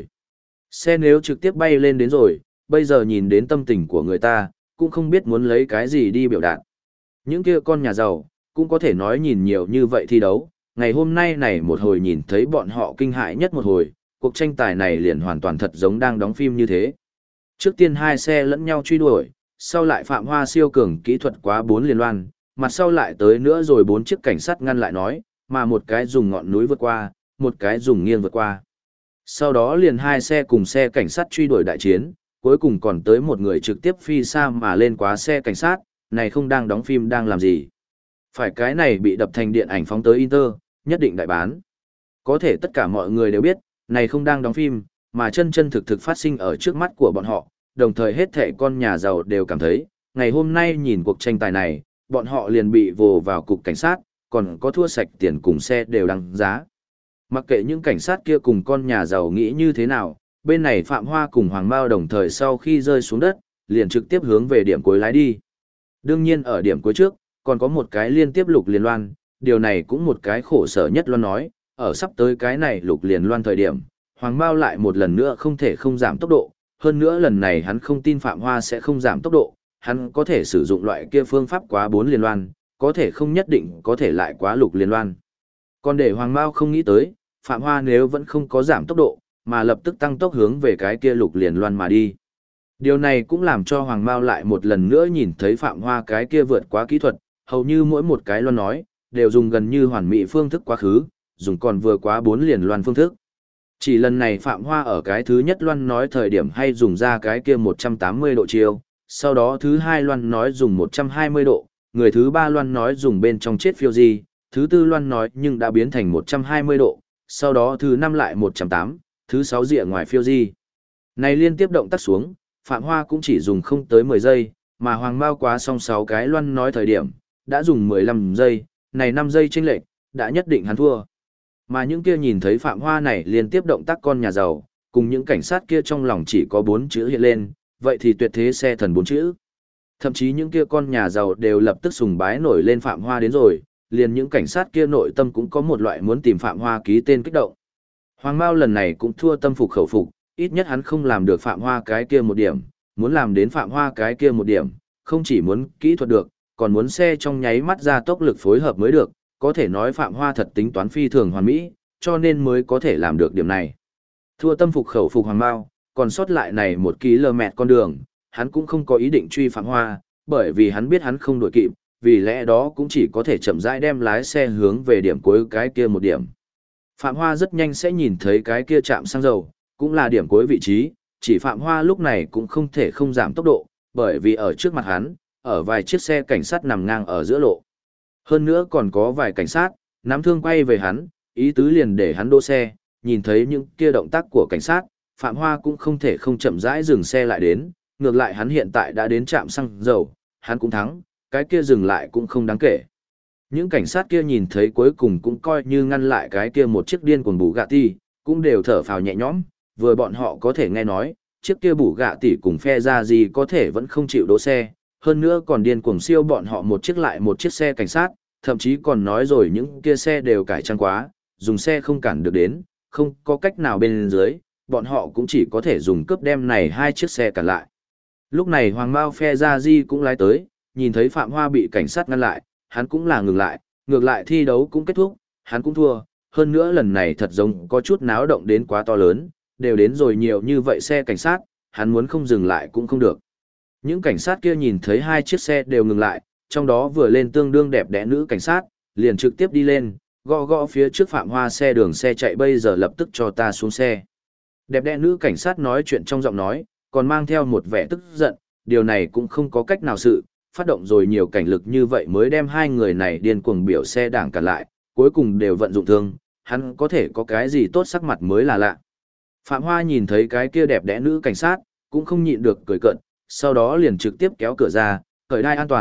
Xe nếu trực tiếp bay lên đến rồi, bây giờ nhìn đến tâm tình của người ta, cũng không biết muốn lấy cái gì đi biểu đạt. Những kia con nhà giàu, cũng có thể nói nhìn nhiều như vậy thi đấu, ngày hôm nay này một hồi nhìn thấy bọn họ kinh hãi nhất một hồi, cuộc tranh tài này liền hoàn toàn thật giống đang đóng phim như thế. Trước tiên hai xe lẫn nhau truy đuổi, sau lại Phạm Hoa siêu cường kỹ thuật quá 4 liên loan, mặt sau lại tới nữa rồi 4 chiếc cảnh sát ngăn lại nói, mà một cái dùng ngọn núi vượt qua, một cái dùng nghiêng vượt qua. Sau đó liền hai xe cùng xe cảnh sát truy đuổi đại chiến, cuối cùng còn tới một người trực tiếp phi xa mà lên quá xe cảnh sát, này không đang đóng phim đang làm gì. Phải cái này bị đập thành điện ảnh phóng tới Inter, nhất định đại bán. Có thể tất cả mọi người đều biết, này không đang đóng phim, mà chân chân thực thực phát sinh ở trước mắt của bọn họ, đồng thời hết thảy con nhà giàu đều cảm thấy, ngày hôm nay nhìn cuộc tranh tài này, bọn họ liền bị vồ vào cục cảnh sát, còn có thua sạch tiền cùng xe đều đăng giá. Mặc kệ những cảnh sát kia cùng con nhà giàu nghĩ như thế nào, bên này Phạm Hoa cùng Hoàng Mao đồng thời sau khi rơi xuống đất, liền trực tiếp hướng về điểm cuối lái đi. Đương nhiên ở điểm cuối trước, còn có một cái liên tiếp lục liên loan, điều này cũng một cái khổ sở nhất loan nói, ở sắp tới cái này lục liên loan thời điểm, Hoàng Mao lại một lần nữa không thể không giảm tốc độ, hơn nữa lần này hắn không tin Phạm Hoa sẽ không giảm tốc độ, hắn có thể sử dụng loại kia phương pháp quá 4 liên loan, có thể không nhất định có thể lại quá lục liên loan. Còn để Hoàng Mao không nghĩ tới, Phạm Hoa nếu vẫn không có giảm tốc độ, mà lập tức tăng tốc hướng về cái kia lục liên loan mà đi. Điều này cũng làm cho Hoàng Mao lại một lần nữa nhìn thấy Phạm Hoa cái kia vượt quá kỹ thuật, hầu như mỗi một cái loan nói, đều dùng gần như hoàn mỹ phương thức quá khứ, dùng còn vừa quá 4 liền loan phương thức. Chỉ lần này Phạm Hoa ở cái thứ nhất loan nói thời điểm hay dùng ra cái kia 180 độ chiều, sau đó thứ hai loan nói dùng 120 độ, người thứ ba loan nói dùng bên trong chết phiêu di, thứ tư loan nói nhưng đã biến thành 120 độ, sau đó thứ năm lại 180, thứ sáu rìa ngoài phiêu di. Này liên tiếp động tác xuống, Phạm Hoa cũng chỉ dùng không tới 10 giây, mà Hoàng Mao quá xong 6 cái loan nói thời điểm, đã dùng 15 giây, này 5 giây chênh lệch, đã nhất định hắn thua. Mà những kia nhìn thấy Phạm Hoa này liên tiếp động tác con nhà giàu, cùng những cảnh sát kia trong lòng chỉ có 4 chữ hiện lên, vậy thì tuyệt thế xe thần 4 chữ. Thậm chí những kia con nhà giàu đều lập tức sùng bái nổi lên Phạm Hoa đến rồi, liền những cảnh sát kia nội tâm cũng có một loại muốn tìm Phạm Hoa ký tên kích động. Hoàng Mao lần này cũng thua tâm phục khẩu phục, ít nhất hắn không làm được Phạm Hoa cái kia một điểm, muốn làm đến Phạm Hoa cái kia một điểm, không chỉ muốn kỹ thuật được, còn muốn xe trong nháy mắt ra tốc lực phối hợp mới được, có thể nói Phạm Hoa thật tính toán phi thường hoàn mỹ, cho nên mới có thể làm được điểm này. Thua tâm phục khẩu phục Hoàng Mao, còn sót lại này 1 km con đường, hắn cũng không có ý định truy Phạm Hoa, bởi vì hắn biết hắn không đuổi kịp, vì lẽ đó cũng chỉ có thể chậm rãi đem lái xe hướng về điểm cuối cái kia một điểm. Phạm Hoa rất nhanh sẽ nhìn thấy cái kia trạm xăng dầu, cũng là điểm cuối vị trí, chỉ Phạm Hoa lúc này cũng không thể không giảm tốc độ, bởi vì ở trước mặt hắn, ở vài chiếc xe cảnh sát nằm ngang ở giữa lộ. Hơn nữa còn có vài cảnh sát, nắm thương quay về hắn, ý tứ liền để hắn đỗ xe, nhìn thấy những kia động tác của cảnh sát, Phạm Hoa cũng không thể không chậm rãi dừng xe lại đến, ngược lại hắn hiện tại đã đến trạm xăng dầu, hắn cũng thắng, cái kia dừng lại cũng không đáng kể. Những cảnh sát kia nhìn thấy cuối cùng cũng coi như ngăn lại cái kia một chiếc điên cuồng Bugatti, cũng đều thở phào nhẹ nhõm, vừa bọn họ có thể nghe nói, chiếc kia Bugatti cùng phe ra gì có thể vẫn không chịu đỗ xe, hơn nữa còn điên cuồng siêu bọn họ một chiếc lại một chiếc xe cảnh sát, thậm chí còn nói rồi những kia xe đều cải trang quá, dùng xe không cản được đến, không có cách nào bên dưới, bọn họ cũng chỉ có thể dùng cướp đem này hai chiếc xe cản lại. Lúc này Hoàng Mao phe ra di cũng lái tới, nhìn thấy Phạm Hoa bị cảnh sát ngăn lại, hắn cũng là ngừng lại, ngược lại thi đấu cũng kết thúc, hắn cũng thua, hơn nữa lần này thật giống có chút náo động đến quá to lớn, đều đến rồi nhiều như vậy xe cảnh sát, hắn muốn không dừng lại cũng không được. Những cảnh sát kia nhìn thấy hai chiếc xe đều ngừng lại, trong đó vừa lên tương đương đẹp đẽ nữ cảnh sát, liền trực tiếp đi lên, gõ gõ phía trước Phạm Hoa xe đường xe chạy bây giờ lập tức cho ta xuống xe. Đẹp đẽ nữ cảnh sát nói chuyện trong giọng nói, còn mang theo một vẻ tức giận, điều này cũng không có cách nào sự, phát động rồi nhiều cảnh lực như vậy mới đem hai người này điên cuồng biểu xe đảng cản lại, cuối cùng đều vận dụng thương, hắn có thể có cái gì tốt sắc mặt mới là lạ. Phạm Hoa nhìn thấy cái kia đẹp đẽ nữ cảnh sát, cũng không nhịn được cười cợt, sau đó liền trực tiếp kéo cửa ra, cởi đai an toàn,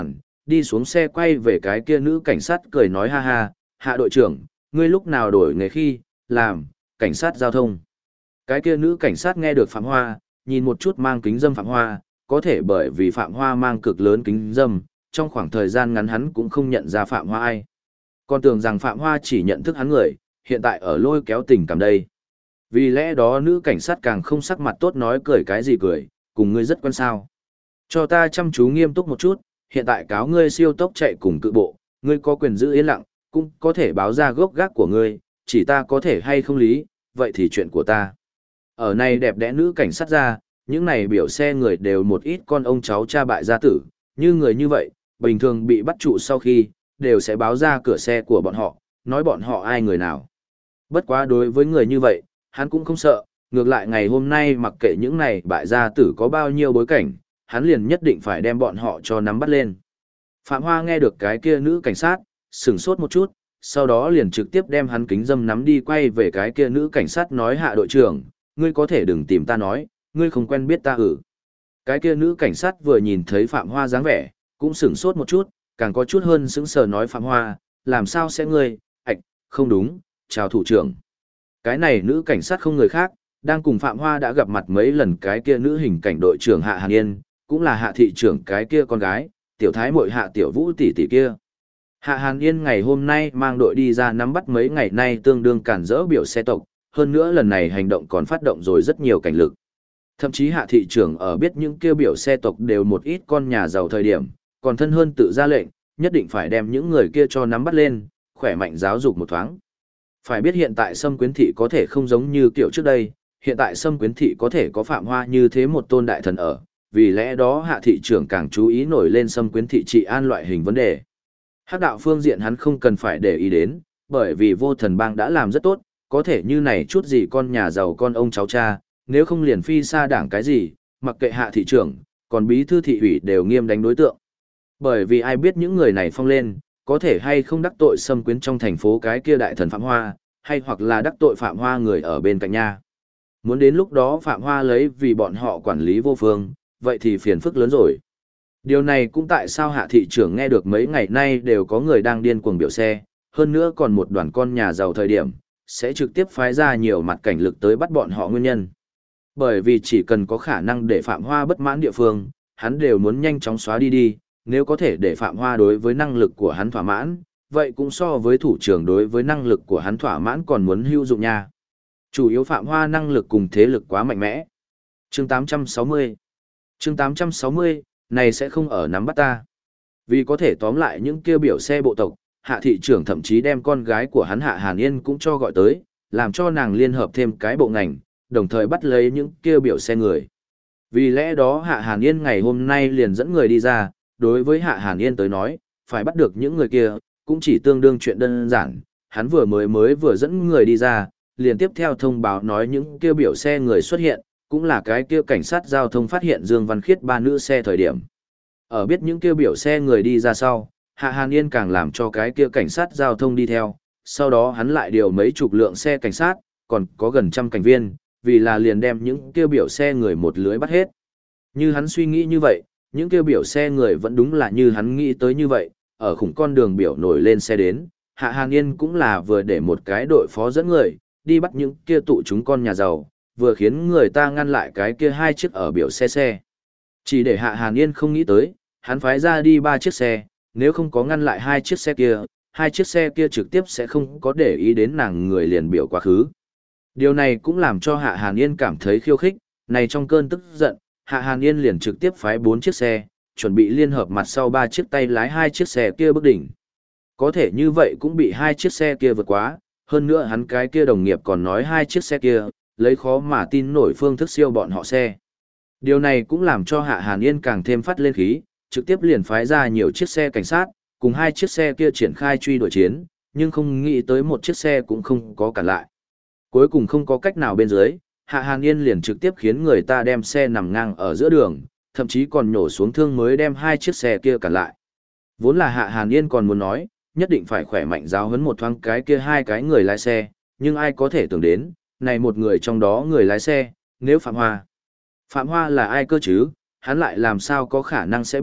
đi xuống xe quay về cái kia nữ cảnh sát cười nói ha ha, Hạ đội trưởng, ngươi lúc nào đổi nghề khi, làm, cảnh sát giao thông. Cái kia nữ cảnh sát nghe được Phạm Hoa, nhìn một chút mang kính dâm Phạm Hoa, có thể bởi vì Phạm Hoa mang cực lớn kính dâm, trong khoảng thời gian ngắn hắn cũng không nhận ra Phạm Hoa ai. Còn tưởng rằng Phạm Hoa chỉ nhận thức hắn người, hiện tại ở lôi kéo tình cảm đây. Vì lẽ đó nữ cảnh sát càng không sắc mặt tốt nói cười cái gì cười, cùng ngươi rất quen sao. Cho ta chăm chú nghiêm túc một chút, hiện tại cáo ngươi siêu tốc chạy cùng cự bộ, ngươi có quyền giữ yên lặng, cũng có thể báo ra gốc gác của ngươi, chỉ ta có thể hay không lý, vậy thì chuyện của ta. Ở này đẹp đẽ nữ cảnh sát ra, những này biểu xe người đều một ít con ông cháu cha bại gia tử, như người như vậy, bình thường bị bắt trụ sau khi, đều sẽ báo ra cửa xe của bọn họ, nói bọn họ ai người nào. Bất quá đối với người như vậy, hắn cũng không sợ, ngược lại ngày hôm nay mặc kệ những này bại gia tử có bao nhiêu bối cảnh, hắn liền nhất định phải đem bọn họ cho nắm bắt lên. Phạm Hoa nghe được cái kia nữ cảnh sát, sửng sốt một chút, sau đó liền trực tiếp đem hắn kính dâm nắm đi quay về cái kia nữ cảnh sát nói Hạ đội trưởng, ngươi có thể đừng tìm ta nói, ngươi không quen biết ta. Cái kia nữ cảnh sát vừa nhìn thấy Phạm Hoa dáng vẻ, cũng sửng sốt một chút, càng có chút hơn sững sờ nói Phạm Hoa, làm sao sẽ ngươi, không đúng, chào thủ trưởng. Cái này nữ cảnh sát không người khác, đang cùng Phạm Hoa đã gặp mặt mấy lần cái kia nữ hình cảnh đội trưởng Hạ Hàn Yên, cũng là Hạ thị trưởng cái kia con gái, tiểu thái muội Hạ Tiểu Vũ tỷ tỷ kia. Hạ Hàn Yên ngày hôm nay mang đội đi ra nắm bắt mấy ngày nay tương đương cản rỡ biểu xe tộc, hơn nữa lần này hành động còn phát động rồi rất nhiều cảnh lực. Thậm chí Hạ thị trưởng ở biết những kêu biểu xe tộc đều một ít con nhà giàu thời điểm, còn thân hơn tự ra lệnh, nhất định phải đem những người kia cho nắm bắt lên, khỏe mạnh giáo dục một thoáng. Phải biết hiện tại Sâm Quyến Thị có thể không giống như kiểu trước đây, hiện tại Sâm Quyến Thị có thể có Phạm Hoa như thế một tôn đại thần ở, vì lẽ đó Hạ thị trưởng càng chú ý nổi lên Sâm Quyến Thị trị an loại hình vấn đề. Hắc đạo phương diện hắn không cần phải để ý đến, bởi vì Vô Thần Bang đã làm rất tốt, có thể như này chút gì con nhà giàu con ông cháu cha, nếu không liền phi xa đảng cái gì, mặc kệ Hạ thị trưởng, còn bí thư thị ủy đều nghiêm đánh đối tượng. Bởi vì ai biết những người này phong lên, có thể hay không đắc tội Sâm Quyến trong thành phố cái kia đại thần Phạm Hoa, hay hoặc là đắc tội Phạm Hoa người ở bên cạnh nha. Muốn đến lúc đó Phạm Hoa lấy vì bọn họ quản lý vô phương, vậy thì phiền phức lớn rồi. Điều này cũng tại sao Hạ thị trưởng nghe được mấy ngày nay đều có người đang điên cuồng biểu xe, hơn nữa còn một đoàn con nhà giàu thời điểm, sẽ trực tiếp phái ra nhiều mặt cảnh lực tới bắt bọn họ nguyên nhân. Bởi vì chỉ cần có khả năng để Phạm Hoa bất mãn địa phương, hắn đều muốn nhanh chóng xóa đi, nếu có thể để Phạm Hoa đối với năng lực của hắn thỏa mãn, vậy cũng so với thủ trưởng đối với năng lực của hắn thỏa mãn còn muốn hữu dụng nha. Chủ yếu Phạm Hoa năng lực cùng thế lực quá mạnh mẽ. Chương 860 Chương 860, này sẽ không ở nắm bắt ta. Vì có thể tóm lại những kia biểu xe bộ tộc, Hạ thị trưởng thậm chí đem con gái của hắn Hạ Hàn Yên cũng cho gọi tới, làm cho nàng liên hợp thêm cái bộ ngành, đồng thời bắt lấy những kia biểu xe người. Vì lẽ đó Hạ Hàn Yên ngày hôm nay liền dẫn người đi ra, đối với Hạ Hàn Yên tới nói, phải bắt được những người kia, cũng chỉ tương đương chuyện đơn giản, hắn vừa dẫn người đi ra, liền tiếp theo thông báo nói những kia biểu xe người xuất hiện, cũng là cái kia cảnh sát giao thông phát hiện Dương Văn Khiết ba nữ xe thời điểm. Ở biết những kia biểu xe người đi ra sau, Hạ Hàn Yên càng làm cho cái kia cảnh sát giao thông đi theo, sau đó hắn lại điều mấy chục lượng xe cảnh sát, còn có gần trăm cảnh viên, vì là liền đem những kia biểu xe người một lưới bắt hết. Như hắn suy nghĩ như vậy, những kia biểu xe người vẫn đúng là như hắn nghĩ tới như vậy, ở khủng con đường biểu nổi lên xe đến, Hạ Hàn Yên cũng là vừa để một cái đội phó dẫn người, đi bắt những kia tụ chúng con nhà giàu, vừa khiến người ta ngăn lại cái kia hai chiếc ở biểu xe. Chỉ để Hạ Hàn Yên không nghĩ tới, hắn phái ra đi 3 chiếc xe, nếu không có ngăn lại hai chiếc xe kia trực tiếp sẽ không có để ý đến nàng người liền biểu quá khứ. Điều này cũng làm cho Hạ Hàn Yên cảm thấy khiêu khích, này trong cơn tức giận, Hạ Hàn Yên liền trực tiếp phái 4 chiếc xe, chuẩn bị liên hợp mặt sau 3 chiếc tay lái 2 chiếc xe kia bước đỉnh. Có thể như vậy cũng bị 2 chiếc xe kia vượt quá, hơn nữa hắn cái kia đồng nghiệp còn nói 2 chiếc xe kia, lấy khó mà tin nổi phương thức siêu bọn họ xe. Điều này cũng làm cho Hạ Hàn Yên càng thêm phát lên khí, trực tiếp liền phái ra nhiều chiếc xe cảnh sát, cùng 2 chiếc xe kia triển khai truy đuổi chiến, nhưng không nghĩ tới một chiếc xe cũng không có cản lại. Cuối cùng không có cách nào bên dưới, Hạ Hàn Yên liền trực tiếp khiến người ta đem xe nằm ngang ở giữa đường, thậm chí còn nhổ xuống thương mới đem 2 chiếc xe kia cản lại. Vốn là Hạ Hàn Yên còn muốn nói, nhất định phải khỏe mạnh giáo huấn một thoáng cái kia 2 cái người lái xe, nhưng ai có thể tưởng đến, này một người trong đó người lái xe, nếu Phạm Hoa. Phạm Hoa là ai cơ chứ, hắn lại làm sao có khả năng sẽ biết,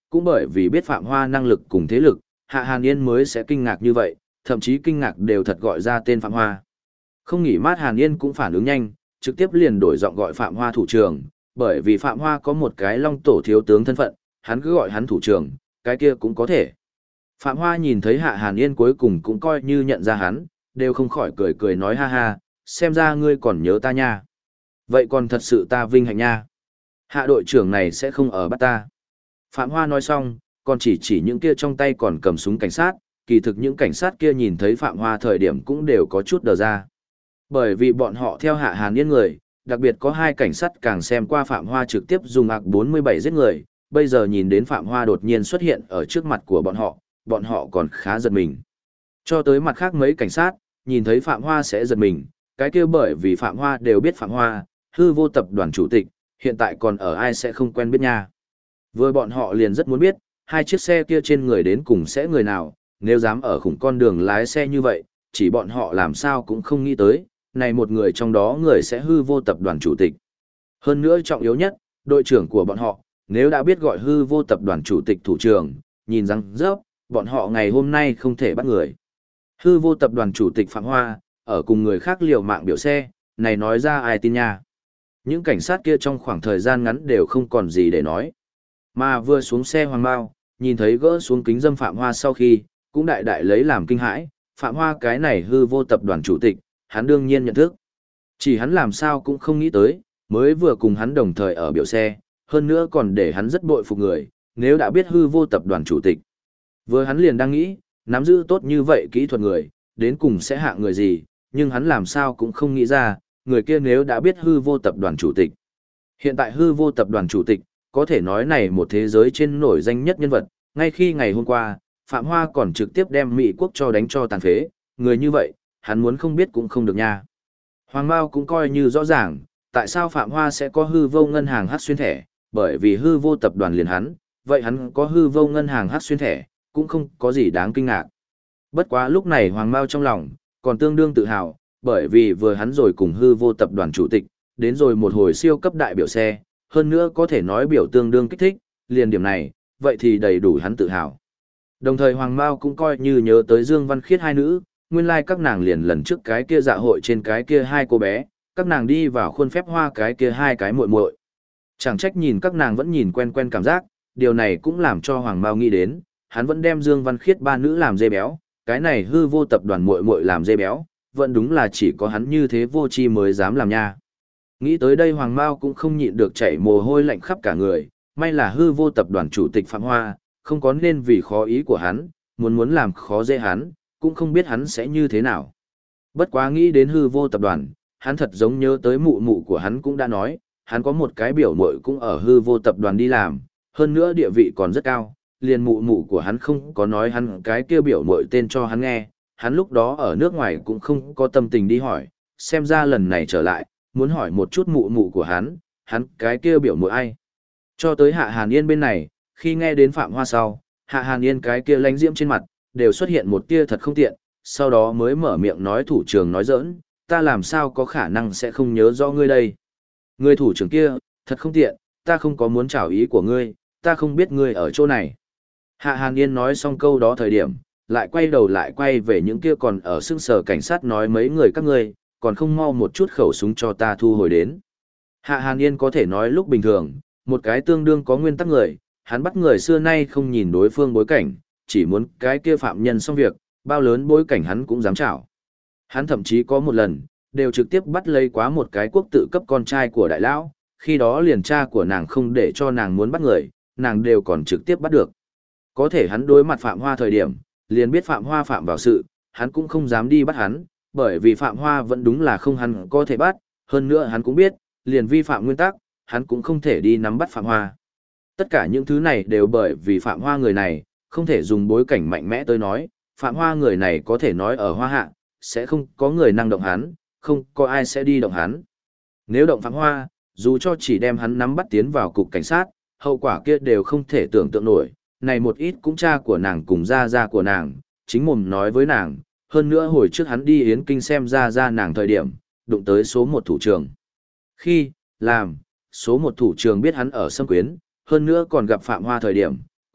cũng bởi vì biết Phạm Hoa năng lực cùng thế lực, Hạ Hàn Yên mới sẽ kinh ngạc như vậy, thậm chí kinh ngạc đều thật gọi ra tên Phạm Hoa. Không nghỉ mát Hàn Yên cũng phản ứng nhanh, trực tiếp liền đổi giọng gọi Phạm Hoa thủ trưởng, bởi vì Phạm Hoa có một cái Long Tổ thiếu tướng thân phận, hắn cứ gọi hắn thủ trưởng, cái kia cũng có thể. Phạm Hoa nhìn thấy Hạ Hàn Yên cuối cùng cũng coi như nhận ra hắn, đều không khỏi cười cười nói ha ha, xem ra ngươi còn nhớ ta nha. Vậy còn thật sự ta vinh hạnh nha. Hạ đội trưởng này sẽ không ở bắt ta. Phạm Hoa nói xong, còn chỉ những kia trong tay còn cầm súng cảnh sát, kỳ thực những cảnh sát kia nhìn thấy Phạm Hoa thời điểm cũng đều có chút đờ ra. Bởi vì bọn họ theo Hạ Hàn Yên người, đặc biệt có hai cảnh sát càng xem qua Phạm Hoa trực tiếp dùng AK-47 giết người, bây giờ nhìn đến Phạm Hoa đột nhiên xuất hiện ở trước mặt của bọn họ còn khá giật mình. Cho tới mặt khác mấy cảnh sát, nhìn thấy Phạm Hoa sẽ giật mình, cái kia bởi vì Phạm Hoa đều biết Phạm Hoa, hư vô tập đoàn chủ tịch, hiện tại còn ở ai sẽ không quen biết nha. Vừa bọn họ liền rất muốn biết, hai chiếc xe kia trên người đến cùng sẽ người nào, nếu dám ở khủng con đường lái xe như vậy, chỉ bọn họ làm sao cũng không nghĩ tới, này một người trong đó người sẽ hư vô tập đoàn chủ tịch. Hơn nữa trọng yếu nhất, đội trưởng của bọn họ, nếu đã biết gọi hư vô tập đoàn chủ tịch thủ trưởng, nhìn rằng rớp, bọn họ ngày hôm nay không thể bắt người. Hư vô tập đoàn chủ tịch Phạm Hoa, ở cùng người khác liều mạng biểu xe, này nói ra ai tin nha. Những cảnh sát kia trong khoảng thời gian ngắn đều không còn gì để nói. Mà vừa xuống xe Hoàng Mao, nhìn thấy gỡ xuống kính dâm Phạm Hoa sau khi, cũng đại đại lấy làm kinh hãi, Phạm Hoa cái này hư vô tập đoàn chủ tịch, hắn đương nhiên nhận thức. Chỉ hắn làm sao cũng không nghĩ tới, mới vừa cùng hắn đồng thời ở biểu xe, hơn nữa còn để hắn rất bội phục người, nếu đã biết hư vô tập đoàn chủ tịch. Vừa hắn liền đang nghĩ, nắm giữ tốt như vậy kỹ thuật người, đến cùng sẽ hạ người gì, nhưng hắn làm sao cũng không nghĩ ra, người kia nếu đã biết hư vô tập đoàn chủ tịch. Hiện tại hư vô tập đoàn chủ tịch, có thể nói này một thế giới trên nổi danh nhất nhân vật, ngay khi ngày hôm qua, Phạm Hoa còn trực tiếp đem Mỹ quốc cho đánh cho tàn phế, người như vậy, hắn muốn không biết cũng không được nha. Hoàng Mao cũng coi như rõ ràng, tại sao Phạm Hoa sẽ có hư vô ngân hàng hát xuyên thẻ, bởi vì hư vô tập đoàn liền hắn, vậy hắn có hư vô ngân hàng hát xuyên thẻ, cũng không có gì đáng kinh ngạc. Bất quá lúc này Hoàng Mao trong lòng, còn tương đương tự hào, bởi vì vừa hắn rồi cùng hư vô tập đoàn chủ tịch, đến rồi một hồi siêu cấp đại biểu xe, hơn nữa có thể nói biểu tương đương kích thích, liền điểm này, vậy thì đầy đủ hắn tự hào. Đồng thời Hoàng Mao cũng coi như nhớ tới Dương Văn Khiết hai nữ, nguyên lai các nàng liền lần trước cái kia dạ hội trên cái kia hai cô bé, các nàng đi vào khuôn phép hoa cái kia hai cái muội muội. Chẳng trách nhìn các nàng vẫn nhìn quen quen cảm giác, điều này cũng làm cho Hoàng Mao nghĩ đến, hắn vẫn đem Dương Văn Khiết ba nữ làm dê béo, cái này hư vô tập đoàn muội muội làm dê béo, vẫn đúng là chỉ có hắn như thế vô tri mới dám làm nha. Nghĩ tới đây Hoàng Mao cũng không nhịn được chảy mồ hôi lạnh khắp cả người, may là hư vô tập đoàn chủ tịch Phạm Hoa, không có nên vì khó ý của hắn, muốn làm khó dễ hắn, cũng không biết hắn sẽ như thế nào. Bất quá nghĩ đến hư vô tập đoàn, hắn thật giống nhớ tới mụ mụ của hắn cũng đã nói, hắn có một cái biểu muội cũng ở hư vô tập đoàn đi làm, hơn nữa địa vị còn rất cao, liền mụ mụ của hắn không có nói hắn cái kia biểu muội tên cho hắn nghe, hắn lúc đó ở nước ngoài cũng không có tâm tình đi hỏi, xem ra lần này trở lại, muốn hỏi một chút mụ mụ của hắn cái kia biểu muội ai. Cho tới Hạ Hàn Yên bên này, khi nghe đến Phạm Hoa sau, Hạ Hàn Yên cái kia lánh diễm trên mặt, đều xuất hiện một tia thật không tiện, sau đó mới mở miệng nói thủ trưởng nói giỡn, ta làm sao có khả năng sẽ không nhớ rõ ngươi đây. Ngươi thủ trưởng kia, thật không tiện, ta không có muốn trảo ý của ngươi, ta không biết ngươi ở chỗ này. Hạ Hàn Yên nói xong câu đó thời điểm, lại quay đầu lại quay về những kia còn ở sưng sở cảnh sát nói mấy người các ngươi, còn không mau một chút khẩu súng cho ta thu hồi đến. Hạ Hàn Yên có thể nói lúc bình thường, một cái tương đương có nguyên tắc người, hắn bắt người xưa nay không nhìn đối phương bối cảnh, chỉ muốn cái kia phạm nhân xong việc, bao lớn bối cảnh hắn cũng dám chảo. Hắn thậm chí có một lần, đều trực tiếp bắt lấy quá một cái quốc tự cấp con trai của đại lão, khi đó liền cha của nàng không để cho nàng muốn bắt người, nàng đều còn trực tiếp bắt được. Có thể hắn đối mặt Phạm Hoa thời điểm, liền biết Phạm Hoa phạm vào sự, hắn cũng không dám đi bắt hắn, bởi vì Phạm Hoa vẫn đúng là không hắn có thể bắt, hơn nữa hắn cũng biết, liền vi phạm nguyên tắc, hắn cũng không thể đi nắm bắt Phạm Hoa. Tất cả những thứ này đều bởi vì Phạm Hoa người này, không thể dùng bối cảnh mạnh mẽ tới nói, Phạm Hoa người này có thể nói ở Hoa Hạ, sẽ không có người năng động hắn, không có ai sẽ đi động hắn. Nếu động Phạm Hoa, dù cho chỉ đem hắn nắm bắt tiến vào cục cảnh sát, hậu quả kia đều không thể tưởng tượng nổi, này một ít cũng cha của nàng cùng gia của nàng, chính mồm nói với nàng, hơn nữa hồi trước hắn đi Yến Kinh xem gia nàng thời điểm, đụng tới số một thủ trưởng. Khi, làm, số một thủ trưởng biết hắn ở Sâm Quyến, hơn nữa còn gặp Phạm Hoa thời điểm,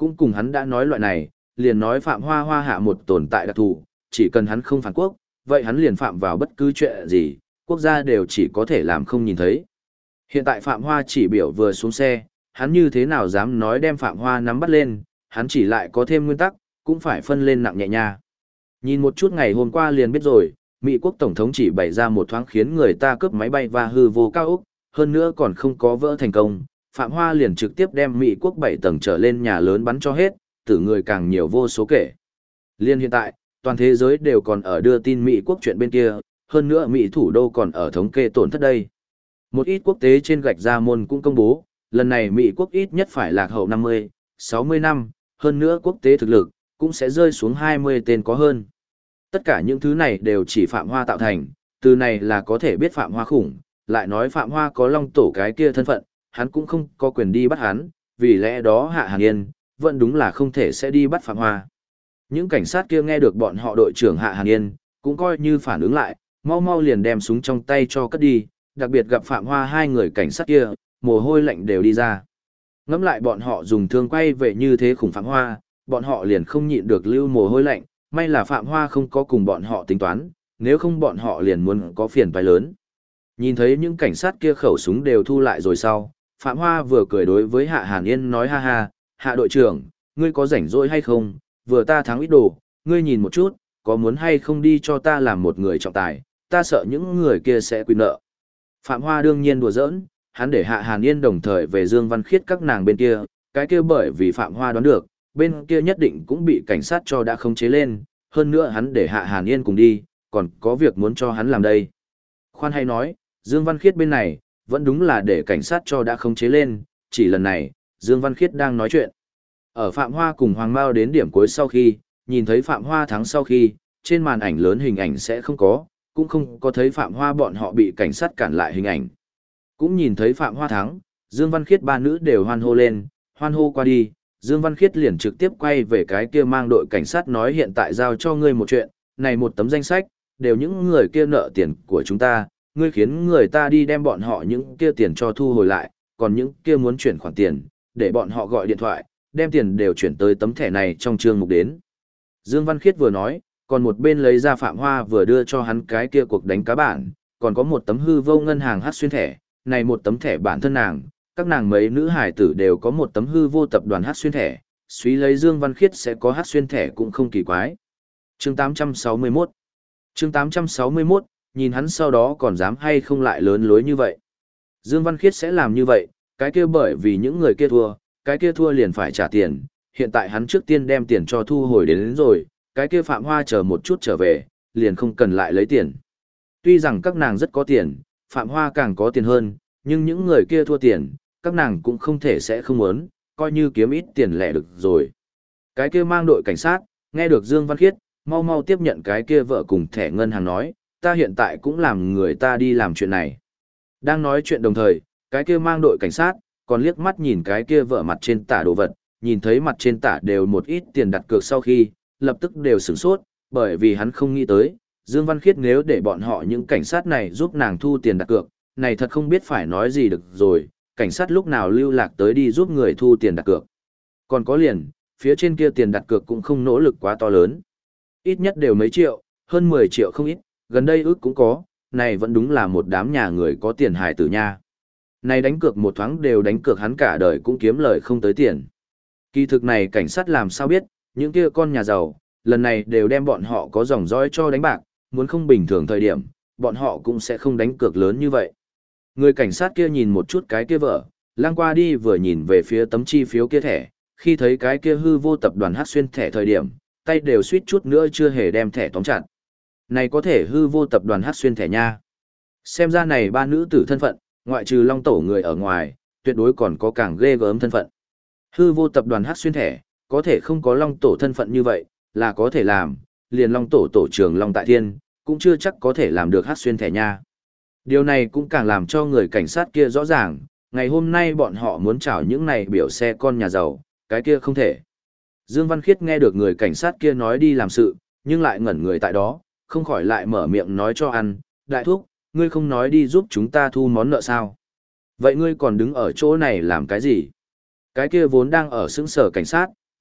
cũng cùng hắn đã nói loại này, liền nói Phạm Hoa Hoa hạ một tồn tại đặc thù, chỉ cần hắn không phản quốc, vậy hắn liền phạm vào bất cứ chuyện gì, quốc gia đều chỉ có thể làm không nhìn thấy. Hiện tại Phạm Hoa chỉ biểu vừa xuống xe, hắn như thế nào dám nói đem Phạm Hoa nắm bắt lên, hắn chỉ lại có thêm nguyên tắc, cũng phải phân lên nặng nhẹ nha. Nhìn một chút ngày hôm qua liền biết rồi, Mỹ quốc Tổng thống chỉ bày ra một thoáng khiến người ta cướp máy bay và hư vô cao ốc, hơn nữa còn không có vỡ thành công. Phạm Hoa liền trực tiếp đem Mỹ quốc 7 tầng trở lên nhà lớn bắn cho hết, tử người càng nhiều vô số kể. Liên hiện tại, toàn thế giới đều còn ở đưa tin Mỹ quốc chuyện bên kia, hơn nữa Mỹ thủ đô còn ở thống kê tổn thất đây. Một ít quốc tế trên gạch ra môn cũng công bố, lần này Mỹ quốc ít nhất phải lạc hậu 50, 60 năm, hơn nữa quốc tế thực lực, cũng sẽ rơi xuống 20 tên có hơn. Tất cả những thứ này đều chỉ Phạm Hoa tạo thành, từ này là có thể biết Phạm Hoa khủng, lại nói Phạm Hoa có Long Tổ cái kia thân phận, hắn cũng không có quyền đi bắt hắn, vì lẽ đó Hạ Hàn Yên, vẫn đúng là không thể sẽ đi bắt Phạm Hoa. Những cảnh sát kia nghe được bọn họ đội trưởng Hạ Hàn Yên, cũng coi như phản ứng lại, mau mau liền đem súng trong tay cho cất đi, đặc biệt gặp Phạm Hoa hai người cảnh sát kia, mồ hôi lạnh đều đi ra. Ngẫm lại bọn họ dùng thương quay về như thế khủng Phạm Hoa, bọn họ liền không nhịn được lưu mồ hôi lạnh, may là Phạm Hoa không có cùng bọn họ tính toán, nếu không bọn họ liền muốn có phiền toái lớn. Nhìn thấy những cảnh sát kia khẩu súng đều thu lại rồi sau, Phạm Hoa vừa cười đối với Hạ Hàn Yên nói ha ha, Hạ đội trưởng, ngươi có rảnh rỗi hay không, vừa ta thắng ít đồ, ngươi nhìn một chút, có muốn hay không đi cho ta làm một người trọng tài, ta sợ những người kia sẽ quy nợ. Phạm Hoa đương nhiên đùa giỡn, hắn để Hạ Hàn Yên đồng thời về Dương Văn Khiết các nàng bên kia, cái kia bởi vì Phạm Hoa đoán được, bên kia nhất định cũng bị cảnh sát cho đã khống chế lên, hơn nữa hắn để Hạ Hàn Yên cùng đi, còn có việc muốn cho hắn làm đây. Khoan hay nói, Dương Văn Khiết bên này, vẫn đúng là để cảnh sát cho đã khống chế lên, chỉ lần này, Dương Văn Khiết đang nói chuyện. Ở Phạm Hoa cùng Hoàng Mao đến điểm cuối sau khi, nhìn thấy Phạm Hoa thắng sau khi, trên màn ảnh lớn hình ảnh sẽ không có, cũng không có thấy Phạm Hoa bọn họ bị cảnh sát cản lại hình ảnh. Cũng nhìn thấy Phạm Hoa thắng, Dương Văn Khiết ba nữ đều hoan hô lên, hoan hô qua đi, Dương Văn Khiết liền trực tiếp quay về cái kia mang đội cảnh sát nói hiện tại giao cho ngươi một chuyện, này một tấm danh sách, đều những người kia nợ tiền của chúng ta, ngươi khiến người ta đi đem bọn họ những kia tiền cho thu hồi lại, còn những kia muốn chuyển khoản tiền, để bọn họ gọi điện thoại, đem tiền đều chuyển tới tấm thẻ này trong chương mục đến. Dương Văn Khiết vừa nói, còn một bên lấy ra Phạm Hoa vừa đưa cho hắn cái kia cuộc đánh cá bản, còn có một tấm hư vô ngân hàng hát xuyên thẻ, này một tấm thẻ bản thân nàng, các nàng mấy nữ hải tử đều có một tấm hư vô tập đoàn hát xuyên thẻ, suy lấy Dương Văn Khiết sẽ có hát xuyên thẻ cũng không kỳ quái. Chương 861 Chương 861, nhìn hắn sau đó còn dám hay không lại lớn lối như vậy. Dương Văn Khiết sẽ làm như vậy, cái kia bởi vì những người kia thua, cái kia thua liền phải trả tiền, hiện tại hắn trước tiên đem tiền cho thu hồi đến rồi, cái kia Phạm Hoa chờ một chút trở về, liền không cần lại lấy tiền. Tuy rằng các nàng rất có tiền, Phạm Hoa càng có tiền hơn, nhưng những người kia thua tiền, các nàng cũng không thể sẽ không muốn, coi như kiếm ít tiền lẻ được rồi. Cái kia mang đội cảnh sát, nghe được Dương Văn Khiết, mau mau tiếp nhận cái kia vợ cùng thẻ ngân hàng nói, ta hiện tại cũng làm người ta đi làm chuyện này. Đang nói chuyện đồng thời, cái kia mang đội cảnh sát, còn liếc mắt nhìn cái kia vợ mặt trên tả đồ vật, nhìn thấy mặt trên tả đều một ít tiền đặt cược sau khi, lập tức đều sửng sốt, bởi vì hắn không nghĩ tới, Dương Văn Khiết nếu để bọn họ những cảnh sát này giúp nàng thu tiền đặt cược, này thật không biết phải nói gì được rồi, cảnh sát lúc nào lưu lạc tới đi giúp người thu tiền đặt cược. Còn có liền, phía trên kia tiền đặt cược cũng không nỗ lực quá to lớn. Ít nhất đều mấy triệu, hơn 10 triệu không ít, gần đây ước cũng có, này vẫn đúng là một đám nhà người có tiền hài tử nha. Này đánh cược một thoáng đều đánh cược hắn cả đời cũng kiếm lời không tới tiền. Kỳ thực này cảnh sát làm sao biết, những kia con nhà giàu, lần này đều đem bọn họ có dòng dõi cho đánh bạc, muốn không bình thường thời điểm, bọn họ cũng sẽ không đánh cược lớn như vậy. Người cảnh sát kia nhìn một chút cái kia vợ, lang qua đi vừa nhìn về phía tấm chi phiếu kia thẻ, khi thấy cái kia hư vô tập đoàn hát xuyên thẻ thời điểm, tay đều suýt chút nữa chưa hề đem thẻ tóm chặt. Này có thể hư vô tập đoàn hát xuyên thẻ nha. Xem ra này ba nữ tử thân phận, ngoại trừ Long Tổ người ở ngoài, tuyệt đối còn có càng ghê gớm thân phận. Hư vô tập đoàn hát xuyên thẻ, có thể không có Long Tổ thân phận như vậy, là có thể làm, liền Long Tổ tổ trưởng Long Tại Thiên, cũng chưa chắc có thể làm được hát xuyên thẻ nha. Điều này cũng càng làm cho người cảnh sát kia rõ ràng, ngày hôm nay bọn họ muốn trảo những này biểu xe con nhà giàu, cái kia không thể. Dương Văn Khiết nghe được người cảnh sát kia nói đi làm sự, nhưng lại ngẩn người tại đó, không khỏi lại mở miệng nói cho ăn, đại thúc, ngươi không nói đi giúp chúng ta thu món nợ sao? Vậy ngươi còn đứng ở chỗ này làm cái gì? Cái kia vốn đang ở xứng sở cảnh sát,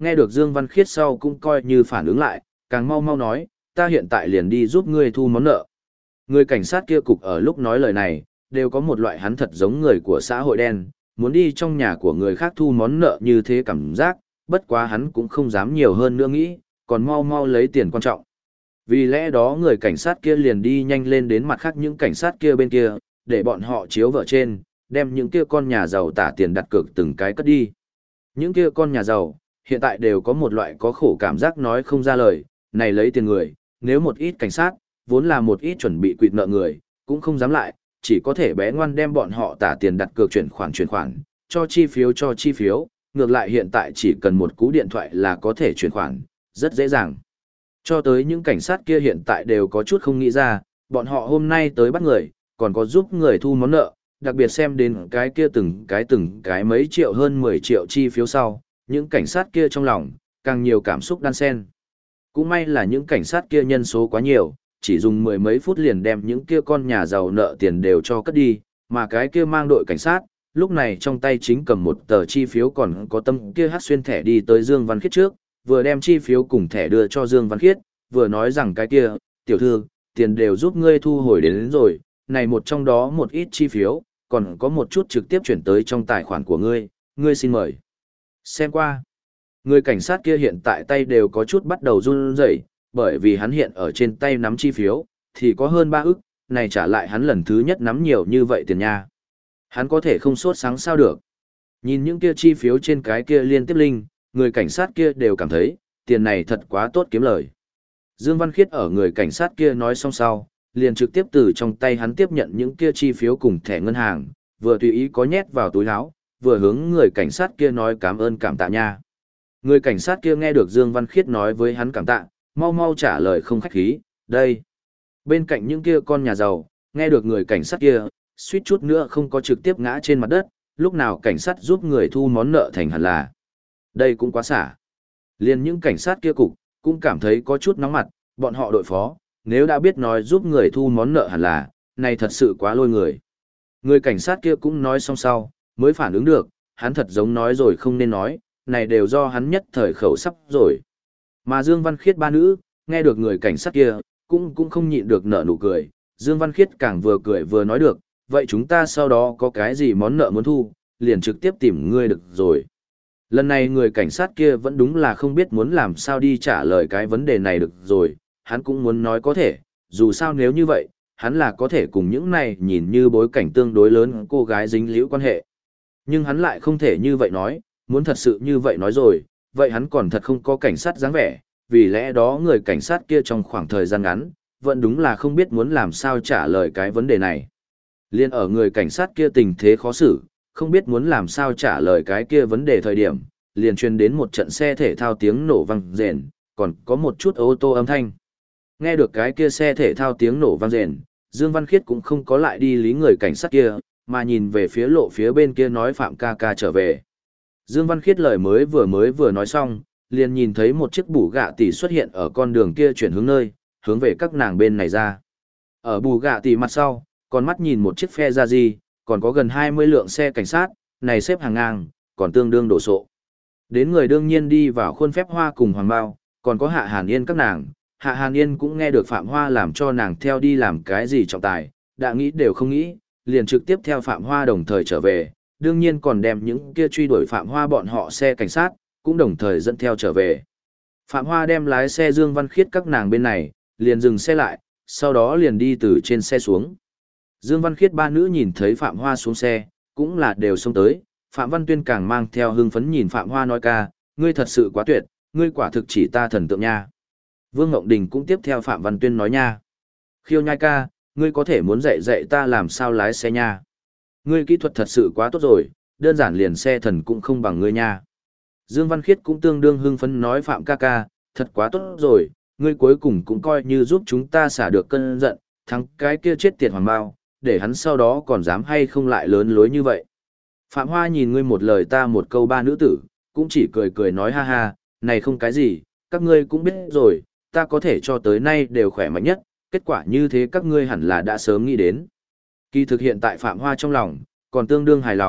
Nghe được Dương Văn Khiết sau cũng coi như phản ứng lại, càng mau mau nói, ta hiện tại liền đi giúp ngươi thu món nợ. Người cảnh sát kia cục ở lúc nói lời này, đều có một loại hắn thật giống người của xã hội đen, muốn đi trong nhà của người khác thu món nợ như thế cảm giác, bất quá hắn cũng không dám nhiều hơn nữa nghĩ, còn mau mau lấy tiền quan trọng. Vì lẽ đó người cảnh sát kia liền đi nhanh lên đến mặt khác những cảnh sát kia bên kia, để bọn họ chiếu vợ trên, đem những kia con nhà giàu tả tiền đặt cược từng cái cất đi. Những kia con nhà giàu, hiện tại đều có một loại có khổ cảm giác nói không ra lời, này lấy tiền người, nếu một ít cảnh sát, vốn là một ít chuẩn bị quỵt nợ người, cũng không dám lại, chỉ có thể bé ngoan đem bọn họ tả tiền đặt cược chuyển khoản, cho chi phiếu, ngược lại hiện tại chỉ cần một cú điện thoại là có thể chuyển khoản, rất dễ dàng. Cho tới những cảnh sát kia hiện tại đều có chút không nghĩ ra, bọn họ hôm nay tới bắt người, còn có giúp người thu món nợ, đặc biệt xem đến cái kia từng cái mấy triệu hơn 10 triệu chi phiếu sau, những cảnh sát kia trong lòng, càng nhiều cảm xúc đan xen. Cũng may là những cảnh sát kia nhân số quá nhiều, chỉ dùng mười mấy phút liền đem những kia con nhà giàu nợ tiền đều cho cất đi, mà cái kia mang đội cảnh sát, lúc này trong tay chính cầm một tờ chi phiếu còn có tâm kia hát xuyên thẻ đi tới Dương Văn Khiết trước, vừa đem chi phiếu cùng thẻ đưa cho Dương Văn Khiết, vừa nói rằng cái kia, tiểu thư, tiền đều giúp ngươi thu hồi đến rồi, này một trong đó một ít chi phiếu, còn có một chút trực tiếp chuyển tới trong tài khoản của ngươi, ngươi xin mời. Xem qua. Người cảnh sát kia hiện tại tay đều có chút bắt đầu run rẩy, bởi vì hắn hiện ở trên tay nắm chi phiếu, thì có hơn 3 ức, này trả lại hắn lần thứ nhất nắm nhiều như vậy tiền nha. Hắn có thể không sốt sáng sao được. Nhìn những kia chi phiếu trên cái kia liên tiếp linh, người cảnh sát kia đều cảm thấy, tiền này thật quá tốt kiếm lời. Dương Văn Khiết ở người cảnh sát kia nói xong sau, liền trực tiếp từ trong tay hắn tiếp nhận những kia chi phiếu cùng thẻ ngân hàng, vừa tùy ý có nhét vào túi áo, vừa hướng người cảnh sát kia nói cảm ơn cảm tạ nha. Người cảnh sát kia nghe được Dương Văn Khiết nói với hắn cảm tạ, mau mau trả lời không khách khí, đây. Bên cạnh những kia con nhà giàu, nghe được người cảnh sát kia, suýt chút nữa không có trực tiếp ngã trên mặt đất, lúc nào cảnh sát giúp người thu món nợ thành hẳn là. Đây cũng quá xả. Liền những cảnh sát kia cục, cũng cảm thấy có chút nóng mặt, bọn họ đội phó, nếu đã biết nói giúp người thu món nợ hẳn là, này thật sự quá lôi người. Người cảnh sát kia cũng nói xong sau, mới phản ứng được, hắn thật giống nói rồi không nên nói, này đều do hắn nhất thời khẩu sắp rồi. Mà Dương Văn Khiết ba nữ, nghe được người cảnh sát kia, cũng không nhịn được nở nụ cười, Dương Văn Khiết càng vừa cười vừa nói được, vậy chúng ta sau đó có cái gì món nợ muốn thu, liền trực tiếp tìm ngươi được rồi. Lần này người cảnh sát kia vẫn đúng là không biết muốn làm sao đi trả lời cái vấn đề này được rồi, hắn cũng muốn nói có thể, dù sao nếu như vậy, hắn là có thể cùng những này nhìn như bối cảnh tương đối lớn cô gái dính liễu quan hệ. Nhưng hắn lại không thể như vậy nói, muốn thật sự như vậy nói rồi, vậy hắn còn thật không có cảnh sát dáng vẻ, vì lẽ đó người cảnh sát kia trong khoảng thời gian ngắn, vẫn đúng là không biết muốn làm sao trả lời cái vấn đề này. Liên ở người cảnh sát kia tình thế khó xử, không biết muốn làm sao trả lời cái kia vấn đề thời điểm, liền truyền đến một trận xe thể thao tiếng nổ vang rền, còn có một chút ô tô âm thanh. Nghe được cái kia xe thể thao tiếng nổ vang rền, Dương Văn Khiết cũng không có lại đi lý người cảnh sát kia, mà nhìn về phía lộ phía bên kia nói Phạm ca ca trở về. Dương Văn Khiết lời mới vừa nói xong, liền nhìn thấy một chiếc bù gạ tỷ xuất hiện ở con đường kia chuyển hướng nơi, hướng về các nàng bên này ra. Ở bù gạ tỷ mặt sau, còn mắt nhìn một chiếc phe ra gì, còn có gần 20 lượng xe cảnh sát, này xếp hàng ngang, còn tương đương đổ sộ. Đến người đương nhiên đi vào khuôn phép hoa cùng Hoàng Bao, còn có Hạ Hàn Yên các nàng. Hạ Hàn Yên cũng nghe được Phạm Hoa làm cho nàng theo đi làm cái gì trọng tài, đã nghĩ đều không nghĩ, liền trực tiếp theo Phạm Hoa đồng thời trở về, đương nhiên còn đem những kia truy đuổi Phạm Hoa bọn họ xe cảnh sát, cũng đồng thời dẫn theo trở về. Phạm Hoa đem lái xe Dương Văn Khiết các nàng bên này, liền dừng xe lại, sau đó liền đi từ trên xe xuống. Dương Văn Khiết ba nữ nhìn thấy Phạm Hoa xuống xe, cũng là đều xông tới, Phạm Văn Tuyên càng mang theo hưng phấn nhìn Phạm Hoa nói ca, ngươi thật sự quá tuyệt, ngươi quả thực chỉ ta thần tượng nha. Vương Ngộng Đình cũng tiếp theo Phạm Văn Tuyên nói nha. Khiêu nhai ca, ngươi có thể muốn dạy dạy ta làm sao lái xe nha. Ngươi kỹ thuật thật sự quá tốt rồi, đơn giản liền xe thần cũng không bằng ngươi nha. Dương Văn Khiết cũng tương đương hưng phấn nói Phạm ca ca, thật quá tốt rồi, ngươi cuối cùng cũng coi như giúp chúng ta xả được cơn giận, thắng cái kia chết tiệt Hoàng Bao, để hắn sau đó còn dám hay không lại lớn lối như vậy. Phạm Hoa nhìn ngươi một lời ta một câu ba nữ tử, cũng chỉ cười cười nói ha ha, này không cái gì, các ngươi cũng biết rồi, ta có thể cho tới nay đều khỏe mạnh nhất, kết quả như thế các ngươi hẳn là đã sớm nghĩ đến. Kỳ thực hiện tại Phạm Hoa trong lòng, còn tương đương hài lòng,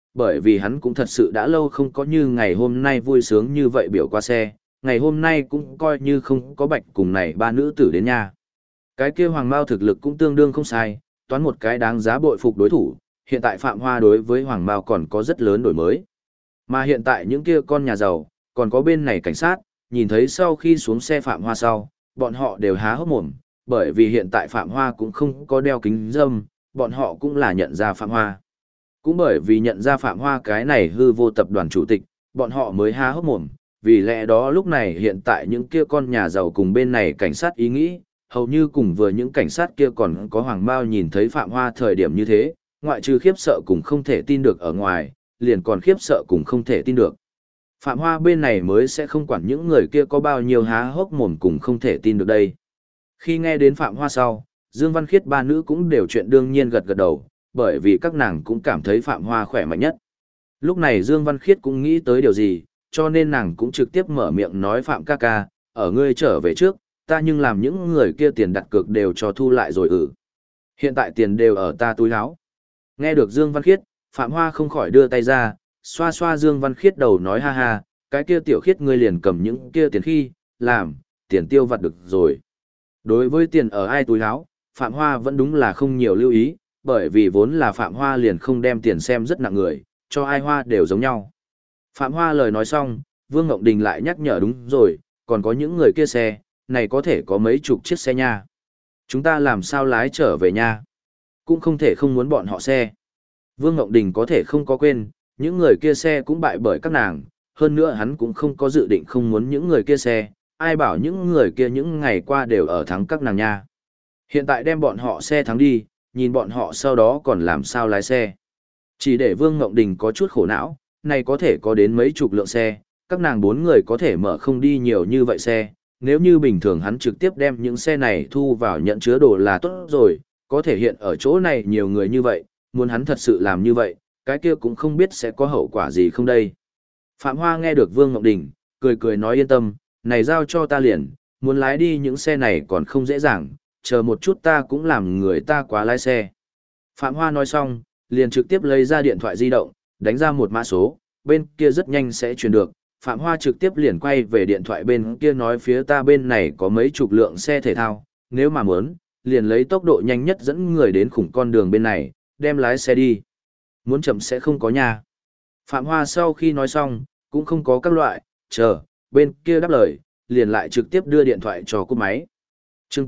bởi vì hắn cũng thật sự đã lâu không có như ngày hôm nay vui sướng như vậy biểu qua xe, ngày hôm nay cũng coi như không có Bạch cùng này ba nữ tử đến nha. Cái kia Hoàng Mao thực lực cũng tương đương không sai, toán một cái đáng giá bội phục đối thủ, hiện tại Phạm Hoa đối với Hoàng Mao còn có rất lớn đổi mới. Mà hiện tại những kia con nhà giàu, còn có bên này cảnh sát, nhìn thấy sau khi xuống xe Phạm Hoa sau, bọn họ đều há hốc mồm, bởi vì hiện tại Phạm Hoa cũng không có đeo kính râm, bọn họ cũng là nhận ra Phạm Hoa. Cũng bởi vì nhận ra Phạm Hoa cái này hư vô tập đoàn chủ tịch, bọn họ mới há hốc mồm, vì lẽ đó lúc này hiện tại những kia con nhà giàu cùng bên này cảnh sát ý nghĩ, hầu như cùng vừa những cảnh sát kia còn có Hoàng Mao nhìn thấy Phạm Hoa thời điểm như thế, ngoại trừ khiếp sợ cùng không thể tin được ở ngoài, liền còn khiếp sợ cùng không thể tin được. Phạm Hoa bên này mới sẽ không quản những người kia có bao nhiêu há hốc mồm cùng không thể tin được đây. Khi nghe đến Phạm Hoa sau, Dương Văn Khiết ba nữ cũng đều chuyện đương nhiên gật gật đầu, bởi vì các nàng cũng cảm thấy Phạm Hoa khỏe mạnh nhất. Lúc này Dương Văn Khiết cũng nghĩ tới điều gì, cho nên nàng cũng trực tiếp mở miệng nói Phạm ca ca, ở ngươi trở về trước, ta nhưng làm những người kia tiền đặt cược đều cho thu lại rồi Hiện tại tiền đều ở ta túi áo. Nghe được Dương Văn Khiết, Phạm Hoa không khỏi đưa tay ra, xoa xoa Dương Văn Khiết đầu nói ha ha, cái kia tiểu khiết ngươi liền cầm những kia tiền khi, làm, tiền tiêu vặt được rồi. Đối với tiền ở ai túi áo, Phạm Hoa vẫn đúng là không nhiều lưu ý, bởi vì vốn là Phạm Hoa liền không đem tiền xem rất nặng người, cho ai hoa đều giống nhau. Phạm Hoa lời nói xong, Vương Ngộng Đình lại nhắc nhở đúng rồi, còn có những người kia xe, này có thể có mấy chục chiếc xe nha. Chúng ta làm sao lái trở về nha? Cũng không thể không muốn bọn họ xe. Vương Ngộng Đình có thể không có quên, những người kia xe cũng bại bởi các nàng, hơn nữa hắn cũng không có dự định không muốn những người kia xe, ai bảo những người kia những ngày qua đều ở thắng các nàng nha. Hiện tại đem bọn họ xe thắng đi, nhìn bọn họ sau đó còn làm sao lái xe. Chỉ để Vương Ngộng Đình có chút khổ não, này có thể có đến mấy chục lượng xe, các nàng 4 người có thể mở không đi nhiều như vậy xe, nếu như bình thường hắn trực tiếp đem những xe này thu vào nhận chứa đồ là tốt rồi, có thể hiện ở chỗ này nhiều người như vậy, muốn hắn thật sự làm như vậy, cái kia cũng không biết sẽ có hậu quả gì không đây. Phạm Hoa nghe được Vương Ngọc Đình, cười cười nói yên tâm, này giao cho ta liền, muốn lái đi những xe này còn không dễ dàng, chờ một chút ta cũng làm người ta quá lái xe. Phạm Hoa nói xong, liền trực tiếp lấy ra điện thoại di động, đánh ra một mã số, bên kia rất nhanh sẽ truyền được. Phạm Hoa trực tiếp liền quay về điện thoại bên kia nói phía ta bên này có mấy chục lượng xe thể thao, nếu mà muốn, liền lấy tốc độ nhanh nhất dẫn người đến khủng con đường bên này, đem lái xe đi. Muốn chậm sẽ không có nhà. Phạm Hoa sau khi nói xong, cũng không có các loại, chờ, bên kia đáp lời, liền lại trực tiếp đưa điện thoại cho cúp máy. Chương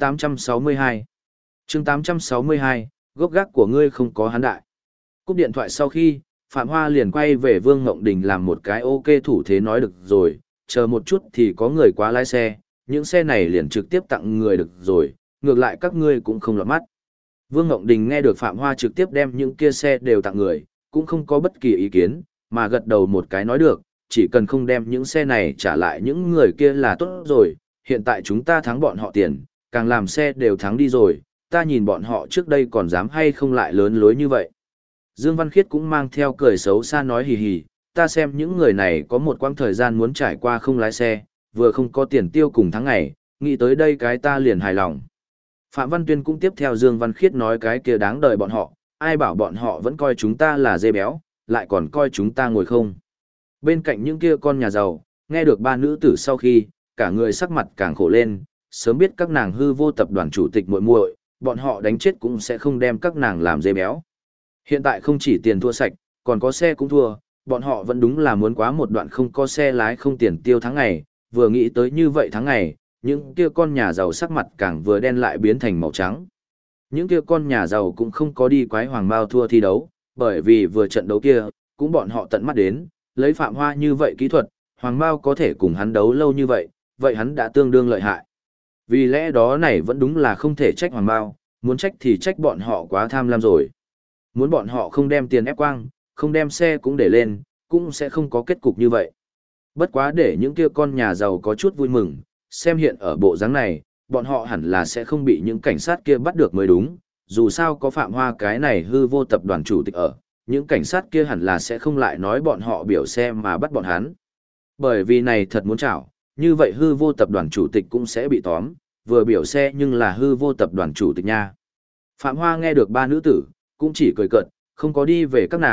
862 Chương 862, gốc gác của ngươi không có hắn đại. Cúp điện thoại sau khi, Phạm Hoa liền quay về Vương Ngộng Đình làm một cái ok thủ thế nói được rồi, chờ một chút thì có người quá lái xe, những xe này liền trực tiếp tặng người được rồi, ngược lại các ngươi cũng không lọt mắt. Vương Ngộng Đình nghe được Phạm Hoa trực tiếp đem những kia xe đều tặng người, cũng không có bất kỳ ý kiến, mà gật đầu một cái nói được, chỉ cần không đem những xe này trả lại những người kia là tốt rồi, hiện tại chúng ta thắng bọn họ tiền, càng làm xe đều thắng đi rồi, ta nhìn bọn họ trước đây còn dám hay không lại lớn lối như vậy. Dương Văn Khiết cũng mang theo cười xấu xa nói hì hì, ta xem những người này có một quãng thời gian muốn trải qua không lái xe, vừa không có tiền tiêu cùng tháng ngày, nghĩ tới đây cái ta liền hài lòng. Phạm Văn Tuyên cũng tiếp theo Dương Văn Khiết nói cái kia đáng đời bọn họ, ai bảo bọn họ vẫn coi chúng ta là dê béo, lại còn coi chúng ta ngồi không. Bên cạnh những kia con nhà giàu, nghe được ba nữ tử sau khi, cả người sắc mặt càng khổ lên, sớm biết các nàng hư vô tập đoàn chủ tịch muội muội, bọn họ đánh chết cũng sẽ không đem các nàng làm dê béo. Hiện tại không chỉ tiền thua sạch, còn có xe cũng thua, bọn họ vẫn đúng là muốn quá một đoạn không có xe lái không tiền tiêu tháng ngày, vừa nghĩ tới như vậy tháng ngày, những kia con nhà giàu sắc mặt càng vừa đen lại biến thành màu trắng. Những kia con nhà giàu cũng không có đi quái Hoàng Mao thua thi đấu, bởi vì vừa trận đấu kia, cũng bọn họ tận mắt đến, lấy Phạm Hoa như vậy kỹ thuật, Hoàng Mao có thể cùng hắn đấu lâu như vậy, vậy hắn đã tương đương lợi hại. Vì lẽ đó này vẫn đúng là không thể trách Hoàng Mao, muốn trách thì trách bọn họ quá tham lam rồi. Muốn bọn họ không đem tiền ép quang, không đem xe cũng để lên, cũng sẽ không có kết cục như vậy. Bất quá để những kia con nhà giàu có chút vui mừng, xem hiện ở bộ dáng này, bọn họ hẳn là sẽ không bị những cảnh sát kia bắt được mới đúng, dù sao có Phạm Hoa cái này hư vô tập đoàn chủ tịch ở, những cảnh sát kia hẳn là sẽ không lại nói bọn họ biểu xe mà bắt bọn hắn. Bởi vì này thật muốn chảo, như vậy hư vô tập đoàn chủ tịch cũng sẽ bị tóm, vừa biểu xe nhưng là hư vô tập đoàn chủ tịch nha. Phạm Hoa nghe được ba nữ tử, cũng chỉ cười cợt, không có đi về các nàng,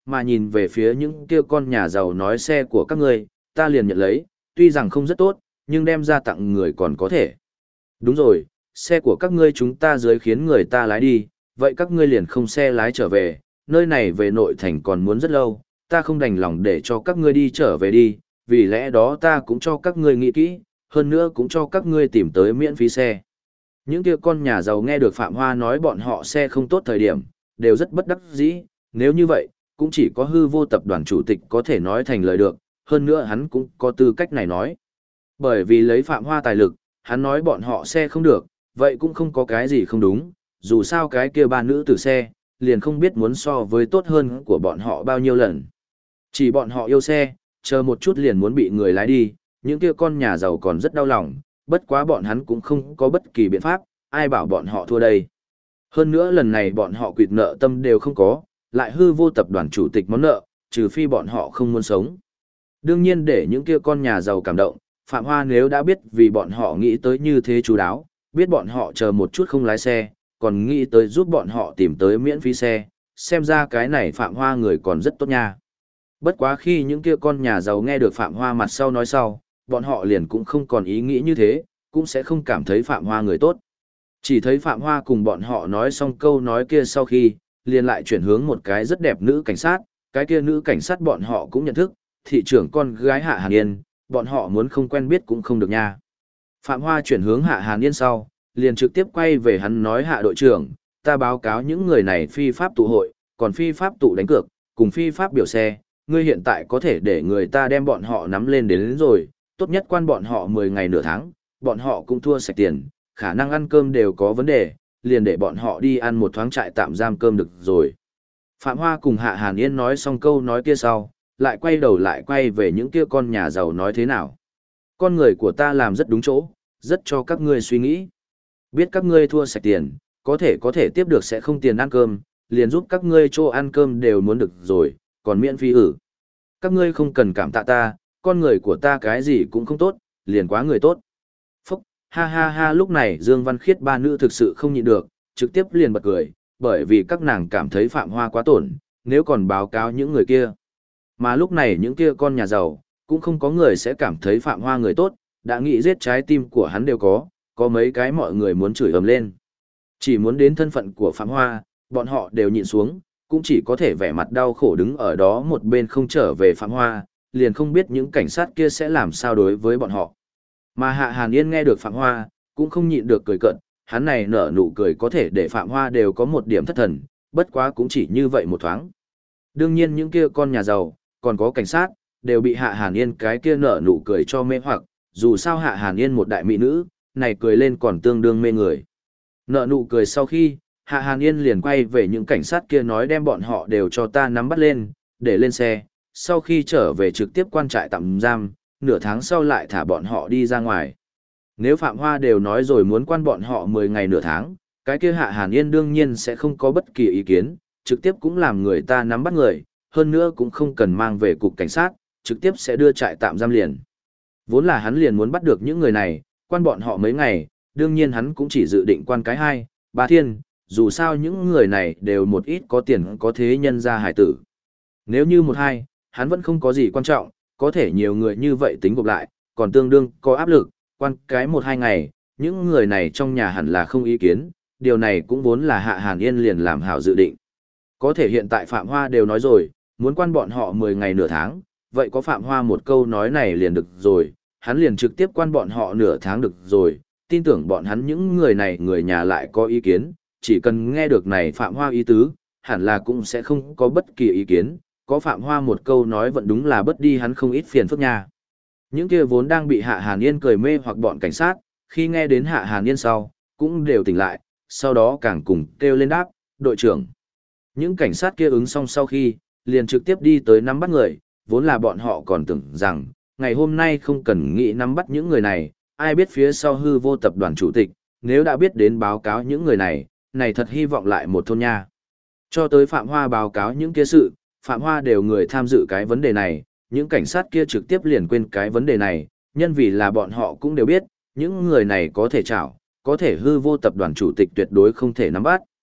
mà nhìn về phía những kia con nhà giàu nói xe của các ngươi, ta liền nhận lấy, tuy rằng không rất tốt, nhưng đem ra tặng người còn có thể. Đúng rồi, xe của các ngươi chúng ta dưới khiến người ta lái đi, vậy các ngươi liền không xe lái trở về, nơi này về nội thành còn muốn rất lâu, ta không đành lòng để cho các ngươi đi trở về đi, vì lẽ đó ta cũng cho các ngươi nghĩ kỹ, hơn nữa cũng cho các ngươi tìm tới miễn phí xe. Những kia con nhà giàu nghe được Phạm Hoa nói bọn họ xe không tốt thời điểm, đều rất bất đắc dĩ, nếu như vậy, cũng chỉ có hư vô tập đoàn chủ tịch có thể nói thành lời được, hơn nữa hắn cũng có tư cách này nói. Bởi vì lấy Phạm Hoa tài lực, hắn nói bọn họ xe không được, vậy cũng không có cái gì không đúng, dù sao cái kia ba nữ tử xe, liền không biết muốn so với tốt hơn của bọn họ bao nhiêu lần. Chỉ bọn họ yêu xe, chờ một chút liền muốn bị người lái đi, những kia con nhà giàu còn rất đau lòng, bất quá bọn hắn cũng không có bất kỳ biện pháp, ai bảo bọn họ thua đây. Hơn nữa lần này bọn họ quỵt nợ tâm đều không có, lại hư vô tập đoàn chủ tịch món nợ, trừ phi bọn họ không muốn sống. Đương nhiên để những kia con nhà giàu cảm động, Phạm Hoa nếu đã biết vì bọn họ nghĩ tới như thế chú đáo, biết bọn họ chờ một chút không lái xe, còn nghĩ tới giúp bọn họ tìm tới miễn phí xe, xem ra cái này Phạm Hoa người còn rất tốt nha. Bất quá khi những kia con nhà giàu nghe được Phạm Hoa mặt sau nói sau, bọn họ liền cũng không còn ý nghĩ như thế, cũng sẽ không cảm thấy Phạm Hoa người tốt. Chỉ thấy Phạm Hoa cùng bọn họ nói xong câu nói kia sau khi, liền lại chuyển hướng một cái rất đẹp nữ cảnh sát, cái kia nữ cảnh sát bọn họ cũng nhận thức, thị trưởng con gái Hạ Hàn Yên, bọn họ muốn không quen biết cũng không được nha. Phạm Hoa chuyển hướng Hạ Hàn Yên sau, liền trực tiếp quay về hắn nói Hạ đội trưởng, ta báo cáo những người này phi pháp tụ hội, còn phi pháp tụ đánh cược, cùng phi pháp biểu xe, ngươi hiện tại có thể để người ta đem bọn họ nắm lên đến rồi, tốt nhất quan bọn họ 10 ngày nửa tháng, bọn họ cũng thua sạch tiền, khả năng ăn cơm đều có vấn đề, liền để bọn họ đi ăn một thoáng trại tạm giam cơm được rồi. Phạm Hoa cùng Hạ Hàn Yên nói xong câu nói kia sau, lại quay đầu lại quay về những kia con nhà giàu nói thế nào. Con người của ta làm rất đúng chỗ, rất cho các ngươi suy nghĩ. Biết các ngươi thua sạch tiền, có thể tiếp được sẽ không tiền ăn cơm, liền giúp các ngươi chỗ ăn cơm đều muốn được rồi, còn miễn phí ử. Các ngươi không cần cảm tạ ta, con người của ta cái gì cũng không tốt, liền quá người tốt. Phúc, ha ha ha, lúc này Dương Văn Khiết ba nữ thực sự không nhịn được, trực tiếp liền bật cười, bởi vì các nàng cảm thấy Phạm Hoa quá tổn, nếu còn báo cáo những người kia. Mà lúc này những kia con nhà giàu, cũng không có người sẽ cảm thấy Phạm Hoa người tốt, đã nghĩ giết trái tim của hắn đều có mấy cái mọi người muốn chửi ầm lên. Chỉ muốn đến thân phận của Phạm Hoa, bọn họ đều nhịn xuống, cũng chỉ có thể vẻ mặt đau khổ đứng ở đó một bên không trở về Phạm Hoa, liền không biết những cảnh sát kia sẽ làm sao đối với bọn họ. Mà Hạ Hàn Yên nghe được Phạm Hoa, cũng không nhịn được cười cợt, hắn này nở nụ cười có thể để Phạm Hoa đều có một điểm thất thần, bất quá cũng chỉ như vậy một thoáng. Đương nhiên những kia con nhà giàu, còn có cảnh sát, đều bị Hạ Hàn Yên cái kia nở nụ cười cho mê hoặc, dù sao Hạ Hàn Yên một đại mỹ nữ, này cười lên còn tương đương mê người. Nở nụ cười sau khi, Hạ Hàn Yên liền quay về những cảnh sát kia nói đem bọn họ đều cho ta nắm bắt lên, để lên xe, sau khi trở về trực tiếp quan trại tạm giam, nửa tháng sau lại thả bọn họ đi ra ngoài. Nếu Phạm Hoa đều nói rồi muốn quan bọn họ 10 ngày nửa tháng, cái kia Hạ Hàn Yên đương nhiên sẽ không có bất kỳ ý kiến, trực tiếp cũng làm người ta nắm bắt người, hơn nữa cũng không cần mang về cục cảnh sát, trực tiếp sẽ đưa trại tạm giam liền. Vốn là hắn liền muốn bắt được những người này, quan bọn họ mấy ngày, đương nhiên hắn cũng chỉ dự định quan cái 2, 3 thiên, dù sao những người này đều một ít có tiền có thế nhân ra hải tử. Nếu như 1-2, hắn vẫn không có gì quan trọng, có thể nhiều người như vậy tính gộp lại, còn tương đương có áp lực, quan cái 1-2 ngày, những người này trong nhà hẳn là không ý kiến, điều này cũng vốn là Hạ Hàn Yên liền làm hảo dự định. Có thể hiện tại Phạm Hoa đều nói rồi, muốn quan bọn họ 10 ngày nửa tháng, vậy có Phạm Hoa một câu nói này liền được rồi, hắn liền trực tiếp quan bọn họ nửa tháng được rồi, tin tưởng bọn hắn những người này người nhà lại có ý kiến, chỉ cần nghe được này Phạm Hoa ý tứ, hẳn là cũng sẽ không có bất kỳ ý kiến, có Phạm Hoa một câu nói vẫn đúng là bất đi hắn không ít phiền phức nha. Những kia vốn đang bị Hạ Hàn Yên cười mê hoặc bọn cảnh sát, khi nghe đến Hạ Hàn Yên sau, cũng đều tỉnh lại, sau đó càng cùng kêu lên đáp, đội trưởng. Những cảnh sát kia ứng xong sau khi, liền trực tiếp đi tới nắm bắt người, vốn là bọn họ còn tưởng rằng, ngày hôm nay không cần nghĩ nắm bắt những người này, ai biết phía sau hư vô tập đoàn chủ tịch, nếu đã biết đến báo cáo những người này, này thật hy vọng lại một thôn nha. Cho tới Phạm Hoa báo cáo những kia sự, Phạm Hoa đều người tham dự cái vấn đề này, những cảnh sát kia trực tiếp liền quên cái vấn đề này, nhân vì là bọn họ cũng đều biết, những người này có thể trảo, có thể hư vô tập đoàn chủ tịch tuyệt đối không thể nắm bắt.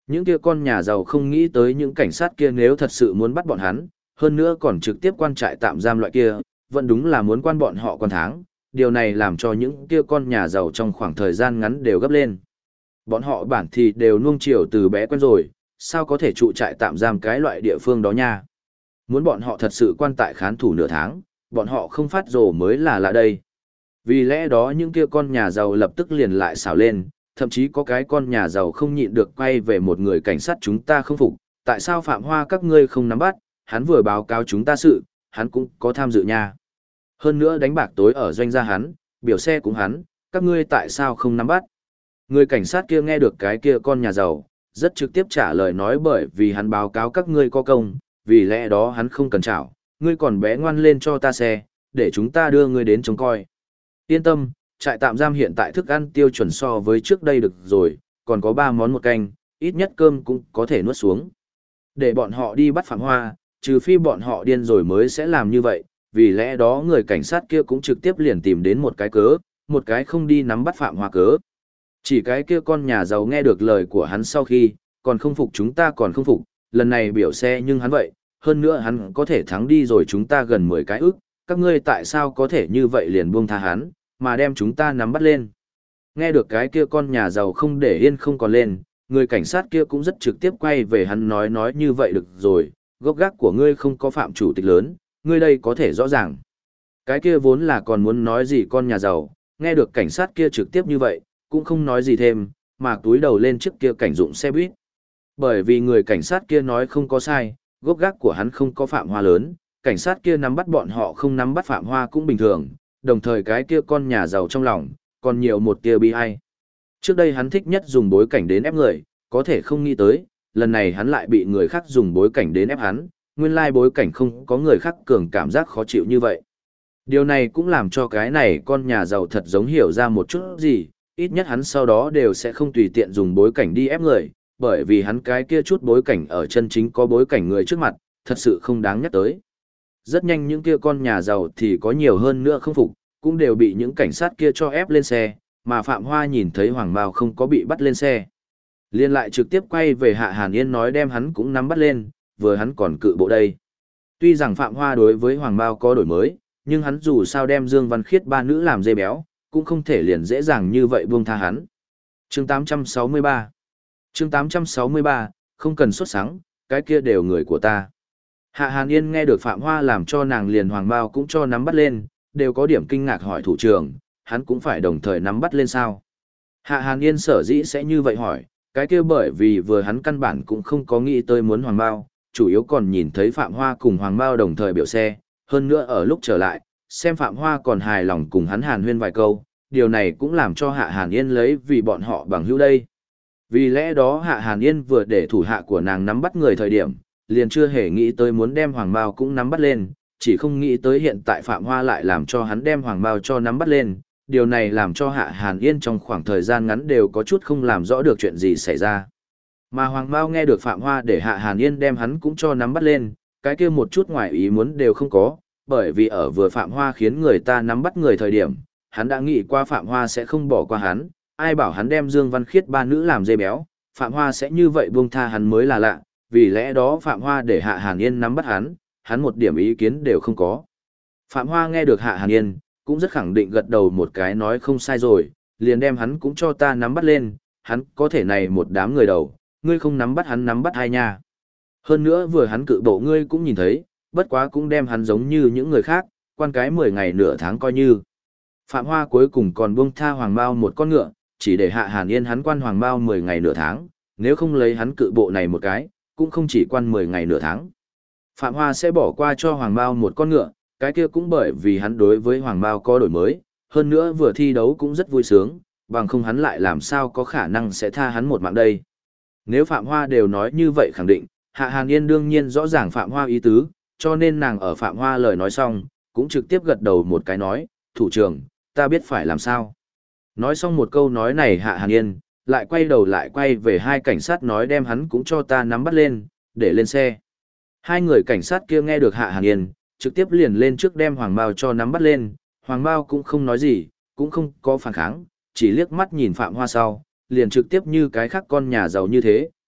Những kia con nhà giàu không nghĩ tới những cảnh sát kia nếu thật sự muốn bắt bọn hắn, hơn nữa còn trực tiếp quan trại tạm giam loại kia, vẫn đúng là muốn quan bọn họ quan tháng, điều này làm cho những kia con nhà giàu trong khoảng thời gian ngắn đều gấp lên. Bọn họ bản thì đều nuông chiều từ bé quen rồi, sao có thể trụ trại tạm giam cái loại địa phương đó nha. Muốn bọn họ thật sự quan tại khán thủ nửa tháng, bọn họ không phát rồ mới là lạ đây. Vì lẽ đó những kia con nhà giàu lập tức liền lại xảo lên, thậm chí có cái con nhà giàu không nhịn được quay về một người cảnh sát chúng ta không phục, tại sao Phạm Hoa các ngươi không nắm bắt, hắn vừa báo cáo chúng ta sự, hắn cũng có tham dự nha. Hơn nữa đánh bạc tối ở doanh gia hắn, biểu xe cũng hắn, các ngươi tại sao không nắm bắt. Người cảnh sát kia nghe được cái kia con nhà giàu, rất trực tiếp trả lời nói bởi vì hắn báo cáo các ngươi có công, vì lẽ đó hắn không cần chảo, ngươi còn bé ngoan lên cho ta xe, để chúng ta đưa ngươi đến trông coi. Yên tâm, trại tạm giam hiện tại thức ăn tiêu chuẩn so với trước đây được rồi, còn có 3 món một canh, ít nhất cơm cũng có thể nuốt xuống. Để bọn họ đi bắt Phạm Hoa, trừ phi bọn họ điên rồi mới sẽ làm như vậy, vì lẽ đó người cảnh sát kia cũng trực tiếp liền tìm đến một cái cớ, một cái không đi nắm bắt Phạm Hoa cớ. Chỉ cái kia con nhà giàu nghe được lời của hắn sau khi, còn không phục chúng ta còn không phục, lần này biểu xe nhưng hắn vậy, hơn nữa hắn có thể thắng đi rồi chúng ta gần 10 cái ức, các ngươi tại sao có thể như vậy liền buông tha hắn, mà đem chúng ta nắm bắt lên. Nghe được cái kia con nhà giàu không để yên không còn lên, người cảnh sát kia cũng rất trực tiếp quay về hắn nói như vậy được rồi, gốc gác của ngươi không có phạm chủ tịch lớn, ngươi đây có thể rõ ràng. Cái kia vốn là còn muốn nói gì con nhà giàu, nghe được cảnh sát kia trực tiếp như vậy, cũng không nói gì thêm, mà túi đầu lên trước kia cảnh dụng xe buýt. Bởi vì người cảnh sát kia nói không có sai, gốc gác của hắn không có Phạm Hoa lớn, cảnh sát kia nắm bắt bọn họ không nắm bắt Phạm Hoa cũng bình thường, đồng thời cái kia con nhà giàu trong lòng, còn nhiều một tia bi ai. Trước đây hắn thích nhất dùng bối cảnh đến ép người, có thể không nghĩ tới, lần này hắn lại bị người khác dùng bối cảnh đến ép hắn, nguyên lai bối cảnh không có người khác cường cảm giác khó chịu như vậy. Điều này cũng làm cho cái này con nhà giàu thật giống hiểu ra một chút gì, ít nhất hắn sau đó đều sẽ không tùy tiện dùng bối cảnh đi ép người, bởi vì hắn cái kia chút bối cảnh ở chân chính có bối cảnh người trước mặt, thật sự không đáng nhắc tới. Rất nhanh những kia con nhà giàu thì có nhiều hơn nữa không phục, cũng đều bị những cảnh sát kia cho ép lên xe, mà Phạm Hoa nhìn thấy Hoàng Mao không có bị bắt lên xe. Liên lại trực tiếp quay về Hạ Hàn Yên nói đem hắn cũng nắm bắt lên, vừa hắn còn cự bộ đây. Tuy rằng Phạm Hoa đối với Hoàng Mao có đổi mới, nhưng hắn dù sao đem Dương Văn Khiết ba nữ làm dê béo, cũng không thể liền dễ dàng như vậy buông tha hắn. Chương 863 Chương 863, không cần xuất sáng, cái kia đều người của ta. Hạ Hàn Yên nghe được Phạm Hoa làm cho nàng liền Hoàng Mao cũng cho nắm bắt lên, đều có điểm kinh ngạc hỏi thủ trưởng, hắn cũng phải đồng thời nắm bắt lên sao. Hạ Hàn Yên sở dĩ sẽ như vậy hỏi, cái kia bởi vì vừa hắn căn bản cũng không có nghĩ tới muốn Hoàng Mao, chủ yếu còn nhìn thấy Phạm Hoa cùng Hoàng Mao đồng thời biểu xe, hơn nữa ở lúc trở lại, xem Phạm Hoa còn hài lòng cùng hắn hàn huyên vài câu, điều này cũng làm cho Hạ Hàn Yên lấy vì bọn họ bằng hữu đây. Vì lẽ đó Hạ Hàn Yên vừa để thủ hạ của nàng nắm bắt người thời điểm, liền chưa hề nghĩ tới muốn đem Hoàng Mao cũng nắm bắt lên, chỉ không nghĩ tới hiện tại Phạm Hoa lại làm cho hắn đem Hoàng Mao cho nắm bắt lên, điều này làm cho Hạ Hàn Yên trong khoảng thời gian ngắn đều có chút không làm rõ được chuyện gì xảy ra. Mà Hoàng Mao nghe được Phạm Hoa để Hạ Hàn Yên đem hắn cũng cho nắm bắt lên, cái kia một chút ngoài ý muốn đều không có, bởi vì ở vừa Phạm Hoa khiến người ta nắm bắt người thời điểm, hắn đã nghĩ qua Phạm Hoa sẽ không bỏ qua hắn, ai bảo hắn đem Dương Văn Khiết ba nữ làm dê béo, Phạm Hoa sẽ như vậy buông tha hắn mới là lạ, vì lẽ đó Phạm Hoa để Hạ Hàn Yên nắm bắt hắn một điểm ý kiến đều không có. Phạm Hoa nghe được Hạ Hàn Yên, cũng rất khẳng định gật đầu một cái nói không sai rồi, liền đem hắn cũng cho ta nắm bắt lên, hắn có thể này một đám người đầu, ngươi không nắm bắt hắn nắm bắt ai nha. Hơn nữa vừa hắn cự bộ ngươi cũng nhìn thấy, bất quá cũng đem hắn giống như những người khác, quan cái 10 ngày nửa tháng coi như. Phạm Hoa cuối cùng còn buông tha Hoàng Mao một con ngựa, chỉ để Hạ Hàn Yên hắn quan Hoàng Mao 10 ngày nửa tháng, nếu không lấy hắn cự bộ này một cái, cũng không chỉ quan 10 ngày nửa tháng. Phạm Hoa sẽ bỏ qua cho Hoàng Mao một con ngựa, cái kia cũng bởi vì hắn đối với Hoàng Mao có đổi mới, hơn nữa vừa thi đấu cũng rất vui sướng, bằng không hắn lại làm sao có khả năng sẽ tha hắn một mạng đây. Nếu Phạm Hoa đều nói như vậy khẳng định, Hạ Hàn Yên đương nhiên rõ ràng Phạm Hoa ý tứ, cho nên nàng ở Phạm Hoa lời nói xong, cũng trực tiếp gật đầu một cái nói, thủ trưởng, ta biết phải làm sao. Nói xong một câu nói này Hạ Hàn Yên, lại quay đầu lại quay về hai cảnh sát nói đem hắn cũng cho ta nắm bắt lên, để lên xe. Hai người cảnh sát kia nghe được Hạ Hàn Yên, trực tiếp liền lên trước đem Hoàng Mao cho nắm bắt lên, Hoàng Mao cũng không nói gì, cũng không có phản kháng, chỉ liếc mắt nhìn Phạm Hoa sau, liền trực tiếp như cái khác con nhà giàu như thế,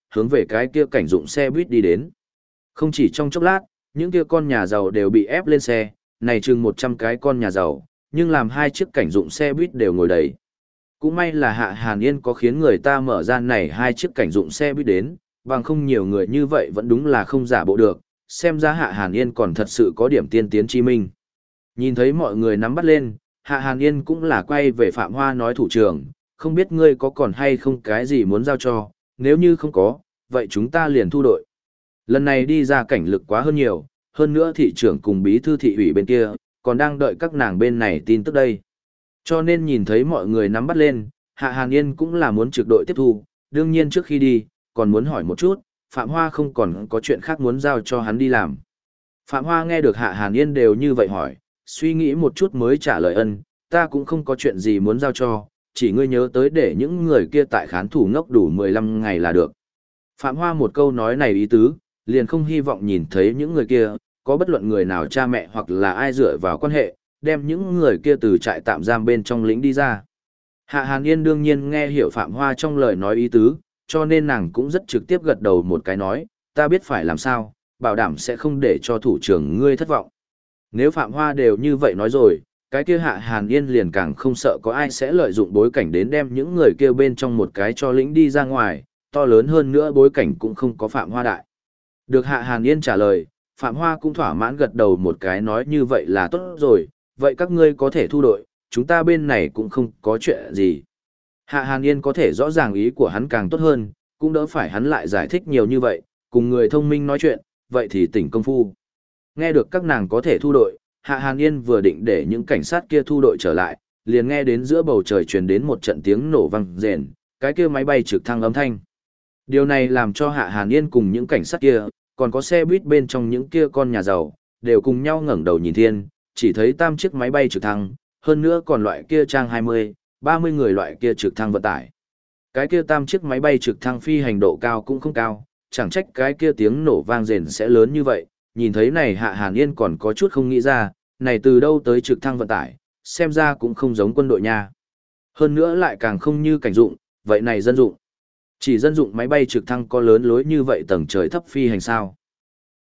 hướng về cái kia cảnh dụng xe buýt đi đến. Không chỉ trong chốc lát, những kia con nhà giàu đều bị ép lên xe, này chừng 100 cái con nhà giàu, nhưng làm hai chiếc cảnh dụng xe buýt đều ngồi đầy. Cũng may là Hạ Hàn Yên có khiến người ta mở ra này hai chiếc cảnh dụng xe buýt đến, bằng không nhiều người như vậy vẫn đúng là không giả bộ được, xem ra Hạ Hàn Yên còn thật sự có điểm tiên tiến chi minh. Nhìn thấy mọi người nắm bắt lên, Hạ Hàn Yên cũng là quay về Phạm Hoa nói thủ trưởng, không biết ngươi có còn hay không cái gì muốn giao cho, nếu như không có, vậy chúng ta liền thu đội. Lần này đi ra cảnh lực quá hơn nhiều, hơn nữa thị trưởng cùng bí thư thị ủy bên kia, còn đang đợi các nàng bên này tin tức đây. Cho nên nhìn thấy mọi người nắm bắt lên, Hạ Hàn Yên cũng là muốn trực đội tiếp thu, đương nhiên trước khi đi, còn muốn hỏi một chút, Phạm Hoa không còn có chuyện khác muốn giao cho hắn đi làm. Phạm Hoa nghe được Hạ Hàn Yên đều như vậy hỏi, suy nghĩ một chút mới trả lời ân, ta cũng không có chuyện gì muốn giao cho, chỉ ngươi nhớ tới để những người kia tại khán thủ ngốc đủ 15 ngày là được. Phạm Hoa một câu nói này ý tứ, liền không hy vọng nhìn thấy những người kia, có bất luận người nào cha mẹ hoặc là ai dựa vào quan hệ, đem những người kia từ trại tạm giam bên trong lính đi ra. Hạ Hàn Yên đương nhiên nghe hiểu Phạm Hoa trong lời nói ý tứ, cho nên nàng cũng rất trực tiếp gật đầu một cái nói, ta biết phải làm sao, bảo đảm sẽ không để cho thủ trưởng ngươi thất vọng. Nếu Phạm Hoa đều như vậy nói rồi, cái kia Hạ Hàn Yên liền càng không sợ có ai sẽ lợi dụng bối cảnh đến đem những người kia bên trong một cái cho lĩnh đi ra ngoài, to lớn hơn nữa bối cảnh cũng không có Phạm Hoa đại. Được Hạ Hàn Yên trả lời, Phạm Hoa cũng thỏa mãn gật đầu một cái nói như vậy là tốt rồi, vậy các ngươi có thể thu đội, chúng ta bên này cũng không có chuyện gì. Hạ Hàn Yên có thể rõ ràng ý của hắn càng tốt hơn, cũng đỡ phải hắn lại giải thích nhiều như vậy, cùng người thông minh nói chuyện, vậy thì tỉnh công phu. Nghe được các nàng có thể thu đội, Hạ Hàn Yên vừa định để những cảnh sát kia thu đội trở lại, liền nghe đến giữa bầu trời truyền đến một trận tiếng nổ vang rền, cái kia máy bay trực thăng âm thanh. Điều này làm cho Hạ Hàn Yên cùng những cảnh sát kia, còn có xe buýt bên trong những kia con nhà giàu, đều cùng nhau ngẩng đầu nhìn thiên, chỉ thấy tam chiếc máy bay trực thăng, hơn nữa còn loại kia trang 20, 30 người loại kia trực thăng vận tải. Cái kia tam chiếc máy bay trực thăng phi hành độ cao cũng không cao, chẳng trách cái kia tiếng nổ vang rền sẽ lớn như vậy, nhìn thấy này Hạ Hàn Yên còn có chút không nghĩ ra, này từ đâu tới trực thăng vận tải, xem ra cũng không giống quân đội nha. Hơn nữa lại càng không như cảnh dụng, vậy này dân dụng. Chỉ dân dụng máy bay trực thăng có lớn lối như vậy tầng trời thấp phi hành sao.